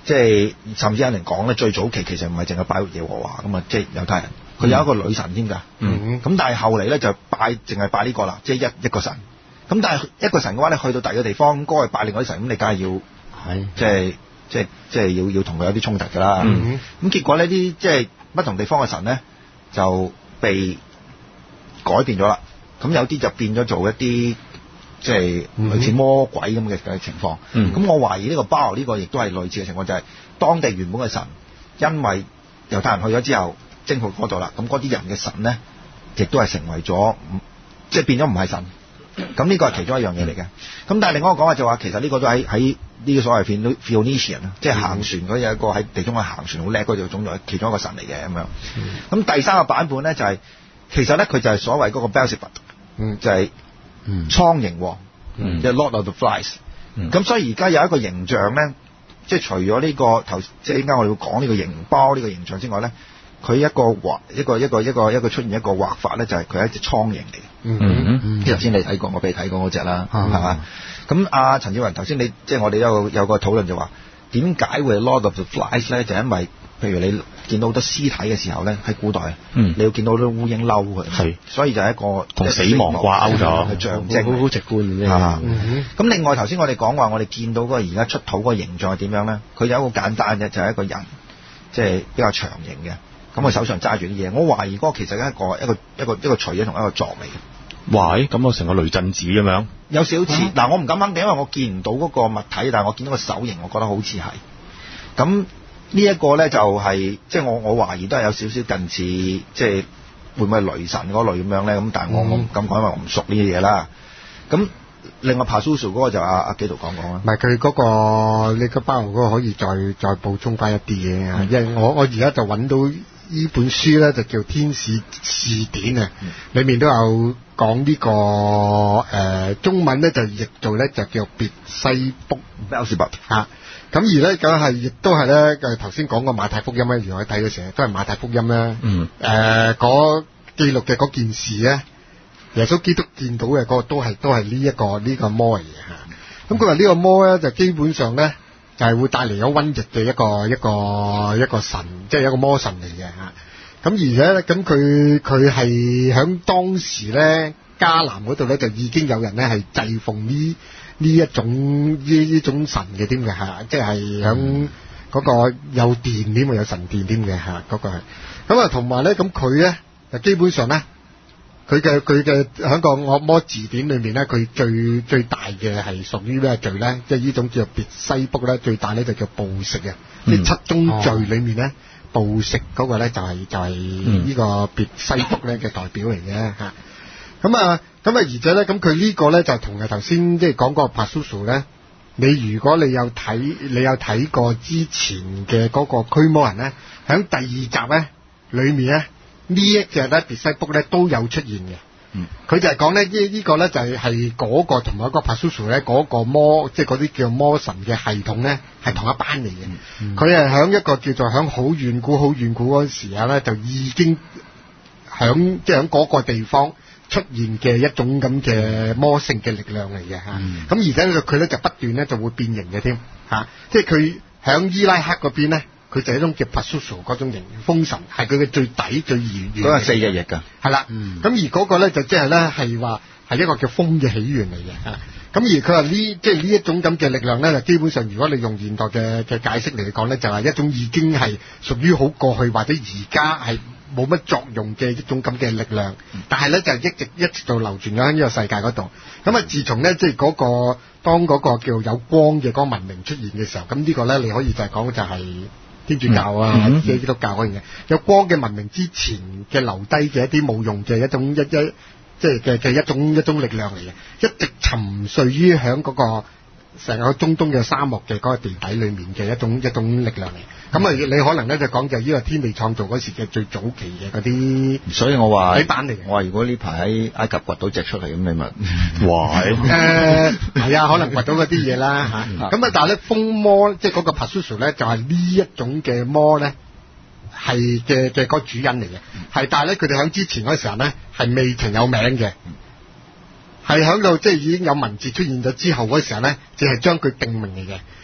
即係甚至有人講咧，最早期其實唔係淨係拜耶和華咁啊，即係猶太人，佢有一個女神添㗎。 嗯。 咁但係後嚟咧就拜淨係拜呢個啦，即係一一個神。咁但係一個神嘅話咧，去到第二個地方，應該係拜另外啲神，咁你梗係要係即係即係即係要要同佢有啲衝突㗎啦。咁、嗯、結果呢啲即係不同地方嘅神咧就被改變咗啦。咁有啲就變咗做一啲即係類似魔鬼咁嘅嘅情況。咁、嗯、我懷疑呢個巴俄呢個亦都係類似嘅情況，就係、是、當地原本嘅神，因為猶太人去咗之後征服嗰度啦，咁嗰啲人嘅神咧，亦都係成為咗即係變咗唔係神。咁呢個係其中一樣嘢嚟嘅。咁但係另外一個講法就話，其實呢個都喺喺呢個所謂 Phoenician 啊，即係行船嗰有一個喺地中海行船好叻嗰條種族，其中一個神嚟嘅咁樣。咁、嗯、第三個版本咧就係、是、其實咧佢就係所謂嗰個 Beelzebub，嗯，就係蒼蠅王，嗯，即係 Lord of the Flies。咁、嗯、所以而家有一個形象咧，即係除咗呢、這個頭，即係依家我哋會講呢個形包呢個形象之外咧，佢一個畫一個一個一個一個出現一個畫法咧，就係佢係一隻蒼蠅嚟嘅。嗯嗯，頭先你睇過，我俾你睇過嗰隻啦，係、嗯、嘛？咁阿陳志雲頭先你即係我哋有有個討論就話，點解會係 Lord of the Flies 咧？就因為譬如你見到好多屍體嘅時候咧，喺古代，嗯，你要見到好多烏蠅嬲佢，係，所以就係一個同死亡掛鈎咗， 係象徵， 好好直觀嘅啫。咁、 嗯、另外頭先我哋講話，我哋見到嗰個而家出土嗰個形象係點樣咧？佢有一個簡單嘅，就係、是、一個人，即、就、係、是、比較長型嘅，咁佢手上揸住啲嘢。我懷疑嗰個其實係一個一個一個一個錘仔同一個鑿嚟嘅。 哇！咁我成個雷震子咁樣， 有少少似。嗱、啊，我唔敢肯定，因為我見唔到嗰個物體，但係我見到個手型，我覺得好似係。咁呢一個咧就係、是，即係我我懷疑都係有少少近似，即係會唔會係雷神嗰類咁樣咧？咁但係我我唔敢講，因為我唔熟呢啲嘢啦。咁另外 Pazuzu 嗰個就阿阿紀陶講講啦。 唔係佢嗰個，你個包嗰個可以再再補充翻一啲嘢啊！因為我我而家就揾到呢本書咧，就叫《天使字典》啊，裏面都有講呢、這個誒、呃、中文咧就譯做咧就叫別西卜 Beelzebub 嚇。咁而咧咁係亦都係咧誒頭先講個馬太福音咧，如果睇嘅時候都係馬太福音咧。嗯。誒嗰記錄嘅嗰件事咧，耶穌基督見到嘅嗰個都係都係呢一個呢、這個魔嚟嘅嚇。咁佢話呢個魔咧就基本上咧就係、是、會帶嚟咗瘟疫嘅一個一個一個神，即係一個魔神嚟嘅嚇。咁而且咧咁佢佢係喺當時咧迦南嗰度咧就已經有人咧係祭奉呢呢一種呢呢種神嘅添嘅嚇，即係喺嗰個有殿添，有神殿添嘅嚇嗰個係。咁啊同埋咧咁佢咧就基本上咧佢嘅佢嘅喺個惡魔字典裏面咧，佢最最大嘅係屬於咩罪咧？即係呢種叫別西卜咧，最大咧就叫暴食啊！呢、嗯、七宗罪裏面咧，暴食嗰個咧就係、是、就係、是、呢個別西卜咧嘅代表嚟嘅嚇。咁啊咁啊，而且咧咁佢呢個咧就同啊頭先即係講嗰個 Pazuzu 咧，你如果你有睇你有睇過之前嘅嗰個驅魔人咧，喺第二集咧裏面咧。呢一隻咧別西卜咧都有出現嘅，嗯，佢就係講咧呢呢個咧就係係嗰個同埋一個 Pazuzu 咧嗰個魔，即係嗰啲叫魔神嘅系統咧係同一班嚟嘅。佢係響一個叫做響好遠古好遠古嗰時候咧就已經響即係響嗰個地方出現嘅一種咁嘅魔性嘅力量嚟嘅嚇。咁、嗯、而且佢咧就不斷咧就會變形嘅添嚇，即係佢響伊拉克嗰邊咧。佢就係一種叫 Pazuzu 嗰種型風神，係佢嘅最底最遠遠。嗰係四隻翼㗎。係啦，咁、嗯、而嗰個咧就即係咧係話係一個叫風嘅起源嚟嘅。咁、嗯、而佢話呢即係呢一種咁嘅力量咧，就基本上如果你用現代嘅嘅解釋嚟講咧，就係、是、一種已經係屬於好過去或者而家係冇乜作用嘅一種咁嘅力量。嗯、但係咧就一直一直到流傳咗喺呢個世界嗰度。咁啊，自從咧即係嗰個當嗰個叫有光嘅嗰個文明出現嘅時候，咁呢個咧你可以就係講就係、是。天主教啊，或者基督教嗰樣嘢，有光嘅文明之前嘅留低嘅一啲冇用嘅一種一一即係嘅嘅一種一種力量嚟嘅，一直沉睡於響嗰個成個中東嘅沙漠嘅嗰個地底裏面嘅一種一種力量嚟。咁啊，你可能咧就講就係呢個天地創造嗰時嘅最早期嘅嗰啲， 所以我話底板嚟嘅。我話如果呢排喺埃及掘到隻出嚟咁，你咪哇！ 誒係啊，可能掘到嗰啲嘢啦嚇。咁啊，但係咧風魔即係嗰個 Pazuzu 咧，就係呢一種嘅魔咧係嘅嘅嗰個主人嚟嘅。係，但係咧佢哋喺之前嗰時候咧係未曾有名嘅，係喺度即係已經有文字出現咗之後嗰時候咧，淨係將佢定名嚟嘅。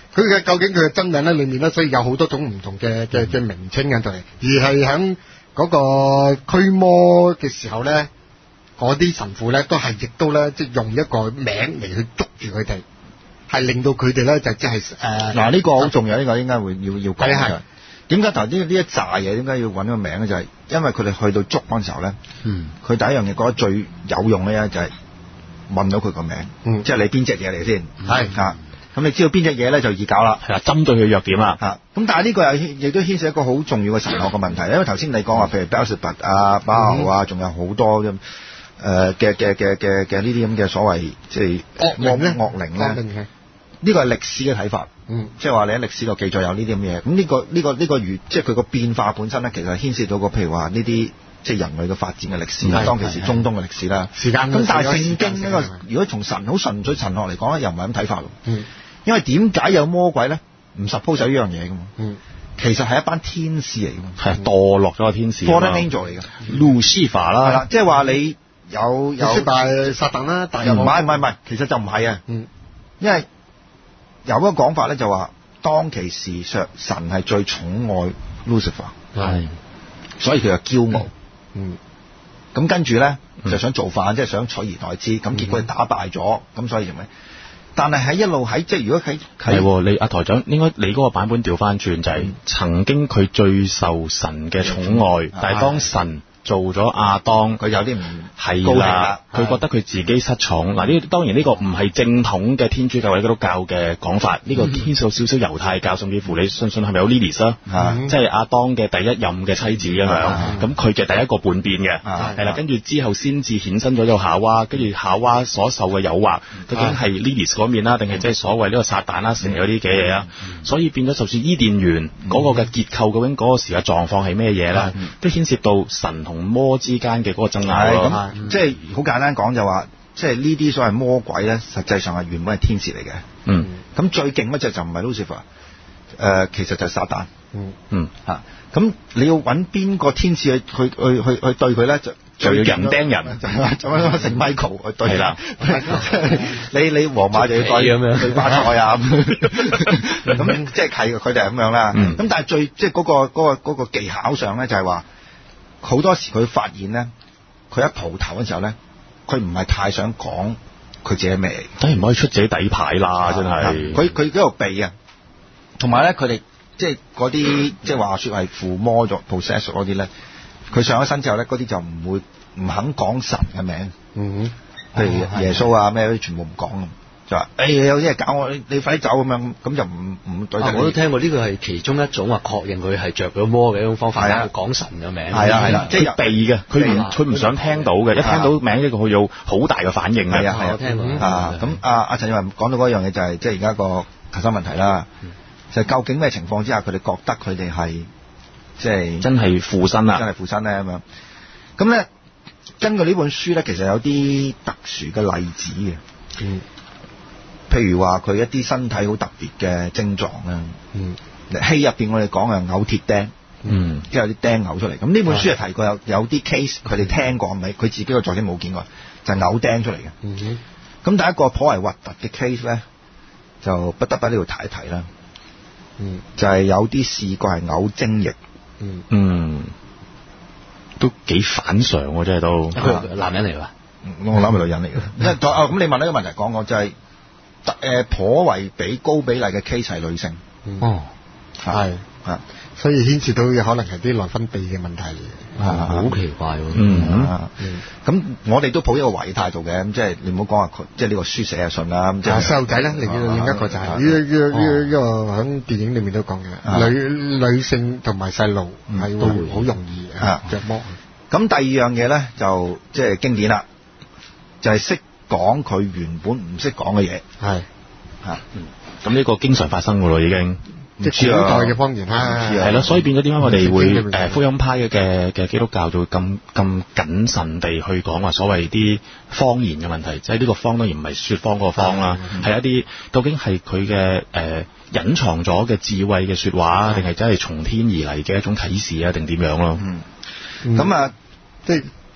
佢嘅究竟佢嘅真名咧裏面咧，所以有好多種唔同嘅嘅嘅名稱喺度嚟，而係喺嗰個驅魔嘅時候咧，嗰啲神父咧都係亦都咧即係用一個名嚟去捉住佢哋，係令到佢哋咧就即係誒嗱呢個好重要，呢、這個應該會要要講係嘅。點解頭呢呢一紮嘢點解要揾個名咧？就係、是、因為佢哋去到捉嗰陣時候咧，嗯，佢第一樣嘢覺得最有用嘅咧就係問到佢個名，嗯，即係你邊隻嘢嚟先，係嚇。咁你知道邊隻嘢咧就易搞啦， 係啦，針對佢弱點啦嚇。咁但係呢個又亦都牽涉一個好重要嘅神學嘅問題，因為頭先你講話譬如 Beelzebub 啊、巴豪啊，仲有好多咁誒嘅嘅嘅嘅嘅呢啲咁嘅所謂即係惡靈咧， 惡靈咧，呢個係歷史嘅睇法，嗯，即係話你喺歷史度記載有呢啲咁嘢。咁呢個呢個呢個如即係佢個變化本身咧，其實牽涉到個譬如話呢啲即係人類嘅發展嘅歷史，當其時中東嘅歷史啦， 時間咁但係聖經呢個如果從神好純粹神學嚟講咧，又唔係咁睇法咯，嗯。因為點解有魔鬼咧？唔 suppose 有呢樣嘢噶嘛？嗯，其實係一班天使嚟噶嘛，係墮落咗個天使 ，fallen angel 嚟嘅， 路西法啦， 係啦，即係話你有有出大撒旦啦，但係唔係唔係唔係，其實就唔係啊，嗯，因為有一個講法咧，就話當其時上神係最寵愛 Lucifer， 係，所以佢就驕傲，嗯，咁跟住咧就想造反，即係想取而代之，咁結果佢打敗咗，咁所以就咩？但係喺一路喺即係如果喺係你阿台長應該你嗰個版本調翻轉就係、是嗯、曾經佢最受神嘅寵愛，嗯、但係當神做咗亞當， 佢有啲唔係啦，佢覺得佢自己失寵嗱。呢當然呢個唔係正統嘅天主教或者基督教嘅講法，呢、這個牽涉少少猶太教，甚至乎你信信係咪有 Lilith 啊？嗯、即係亞當嘅第一任嘅妻子咁樣，咁佢嘅第一個叛變嘅係啦，跟住之後先至衍生咗有夏娃，跟住夏娃所受嘅誘惑，究竟係 Lilith 嗰面啦，定係即係所謂呢個撒旦啦，成嗰啲嘅嘢啊？所以變咗，就算伊甸園嗰個嘅結構，究竟嗰個時嘅狀況係咩嘢咧？都牽涉到神同魔之間嘅嗰個爭拗咯， 咁即係好簡單講就話，即係呢啲所謂魔鬼咧，實際上係原本係天使嚟嘅。嗯，咁最勁嗰隻就唔係 Lucifer，誒、呃，其實就係撒旦。嗯嗯嚇，咁、啊、你要揾邊個天使去去去去去對佢咧？就就要人釘人， 就咁樣成 Michael 去對啦。你你皇馬就要對咁樣對巴塞啊咁，即係係佢哋係咁樣啦。咁、嗯、但係最即係嗰個嗰、嗰個嗰個技巧上咧，就係話。好多時佢發現咧，佢一蒲頭嘅時候咧，佢唔係太想講佢自己咩嚟， 當然唔可以出自己底牌啦，真係。 佢佢嗰度避啊，同埋咧佢哋即係嗰啲即係話說係附魔咗 possess 嗰啲咧，佢上咗身之後咧，嗰啲就唔會唔肯講神嘅名，嗯，譬如耶穌啊咩嗰啲全部唔講。就話誒、哎、有啲係搞我，你你快啲走咁樣，咁就唔唔對、啊。 我都聽過呢個係其中一種話確認佢係着咗魔嘅一種方法，係講神嘅名。 係啊係啦，即係避嘅，佢唔佢唔想聽到嘅，一聽到名呢個佢有好大嘅反應嘅。 係啊係啊，我聽過啊。咁阿阿陳耀文講到嗰樣嘢就係即係而家個核心問題啦，嗯、就係究竟咩情況之下佢哋覺得佢哋係即係真係附身啦，真係附身咧咁樣。咁咧根據呢本書咧，其實有啲特殊嘅例子嘅。嗯。譬如話佢一啲身體好特別嘅症狀啦，嗯，戲入邊我哋講係嘔鐵釘，嗯，即係有啲釘嘔出嚟。咁呢本書係提過有有啲 case 佢哋聽過未？佢自己個作者冇見過，就係嘔釘出嚟嘅。嗯哼，咁第一個頗為核突嘅 case 咧，就不得不呢度提一提啦。嗯，就係有啲試過係嘔精液。嗯嗯， 都幾反常喎，真係都。 佢男人嚟㗎？ 我諗係女人嚟嘅。因為哦，咁你問呢個問題講我就係。誒、呃，頗為比高比例嘅 case 係女性，嗯、哦， 係啊，所以牽涉到有可能係啲內分泌嘅問題， 好、嗯、奇怪喎， 嗯，咁、嗯嗯、我哋都抱一個懷疑態度嘅，咁即係你唔好講話佢，即係呢個書寫係信啦，咁即係細路仔咧，另另一個就係呢呢呢呢個喺電影裏面都講嘅，女女性同埋細路係會好容易啊着魔，咁、嗯、第二樣嘢咧就即係經典啦，就係、是、識。講佢原本唔識講嘅嘢，係嚇， 咁呢個經常發生嘅咯，已經即係古代嘅方言啦， 係咯，所以變咗點解我哋會誒福音派嘅嘅嘅基督教就會咁咁謹慎地去講話所謂啲方言嘅問題，即係呢個方當然唔係説謊嗰個方啦，係、嗯、一啲究竟係佢嘅誒隱藏咗嘅智慧嘅説話，定係真係從天而嚟嘅一種啟示啊，定點樣咯？嗯，咁、嗯、啊，即係。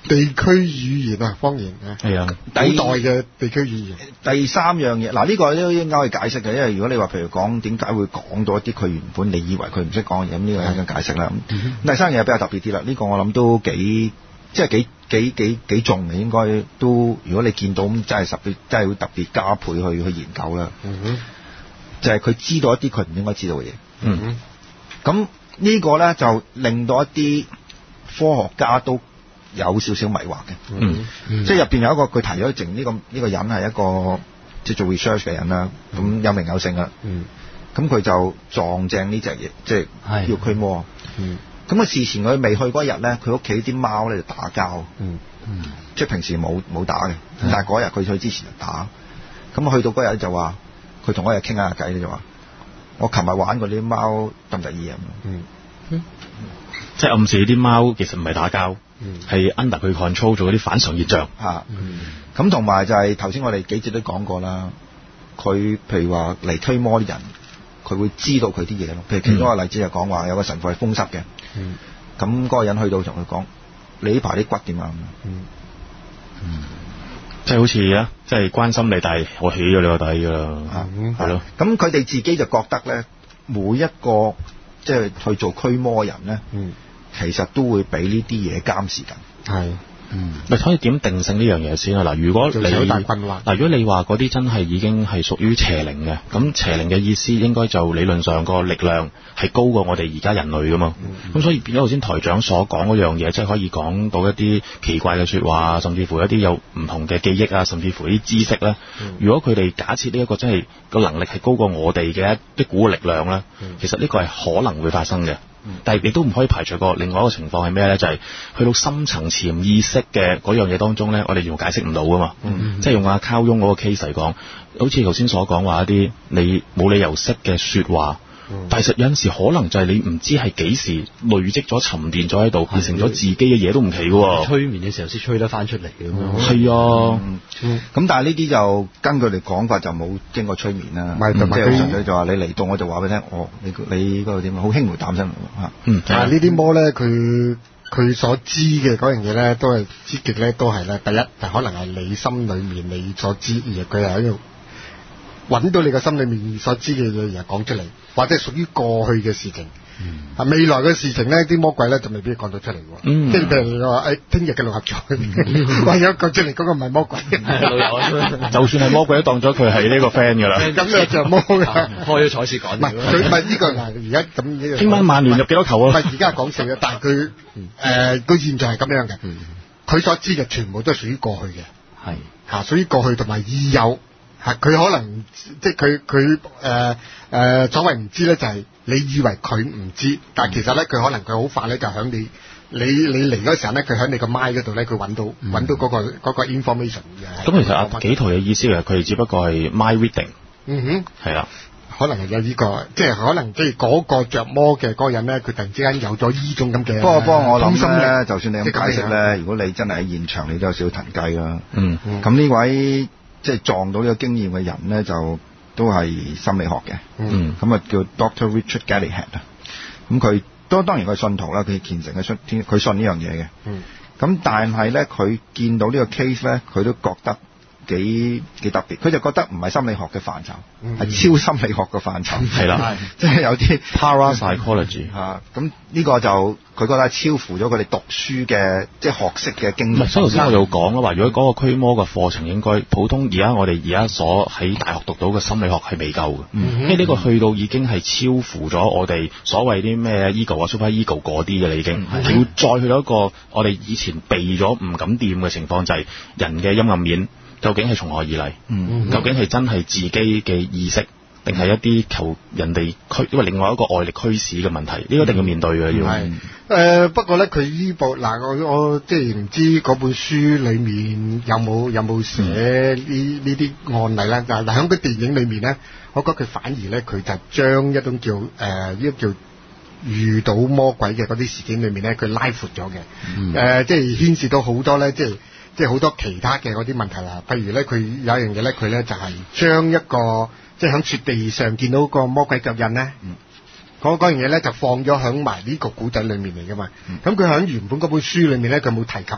地區語言啊，方言啊， 係啊， 古代嘅地區語言。 第三樣嘢，嗱呢個都應該可以解釋嘅，因為如果你話譬如講點解會講到一啲佢原本你以為佢唔識講嘅嘢，咁呢個有個解釋啦。 嗯、 第三樣嘢比較特別啲啦，呢、呢個我諗都幾即係幾幾幾幾重嘅，應該都如果你見到咁真係特別真係會特別加倍去去研究啦。 嗯、 就係佢知道一啲佢唔應該知道嘅嘢。 嗯， 咁呢個咧就令到一啲科學家都有少少迷惑嘅。 嗯， 嗯即係入邊有一個佢提咗證呢個呢、呢個人係一個即係做 research 嘅人啦，咁、嗯、有名有姓啦。 嗯， 咁佢就撞正呢隻嘢，即係叫驅魔。 嗯， 咁啊事前佢未去嗰日咧，佢屋企啲貓咧就打交。 嗯嗯， 即係平時冇冇打嘅，但係嗰日佢去之前就打。咁啊去到嗰日就話，佢同我日傾下偈咧就話，我琴日玩過啲貓得唔得意啊？ 嗯， 嗯即係暗示啲貓其實唔係打交，係、 嗯、 under 佢 control 做嗰啲反常現象。 嚇，咁同埋就係頭先我哋幾節都講過啦，佢譬如話嚟驅魔啲人，佢會知道佢啲嘢咯。譬如其中一個例子就講話有個神父係風濕嘅，咁、 嗯、 嗰個人去到同佢講：你呢排啲骨點啊？ 嗯嗯，即係好似啊，即係關心你，但係我起咗你個底㗎啦，係咯。 咁佢哋自己就覺得咧，每一個即係去做驅魔人咧， 嗯， 其實都會俾呢啲嘢監視緊。 係。 嗯，你可以點定性呢樣嘢先啊？嗱，如果你嗱，如果你話嗰啲真係已經係屬於邪靈嘅，咁邪靈嘅意思應該就理論上個力量係高過我哋而家人類噶嘛。咁、嗯、所以變咗頭先台長所講嗰樣嘢，即係可以講到一啲奇怪嘅說話，甚至乎一啲有唔同嘅記憶啊，甚至乎啲知識咧、嗯。如果佢哋假設呢一個真係個能力係高過我哋嘅一啲股力量咧、嗯，其實呢個係可能會發生嘅。但係亦都唔可以排除過另外一個情況係咩咧？就係、是、去到深層潛意識嘅嗰樣嘢當中咧，我哋仲解釋唔到噶嘛。嗯、即係用阿卡翁嗰個 case 嚟講，好似頭先所講話一啲你冇理由識嘅說話，嗯、但係實有陣時可能就係你唔知係幾時累積咗沉澱咗喺度，變成咗自己嘅嘢都唔奇嘅喎。 催眠嘅時候先吹得翻出嚟嘅咁樣。 係、嗯、啊，咁、 嗯嗯、但係呢啲就根據佢哋講法就冇經過催眠啦。 唔係，同埋佢就話你嚟到我就話俾你聽，哦，你你嗰個點啊？好輕描淡寫嚇。 嗯，但係呢啲魔咧，佢佢所知嘅嗰樣嘢咧，都係知極咧，都係咧。第一，就可能係你心裏面你所知，而佢係喺度揾到你個心裏面所知嘅嘢，而講出嚟，或者係屬於過去嘅事情。嗯，啊，未來嘅事情咧，啲魔鬼咧就未必講到出嚟喎。嗯，即係譬如話誒，聽日嘅六合彩，唯有講出嚟嗰個唔係魔鬼，老友，就算係魔鬼都當咗佢係呢個 friend 㗎啦。 咁就魔㗎， 開咗彩市講。 唔係佢唔係呢個嗱，而家咁呢個。 聽晚曼聯入幾多球啊？ 唔係而家講笑嘅，但係佢誒個現象係咁樣嘅。佢所知嘅全部都係屬於過去嘅，係嚇，屬於過去同埋已有。係佢可能即係佢佢誒誒所謂唔知咧，就係你以為佢唔知，但係其實咧佢可能佢好快咧就喺你你你嚟嗰時候咧，佢喺你個 mind 嗰度咧，佢揾到揾、嗯、到嗰、嗰個嗰個 information 嘅。咁其實阿幾圖嘅意思係佢哋只不過係 mind reading。 嗯哼， 係啦， 可能係有呢、呢個，即係可能即係嗰個着魔嘅嗰個人咧，佢突然之間有咗呢種咁嘅。不過不過我諗咧，就算你咁解釋咧，如果你真係喺現場，你都有少少騰雞啦。嗯，咁、嗯、呢位。即係撞到呢個經驗嘅人咧，就都係心理學嘅。嗯，咁啊叫 Doctor Richard Gallihan 啊。咁佢都當然佢信徒啦，佢虔誠嘅信，佢信呢樣嘢嘅。嗯。咁但係咧，佢見到呢個 case 咧，佢都覺得幾幾特別。佢就覺得唔係心理學嘅範疇，係、嗯、超心理學嘅範疇。係啦，即係有啲 parapsychology 嚇。咁呢個就佢覺得超乎咗佢哋讀書嘅即係學識嘅經驗。 所以頭先我就講啦，話如果嗰個驅魔嘅課程應該普通，而家我哋而家所喺大學讀到嘅心理學係未夠嘅，嗯、因為呢個去到已經係超乎咗我哋所謂啲咩 ego 啊 super ego 嗰啲嘅啦，已經係、嗯、要再去到一個我哋以前避咗唔敢掂嘅情況，就係、是、人嘅陰暗面究竟係從何而嚟？嗯、究竟係真係自己嘅意識？定係一啲求人哋驅，因為另外一個外力驅使嘅問題，呢、這個一定要面對嘅要。係誒、 呃，不過咧，佢呢部嗱，我我即係唔知嗰本書裡面有冇有冇寫呢呢啲案例啦。嗱，喺個電影裡面咧，我覺得佢反而咧，佢就將一種叫誒呢個叫遇到魔鬼嘅嗰啲事件裡面咧，佢拉闊咗嘅。誒、嗯呃，即係牽涉到好多咧，即係即係好多其他嘅嗰啲問題啦。譬如咧，佢有一樣嘢咧，佢咧就係、是、將一個即係喺雪地上見到個魔鬼腳印咧，嗰嗰樣嘢咧就放咗喺埋呢個古仔裏面嚟噶嘛。咁佢喺原本嗰本書裏面咧，佢冇提及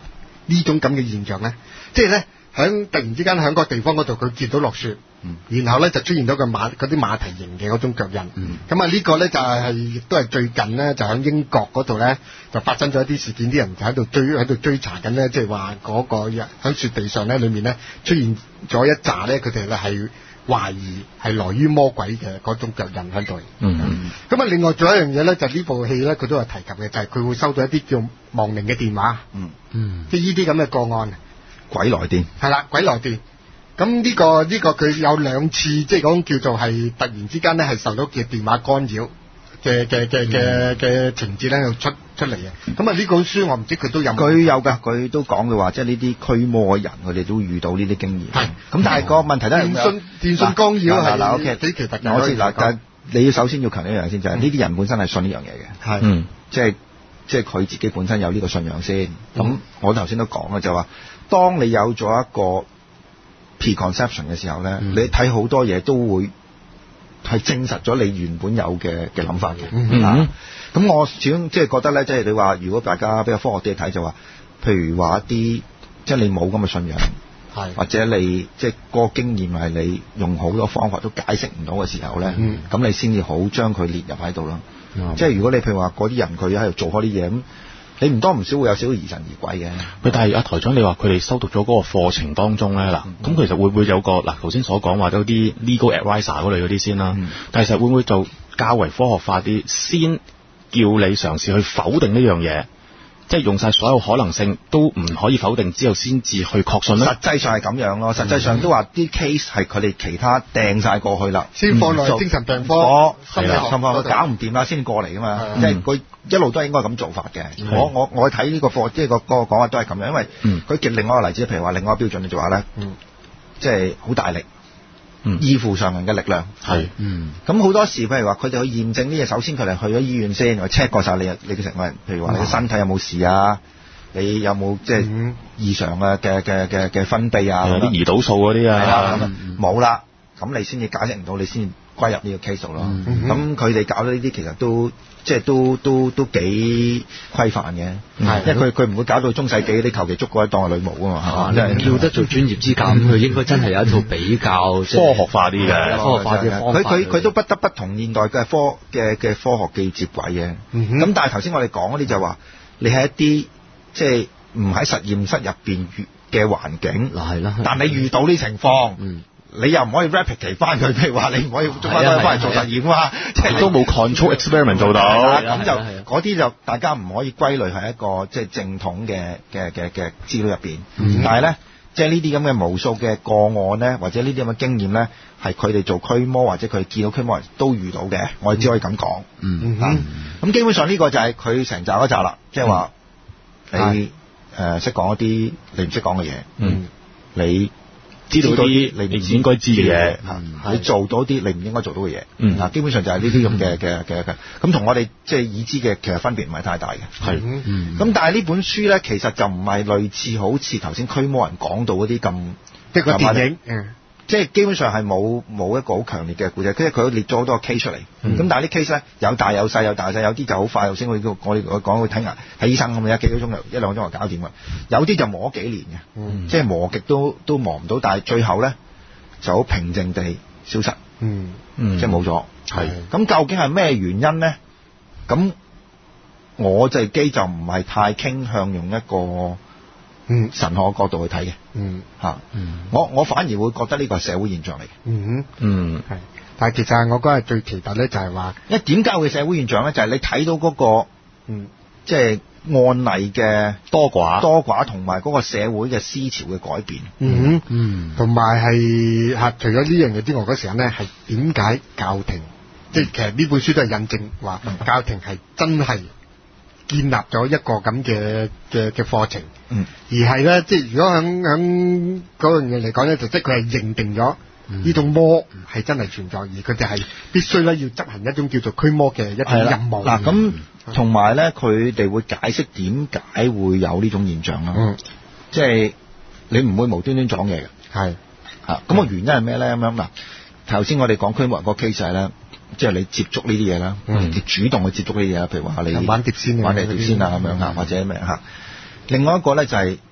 呢種咁嘅現象咧？即係咧，響突然之間喺個地方嗰度，佢見到落雪， 嗯、 然後咧就出現咗個馬嗰啲馬蹄形嘅嗰種腳印。咁啊、 嗯， 呢個咧就係亦都係最近咧，就喺英國嗰度咧就發生咗一啲事件，啲人就喺度追喺度追查緊咧，即係話嗰個喺雪地上咧裏面咧出現咗一紮咧，佢哋咧係懷疑係來於魔鬼嘅嗰種腳印喺度。 嗯， 咁啊，另外仲有一樣嘢咧，就呢部戲咧，佢都有提及嘅，就係佢會收到一啲叫亡靈嘅電話。 嗯嗯， 即係呢啲咁嘅個案。 鬼來電係啦，鬼來電。咁呢、個呢、個佢有兩次，即係講叫做係突然之間咧係受到嘅電話干擾嘅嘅嘅嘅嘅情節咧，又出出嚟嘅。咁啊呢本書我唔知佢都有冇。 佢有㗎，佢都講嘅話，即係呢啲驅魔嘅人，佢哋都遇到呢啲經驗。 係咁，但係個問題都係電信電信干擾係嗱，OK， 幾奇特嘅。 我知嗱，但係你要首先要強調一樣先，就係呢啲人本身係信呢樣嘢嘅。 係， 嗯， 即係即係佢自己本身有呢個信仰先。咁我頭先都講嘅就話，當你有咗一個 preconception 嘅時候咧， 嗯你睇好多嘢都會係證實咗你原本有嘅嘅諗法嘅。 嗯啊咁我始終即係覺得咧，即係你話如果大家比較科學啲去睇就話，譬如話一啲即係你冇咁嘅信仰， 係或者你即係嗰個經驗係你用好多方法都解釋唔到嘅時候咧，咁、 嗯你先至好將佢列入喺度咯。 嗯即係如果你譬如話嗰啲人佢喺度做開啲嘢咁。你唔多唔少會有少少疑神疑鬼嘅。 喂，但係阿台長，你話佢哋修讀咗嗰個課程當中咧，嗱、 嗯， 咁其實會唔會有個嗱頭先所講話有啲 legal advisor 嗰類嗰啲先啦？ 嗯、 但係其實會唔會就較為科學化啲，先叫你嘗試去否定呢樣嘢，即係用晒所有可能性都唔可以否定之後，先至去確信咧？ 實際上係咁樣咯，實際上都話啲 case 係佢哋其他掟晒過去啦， 先放落精神病科、 我心理學心嗰度搞唔掂啦，先過嚟噶嘛。 嗯即係佢一路都係應該咁做法嘅。我我我睇呢個課，即係個個講法都係咁樣，因為佢極另外一個例子，譬如話另外一個標準就話咧， 嗯即係好大力。 嗯依附常人嘅力量係， 嗯， 咁好多時，譬如話佢哋去驗證呢嘢，首先佢哋去咗醫院先，或 check 過晒你你嘅成個人，譬如話你嘅身體有冇事啊，你有冇即係異常嘅嘅嘅嘅嘅分泌啊， 有啲胰島素嗰啲係啦啊， 咁冇啦，咁你先至解釋唔到，你先至歸入呢個 case 咯。 嗯咁佢哋搞到呢啲其實都即係都都都幾規範嘅， 係因為佢佢唔會搞到中世紀啲求其捉過一當係女巫啊嘛，係嘛？ 即係叫得做專業資格，咁佢應該真係有一套比較即係科學化啲嘅。 科學化啲方法佢佢佢都不得不同現代嘅科嘅嘅科學技接軌嘅。咁、 嗯哼但係頭先我哋講嗰啲就話，你係一啲即係唔喺實驗室入邊嘅環境， 嗱係啦， 但你遇到呢情況。 嗯。 你又唔可以 replicate 翻佢，譬如話你唔可以捉翻佢翻嚟做實驗啊，即係都冇 control experiment 做到。 咁就嗰啲就大家唔可以歸類係一個即係正統嘅嘅嘅嘅資料入邊。 嗯、 但係咧，即係呢啲咁嘅無數嘅個案咧，或者呢啲咁嘅經驗咧，係佢哋做驅魔或者佢哋見到驅魔人都遇到嘅。我哋只可以咁講。 嗯啊咁基本上呢個就係佢成集嗰集啦，即係話你誒識講一啲你唔識講嘅嘢。 嗯， 你。 知道啲你唔應該知嘅嘢， 你做到啲你唔應該做到嘅嘢， 嗯， 嗱，基本上就係呢啲咁嘅嘅嘅嘅，咁同我哋即係已知嘅其實分別唔係太大嘅， 係， 嗯，咁但係呢本書咧，其實就唔係類似好似頭先驅魔人講到嗰啲咁， 即係個電影，嗯， 即係基本上係冇冇一個好強烈嘅故仔，即係佢列咗好多 case 出嚟，咁、嗯、但係啲 case 咧有大有細，有大有細，有啲就好快，頭先我我我講去睇牙睇醫生咁樣，一幾個鐘頭一兩個鐘頭搞掂㗎，有啲就磨咗幾年嘅， 嗯， 即係磨極都都磨唔到，但係最後咧。就好平靜地消失， 嗯， 嗯，即係冇咗， 係。 咁究竟係咩原因咧？咁我自己就唔係太傾向用一個嗯神學角度去睇嘅， 嗯嚇， 嗯， 我我反而會覺得呢個係社會現象嚟嘅， 嗯嗯， 係。但係其實我覺得最奇特咧就係話， 因為點解會社會現象咧？就係、是、你睇到嗰、那個嗯，即係案例嘅多寡多寡同埋嗰個社會嘅思潮嘅改變， 嗯嗯， 同埋係嚇除咗呢樣嘢之外，嗰時候咧係點解教廷，即係其實呢本書都係印證話教廷係真係建立咗一個咁嘅嘅嘅課程， 嗯， 而係咧即係如果響響嗰樣嘢嚟講咧，就即係佢係認定咗呢種魔係真係存在，而佢哋係必須咧要執行一種叫做驅魔嘅一種任務。 嗱咁。同埋咧，佢哋會解釋點解會有呢種現象啦。嗯，即係你唔會無端端撞嘢嘅。 係嚇，咁個原因係咩咧？咁樣嗱，頭先我哋講驅魔人個 case 係咧，即係你接觸呢啲嘢啦， 嗯， 你主動去接觸呢啲嘢啦，譬如話你玩碟仙、 玩碟仙啊咁樣嚇，或者咩嚇。另外一個咧就係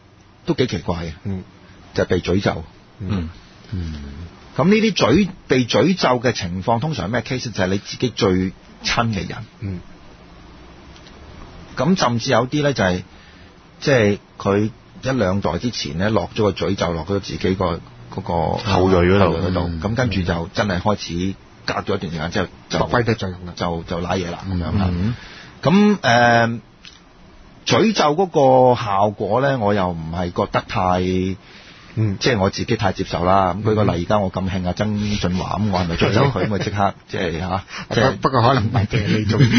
都幾奇怪嘅， 嗯， 就係被詛咒。 嗯嗯， 咁呢啲詛被詛咒嘅情況，通常係咩 case？就係你自己最親嘅人。 嗯。 咁甚至有啲咧就係即係佢一兩代之前咧落咗個詛咒落咗自己個嗰個後裔嗰度嗰度，咁、 嗯、 跟住就真係開始隔咗一段時間之後就發揮得作用啦， 就就瀨嘢啦咁樣啦。 嗯咁誒詛咒嗰個效果咧，我又唔係覺得太， 嗯， 即係我自己太接受啦。咁舉個例，而家我咁興啊，曾俊華咁，我係咪詛咒佢咁咪即刻即係嚇？即係不過可能唔係嘅，你中意。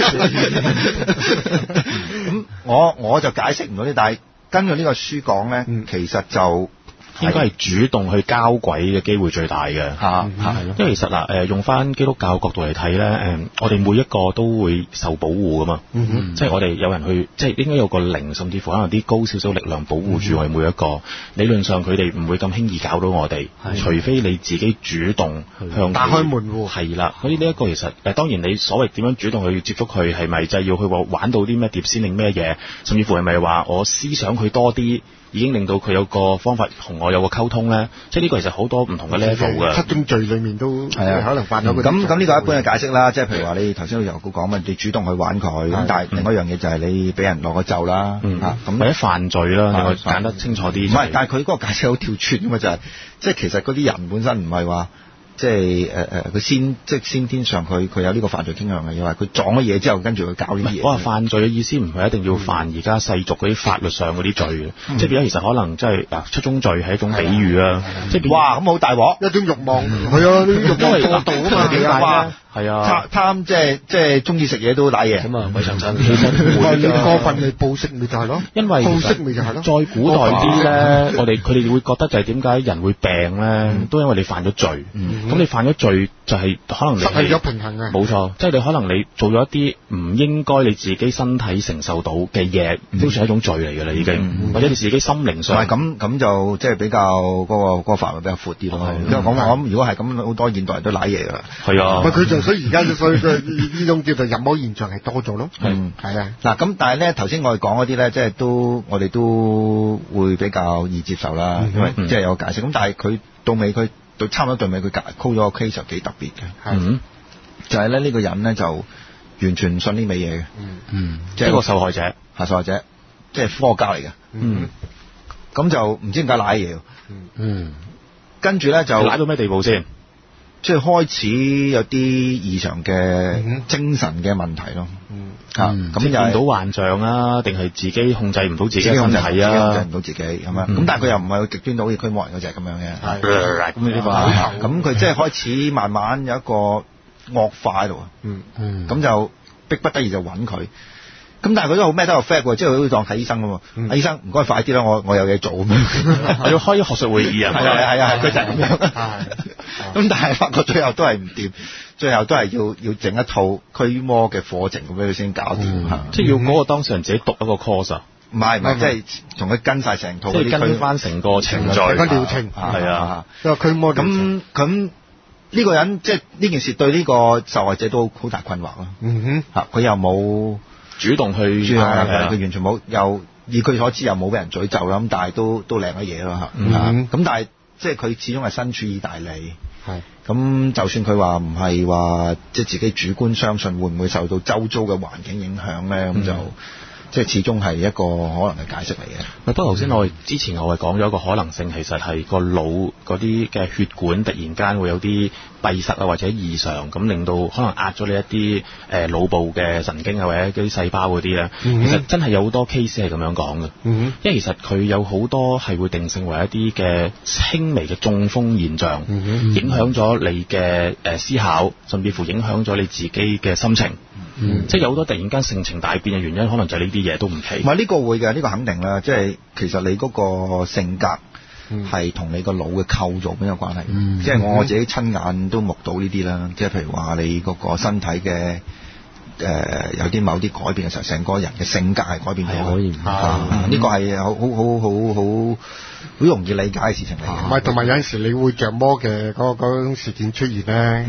咁我我就解釋唔到啲，但係根據呢個書講咧， 嗯、 其實就應該係主動去交鬼嘅機會最大嘅嚇嚇， 因為其實嗱誒用翻基督教角度嚟睇咧，誒我哋每一個都會受保護噶嘛， 嗯嗯、 即係我哋有人去，即係應該有個靈，甚至乎可能啲高少少力量保護住我哋每一個。嗯、理論上佢哋唔會咁輕易搞到我哋，除非你自己主動向打開門戶。 係啦，所以呢一個其實誒當然你所謂點樣主動去接觸佢，係咪就係要去玩到啲咩碟仙定咩嘢，甚至乎係咪話我思想佢多啲？已經令到佢有個方法同我有個溝通咧，即係呢個其實好多唔同嘅 level 嘅。 七宗罪裏面都係啊，可能犯咗嗰啲。 咁咁呢個一般嘅解釋啦，即係譬如話你頭先有個講嘛，你主動去玩佢，咁但係另外一樣嘢就係你俾人落個咒啦，咁或者犯罪啦，你可揀得清楚啲。 唔係，但係佢嗰個解釋好跳脱㗎嘛，就係即係其實嗰啲人本身唔係話。即係誒誒，佢先即係先天上佢佢有呢個犯罪傾向嘅，因為佢撞咗嘢之後，跟住佢搞呢啲嘢。 我話犯罪嘅意思唔係一定要犯而家世俗嗰啲法律上嗰啲罪嘅，嗯、即係變咗其實可能即係嗱七宗罪係一種比喻啊，即係哇咁好大鑊， 一種慾望係啊，慾望過度啊嘛， 點解？ 係啊， 貪即係即係中意食嘢都瀨嘢咁啊，鬼上身。 其實你過分你暴食咪就係咯， 因為暴食咪就係咯。 再古代啲咧，我哋佢哋會覺得就係點解人會病咧，都因為你犯咗罪。咁你犯咗罪就係可能你失去咗平衡啊。 冇錯，即係你可能你做咗一啲唔應該你自己身體承受到嘅嘢，都算係一種罪嚟㗎啦，已經。或者你自己心靈上。 唔係咁咁就即係比較嗰個嗰個範圍比較闊啲咯。因為講我諗，如果係咁，好多現代人都瀨嘢㗎。 係啊。 佢就所以而家所以佢呢種叫做入魔現象係多咗咯。 嗯， 係啊。 嗱咁，但係咧頭先我哋講嗰啲咧，即係都我哋都會比較易接受啦，因為即係有個解釋。咁但係佢到尾佢到差唔多到尾佢 call 咗個 case 就幾特別嘅。 係。就係咧呢個人咧就完全唔信呢味嘢嘅。 嗯嗯。即係一個受害者， 係受害者，即係科學家嚟嘅。嗯。咁就唔知點解瀨嘢。 嗯。 嗯。 跟住咧就瀨到咩地步先？ 即係開始有啲異常嘅精神嘅問題咯。 嗯， 啊，咁見到幻象啊，定係自己控制唔到自己嘅身體啊？ 控制唔到自己咁樣。咁但係佢又唔係極端到好似驅魔人嗰隻咁樣嘅。 係。 咁呢個咁佢即係開始慢慢有一個惡化喺度啊。 嗯嗯。咁就逼不得已就揾佢。咁但係佢都好咩都有 fact 喎，即係佢好似當睇醫生咁喎。嗯、醫生唔該快啲啦，我我有嘢做咁樣。 我要開學術會議啊！ 係啊係啊係，佢就係咁樣。咁但係發覺最後都係唔掂，最後都係要要整一套驅魔嘅課程咁俾佢先搞掂。 嗯、即係要嗰個當事人自己讀一個 course 啊？ 唔係唔係，即係同佢跟晒成套， 即係跟翻成個程序、 成個療程。 係啊， 因為驅魔咁咁呢個人即係呢件事對呢個受害者都好大困惑咯。 嗯哼， 嚇佢又冇主動去， 佢完全冇，又以佢所知又冇俾人詛咒啦。咁但係都都靚咗嘢咯嚇。咁但係即係佢始終係身處意大利。 係。 咁就算佢話唔係話即係自己主觀相信，會唔會受到周遭嘅環境影響咧？咁、嗯、就即係始終係一個可能嘅解釋嚟嘅。 不過頭先我之前我係講咗一個可能性，其實係個腦嗰啲嘅血管突然間會有啲閉塞啊，或者異常，咁令到可能壓咗你一啲誒腦部嘅神經啊，或者啲細胞嗰啲咧。Mm-hmm. 其實真係有好多 case 係咁樣講嘅。Mm-hmm. 因為其實佢有好多係會定性為一啲嘅輕微嘅中風現象，mm-hmm. 影響咗你嘅誒思考，甚至乎影響咗你自己嘅心情。Mm-hmm. 即係有好多突然間性情大變嘅原因，可能就係呢啲嘢都唔奇。 唔係呢個會嘅，呢、呢個肯定啦。即係其實你嗰個性格係同你個腦嘅構造邊有關係。嗯、即係我自己親眼都目睹呢啲啦。即係譬如話你嗰個身體嘅誒、呃、有啲某啲改變嘅時候，成個人嘅性格係改變咗。 可以。 呢個係好好好好好好容易理解嘅事情嚟嘅。 唔係，同埋有陣時你會着魔嘅嗰嗰種事件出現咧。嗯即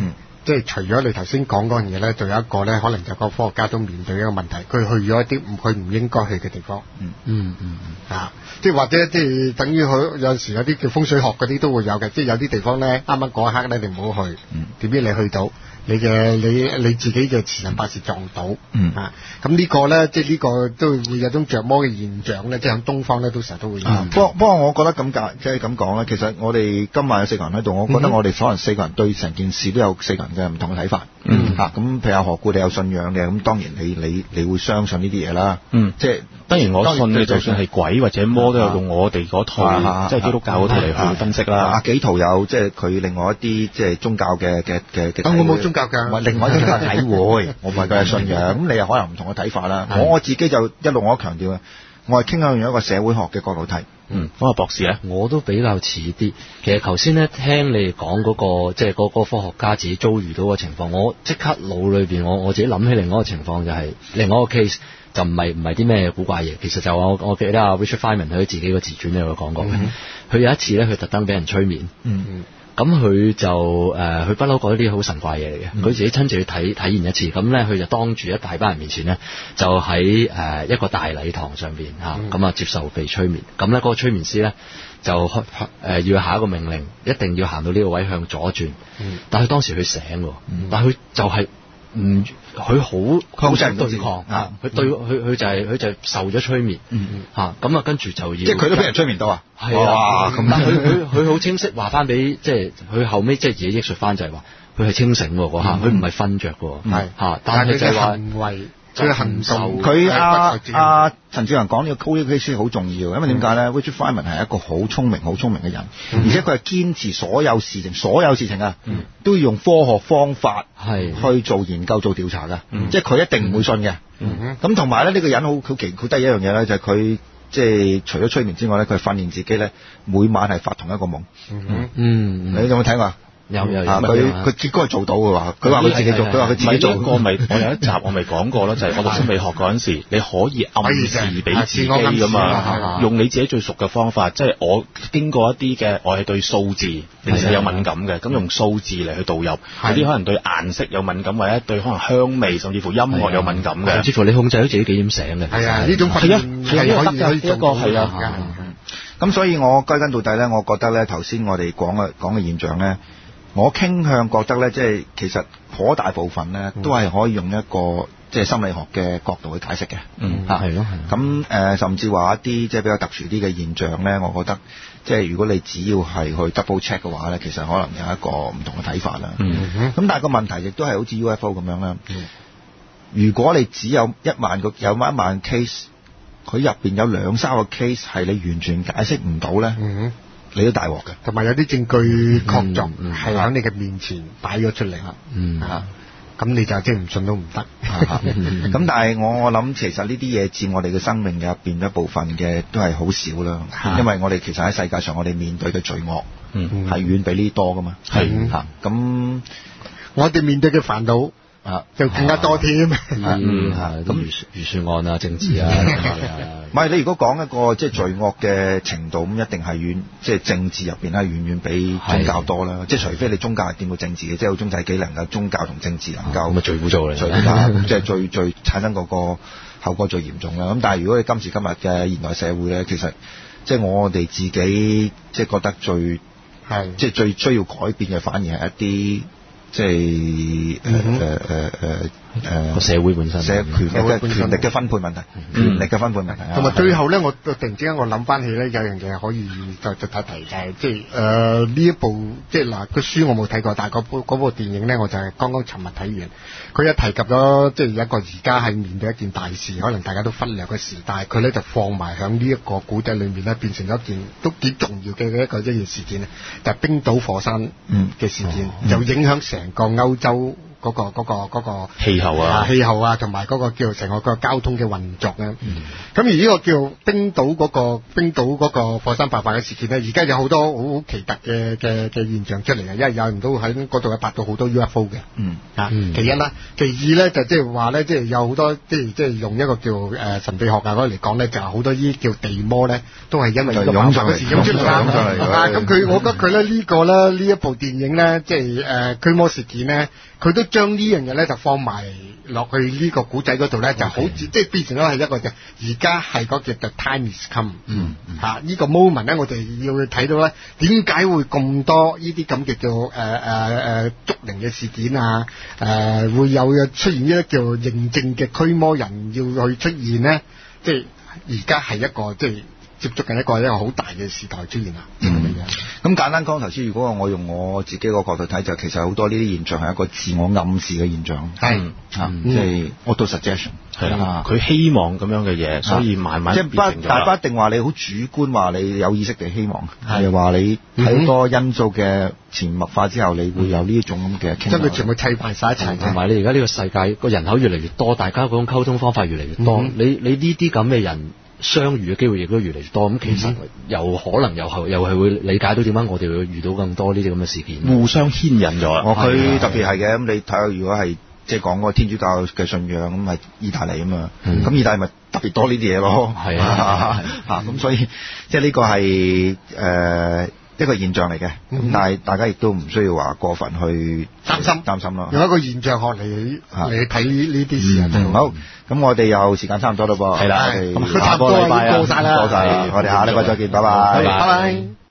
即係除咗你頭先講嗰樣嘢咧，仲有一個咧，可能就個科學家都面對一個問題，佢去咗一啲佢唔應該去嘅地方。 嗯嗯嗯啊，即係或者即係等於佢有陣時有啲叫風水學嗰啲都會有嘅，即係有啲地方咧，啱啱嗰一刻咧你唔好去，點知你去到。你嘅你你自己嘅時辰八字撞到， 嗯啊，咁呢個咧，即係呢個都會有種着魔嘅現象咧，即係喺東方咧都成日都會有。 嗯、不過不過，我覺得咁解，即係咁講咧。其實我哋今晚有四個人喺度，我覺得我哋可能四個人對成件事都有四個人嘅唔同嘅睇法。 嗯， 嚇、啊，咁譬如阿何故你有信仰嘅，咁當然你你你會相信呢啲嘢啦。嗯，即係當然我信嘅，就算係鬼或者魔都有用我哋嗰套，啊、即係基督教嗰套嚟去分析啦。 阿紀陶有即係佢另外一啲即係宗教嘅嘅嘅嘅。 我冇宗教㗎， 另外一個體會，我唔係佢係信仰，咁你又可能唔同嘅睇法啦。我我自己就一路我都強調嘅，我係傾向用一個社會學嘅角度睇。 嗯，嗰個博士咧， 我都比較似啲。其實頭先咧聽你講嗰、嗰個，即係嗰個科學家自己遭遇到嘅情況，我即刻腦裏邊我我自己諗起另外一個情況，就係另外一個 case，就唔係唔係啲咩古怪嘢。其實就我我記得阿 Richard Feynman 佢自己個自傳咧有講過嘅。佢、嗯、有一次咧，佢特登俾人催眠。嗯嗯。咁佢就誒，佢不嬲講啲好神怪嘢嚟嘅。佢、嗯、自己親自去體體驗一次，咁咧佢就當住一大班人面前咧，就喺誒、呃、一個大禮堂上邊嚇，咁啊、嗯、接受被催眠。咁咧嗰個催眠師咧就誒、呃、要下一個命令，一定要行到呢個位向左轉。嗯、但係佢當時佢醒喎，嗯、但係佢就係、是。唔，佢好好正對抗啊！佢對佢佢就係、是、佢就受咗催眠，嚇咁啊，跟住就要即係佢都俾人催眠到啊！ 係啊，咁但係佢佢佢好清晰話翻俾即係佢後尾即係自己憶述翻就係話佢係清醒喎嗰下，佢唔係瞓着喎，係嚇，但係佢嘅行為。佢行動， 佢阿阿陳志宏講呢個 code case 好重要，因為點解咧 Richard Feynman 係一個好聰明、好聰明嘅人，嗯、而且佢係堅持所有事情、所有事情啊，嗯、都要用科學方法去做研究、做調查嘅，嗯、即係佢一定唔會信嘅。咁同埋咧，呢、呢個人好好奇好得意一樣嘢咧，就係佢即係除咗催眠之外咧，佢係訓練自己咧，每晚係發同一個夢。嗯，嗯你有冇睇過？ 有有有， 佢佢結果係做到嘅話，佢話佢自己做，佢話佢自己做。 個咪我有一集我咪講過咯，就係我讀心理學嗰陣時，你可以暗示俾自己㗎嘛，用你自己最熟嘅方法，即係我經過一啲嘅，我係對數字其實有敏感嘅，咁用數字嚟去導入，有啲可能對顏色有敏感，或者對可能香味甚至乎音樂有敏感嘅， 甚至乎你控制到自己幾點醒嘅。 係啊，呢種訓練係可以可以做到嘅。係啊， 咁所以我歸根到底咧，我覺得咧頭先我哋講嘅講嘅現象咧。我傾向覺得咧，即係其實好大部分咧，都係可以用一個即係心理學嘅角度去解釋嘅。 嗯，嚇係咯。 咁誒，甚至話一啲即係比較特殊啲嘅現象咧，我覺得即係如果你只要係去 double check 嘅話咧，其實可能有一個唔同嘅睇法啦。嗯哼。咁但係個問題亦都係好似 U F O 咁樣啦。嗯。如果你只有一萬個有一萬 case，佢入邊有兩三個 case 係你完全解釋唔到咧。嗯哼。你都大鑊嘅， 同埋有啲證據確鑿係喺你嘅面前擺咗出嚟， 嗯嚇，咁你就即係唔信都唔得。 咁但係我我諗其實呢啲嘢佔我哋嘅生命入邊一部分嘅都係好少啦，因為我哋其實喺世界上我哋面對嘅罪惡係遠比呢多噶嘛，係嚇，咁我哋面對嘅煩惱啊就更加多添， 嗯係咁預預算案啊、政治啊。 唔係，你如果講一個即係罪惡嘅程度，咁一定係遠，即係政治入邊咧，遠遠比宗教多啦。即係除非你宗教係掂到政治嘅，即係好中世紀能夠宗教同政治能夠咁啊最污糟嚟， 最咁即係最最產生嗰個後果最嚴重啦。咁但係如果你今時今日嘅現代社會咧，其實即係我哋自己即係覺得最係即係最需要改變嘅，反而係一啲即係誒誒誒誒。誒個社會本身， 社權嘅權力嘅分配問題，權力嘅分配問題。 同埋最後咧，我突然之間我諗翻起咧，有樣嘢可以再再提提，就係即係誒呢一部即係嗱個書我冇睇過，但係嗰部嗰部電影咧，我就係剛剛尋日睇完。佢一提及咗即係一個而家係面對一件大事，可能大家都忽略嘅事，但係佢咧就放埋響呢一個古仔裏面咧，變成咗一件都幾重要嘅一個一件事件咧，就係冰島火山嘅事件，就影響成個歐洲嗰、個嗰、個嗰、個氣候啊， 氣候啊，同埋嗰個叫成個個交通嘅運作啊。咁、 嗯、 而呢個叫冰島嗰、個冰島嗰個火山爆發嘅事件咧，而家有好多好奇特嘅嘅嘅現象出嚟啊！因為有人都喺嗰度達到好多 U F O 嘅， 嗯啊， 嗯其一啦，其二咧就即係話咧，即係有好多即係即係用一個叫誒神秘學啊嗰嚟講咧，就係好多呢啲叫地魔咧，都係因為呢個爆發嘅事湧出嚟啦。啊，咁佢我覺得佢咧呢個咧呢一部電影咧，即係誒驅魔事件咧，佢都將呢樣嘢咧就放埋落去呢個古仔嗰度咧，就好似即係變成咗係一個嘅，而家係嗰個 The Time Is Come， 嗯嚇呢個 moment 咧，我哋要去睇到咧，點解會咁多呢啲咁嘅叫誒誒誒捉靈嘅事件啊？誒、呃、會有出現呢啲叫認證嘅驅魔人要去出現咧？即係而家係一個即係接觸緊一個一個好大嘅時代出現啦。 嗯，咁簡單講頭先，如果我用我自己個角度睇，就其實好多呢啲現象係一個自我暗示嘅現象。 係啊，即係 auto suggestion。 係啦，佢希望咁樣嘅嘢，所以慢慢即係不，但不一定話你好主觀話你有意識地希望，係話你喺好多因素嘅潛移默化之後，你會有呢種咁嘅傾向。 將佢全部砌埋晒一齊， 同埋你而家呢個世界個人口越嚟越多，大家嗰種溝通方法越嚟越多，嗯、你你呢啲咁嘅人相遇嘅機會亦都越嚟越多，咁其實又可能又係又係會理解到點解我哋會遇到更多呢啲咁嘅事件， 互相牽引咗。 我佢特別係嘅，咁你睇下如果係。即係講嗰個天主教嘅信仰咁係意大利啊嘛，咁、嗯、意大利咪特別多呢啲嘢咯， 係啊， 嚇咁所以即係呢個係誒、呃、一個現象嚟嘅，咁、嗯、但係大家亦都唔需要話過分去擔心擔心咯， 用一個現象學嚟嚟睇呢啲事啊、嗯。 好，咁我哋又時間差唔多嘞噃， 係啦， 咁下個禮拜啊，過曬啦，我哋下禮拜再見，拜拜， 拜拜。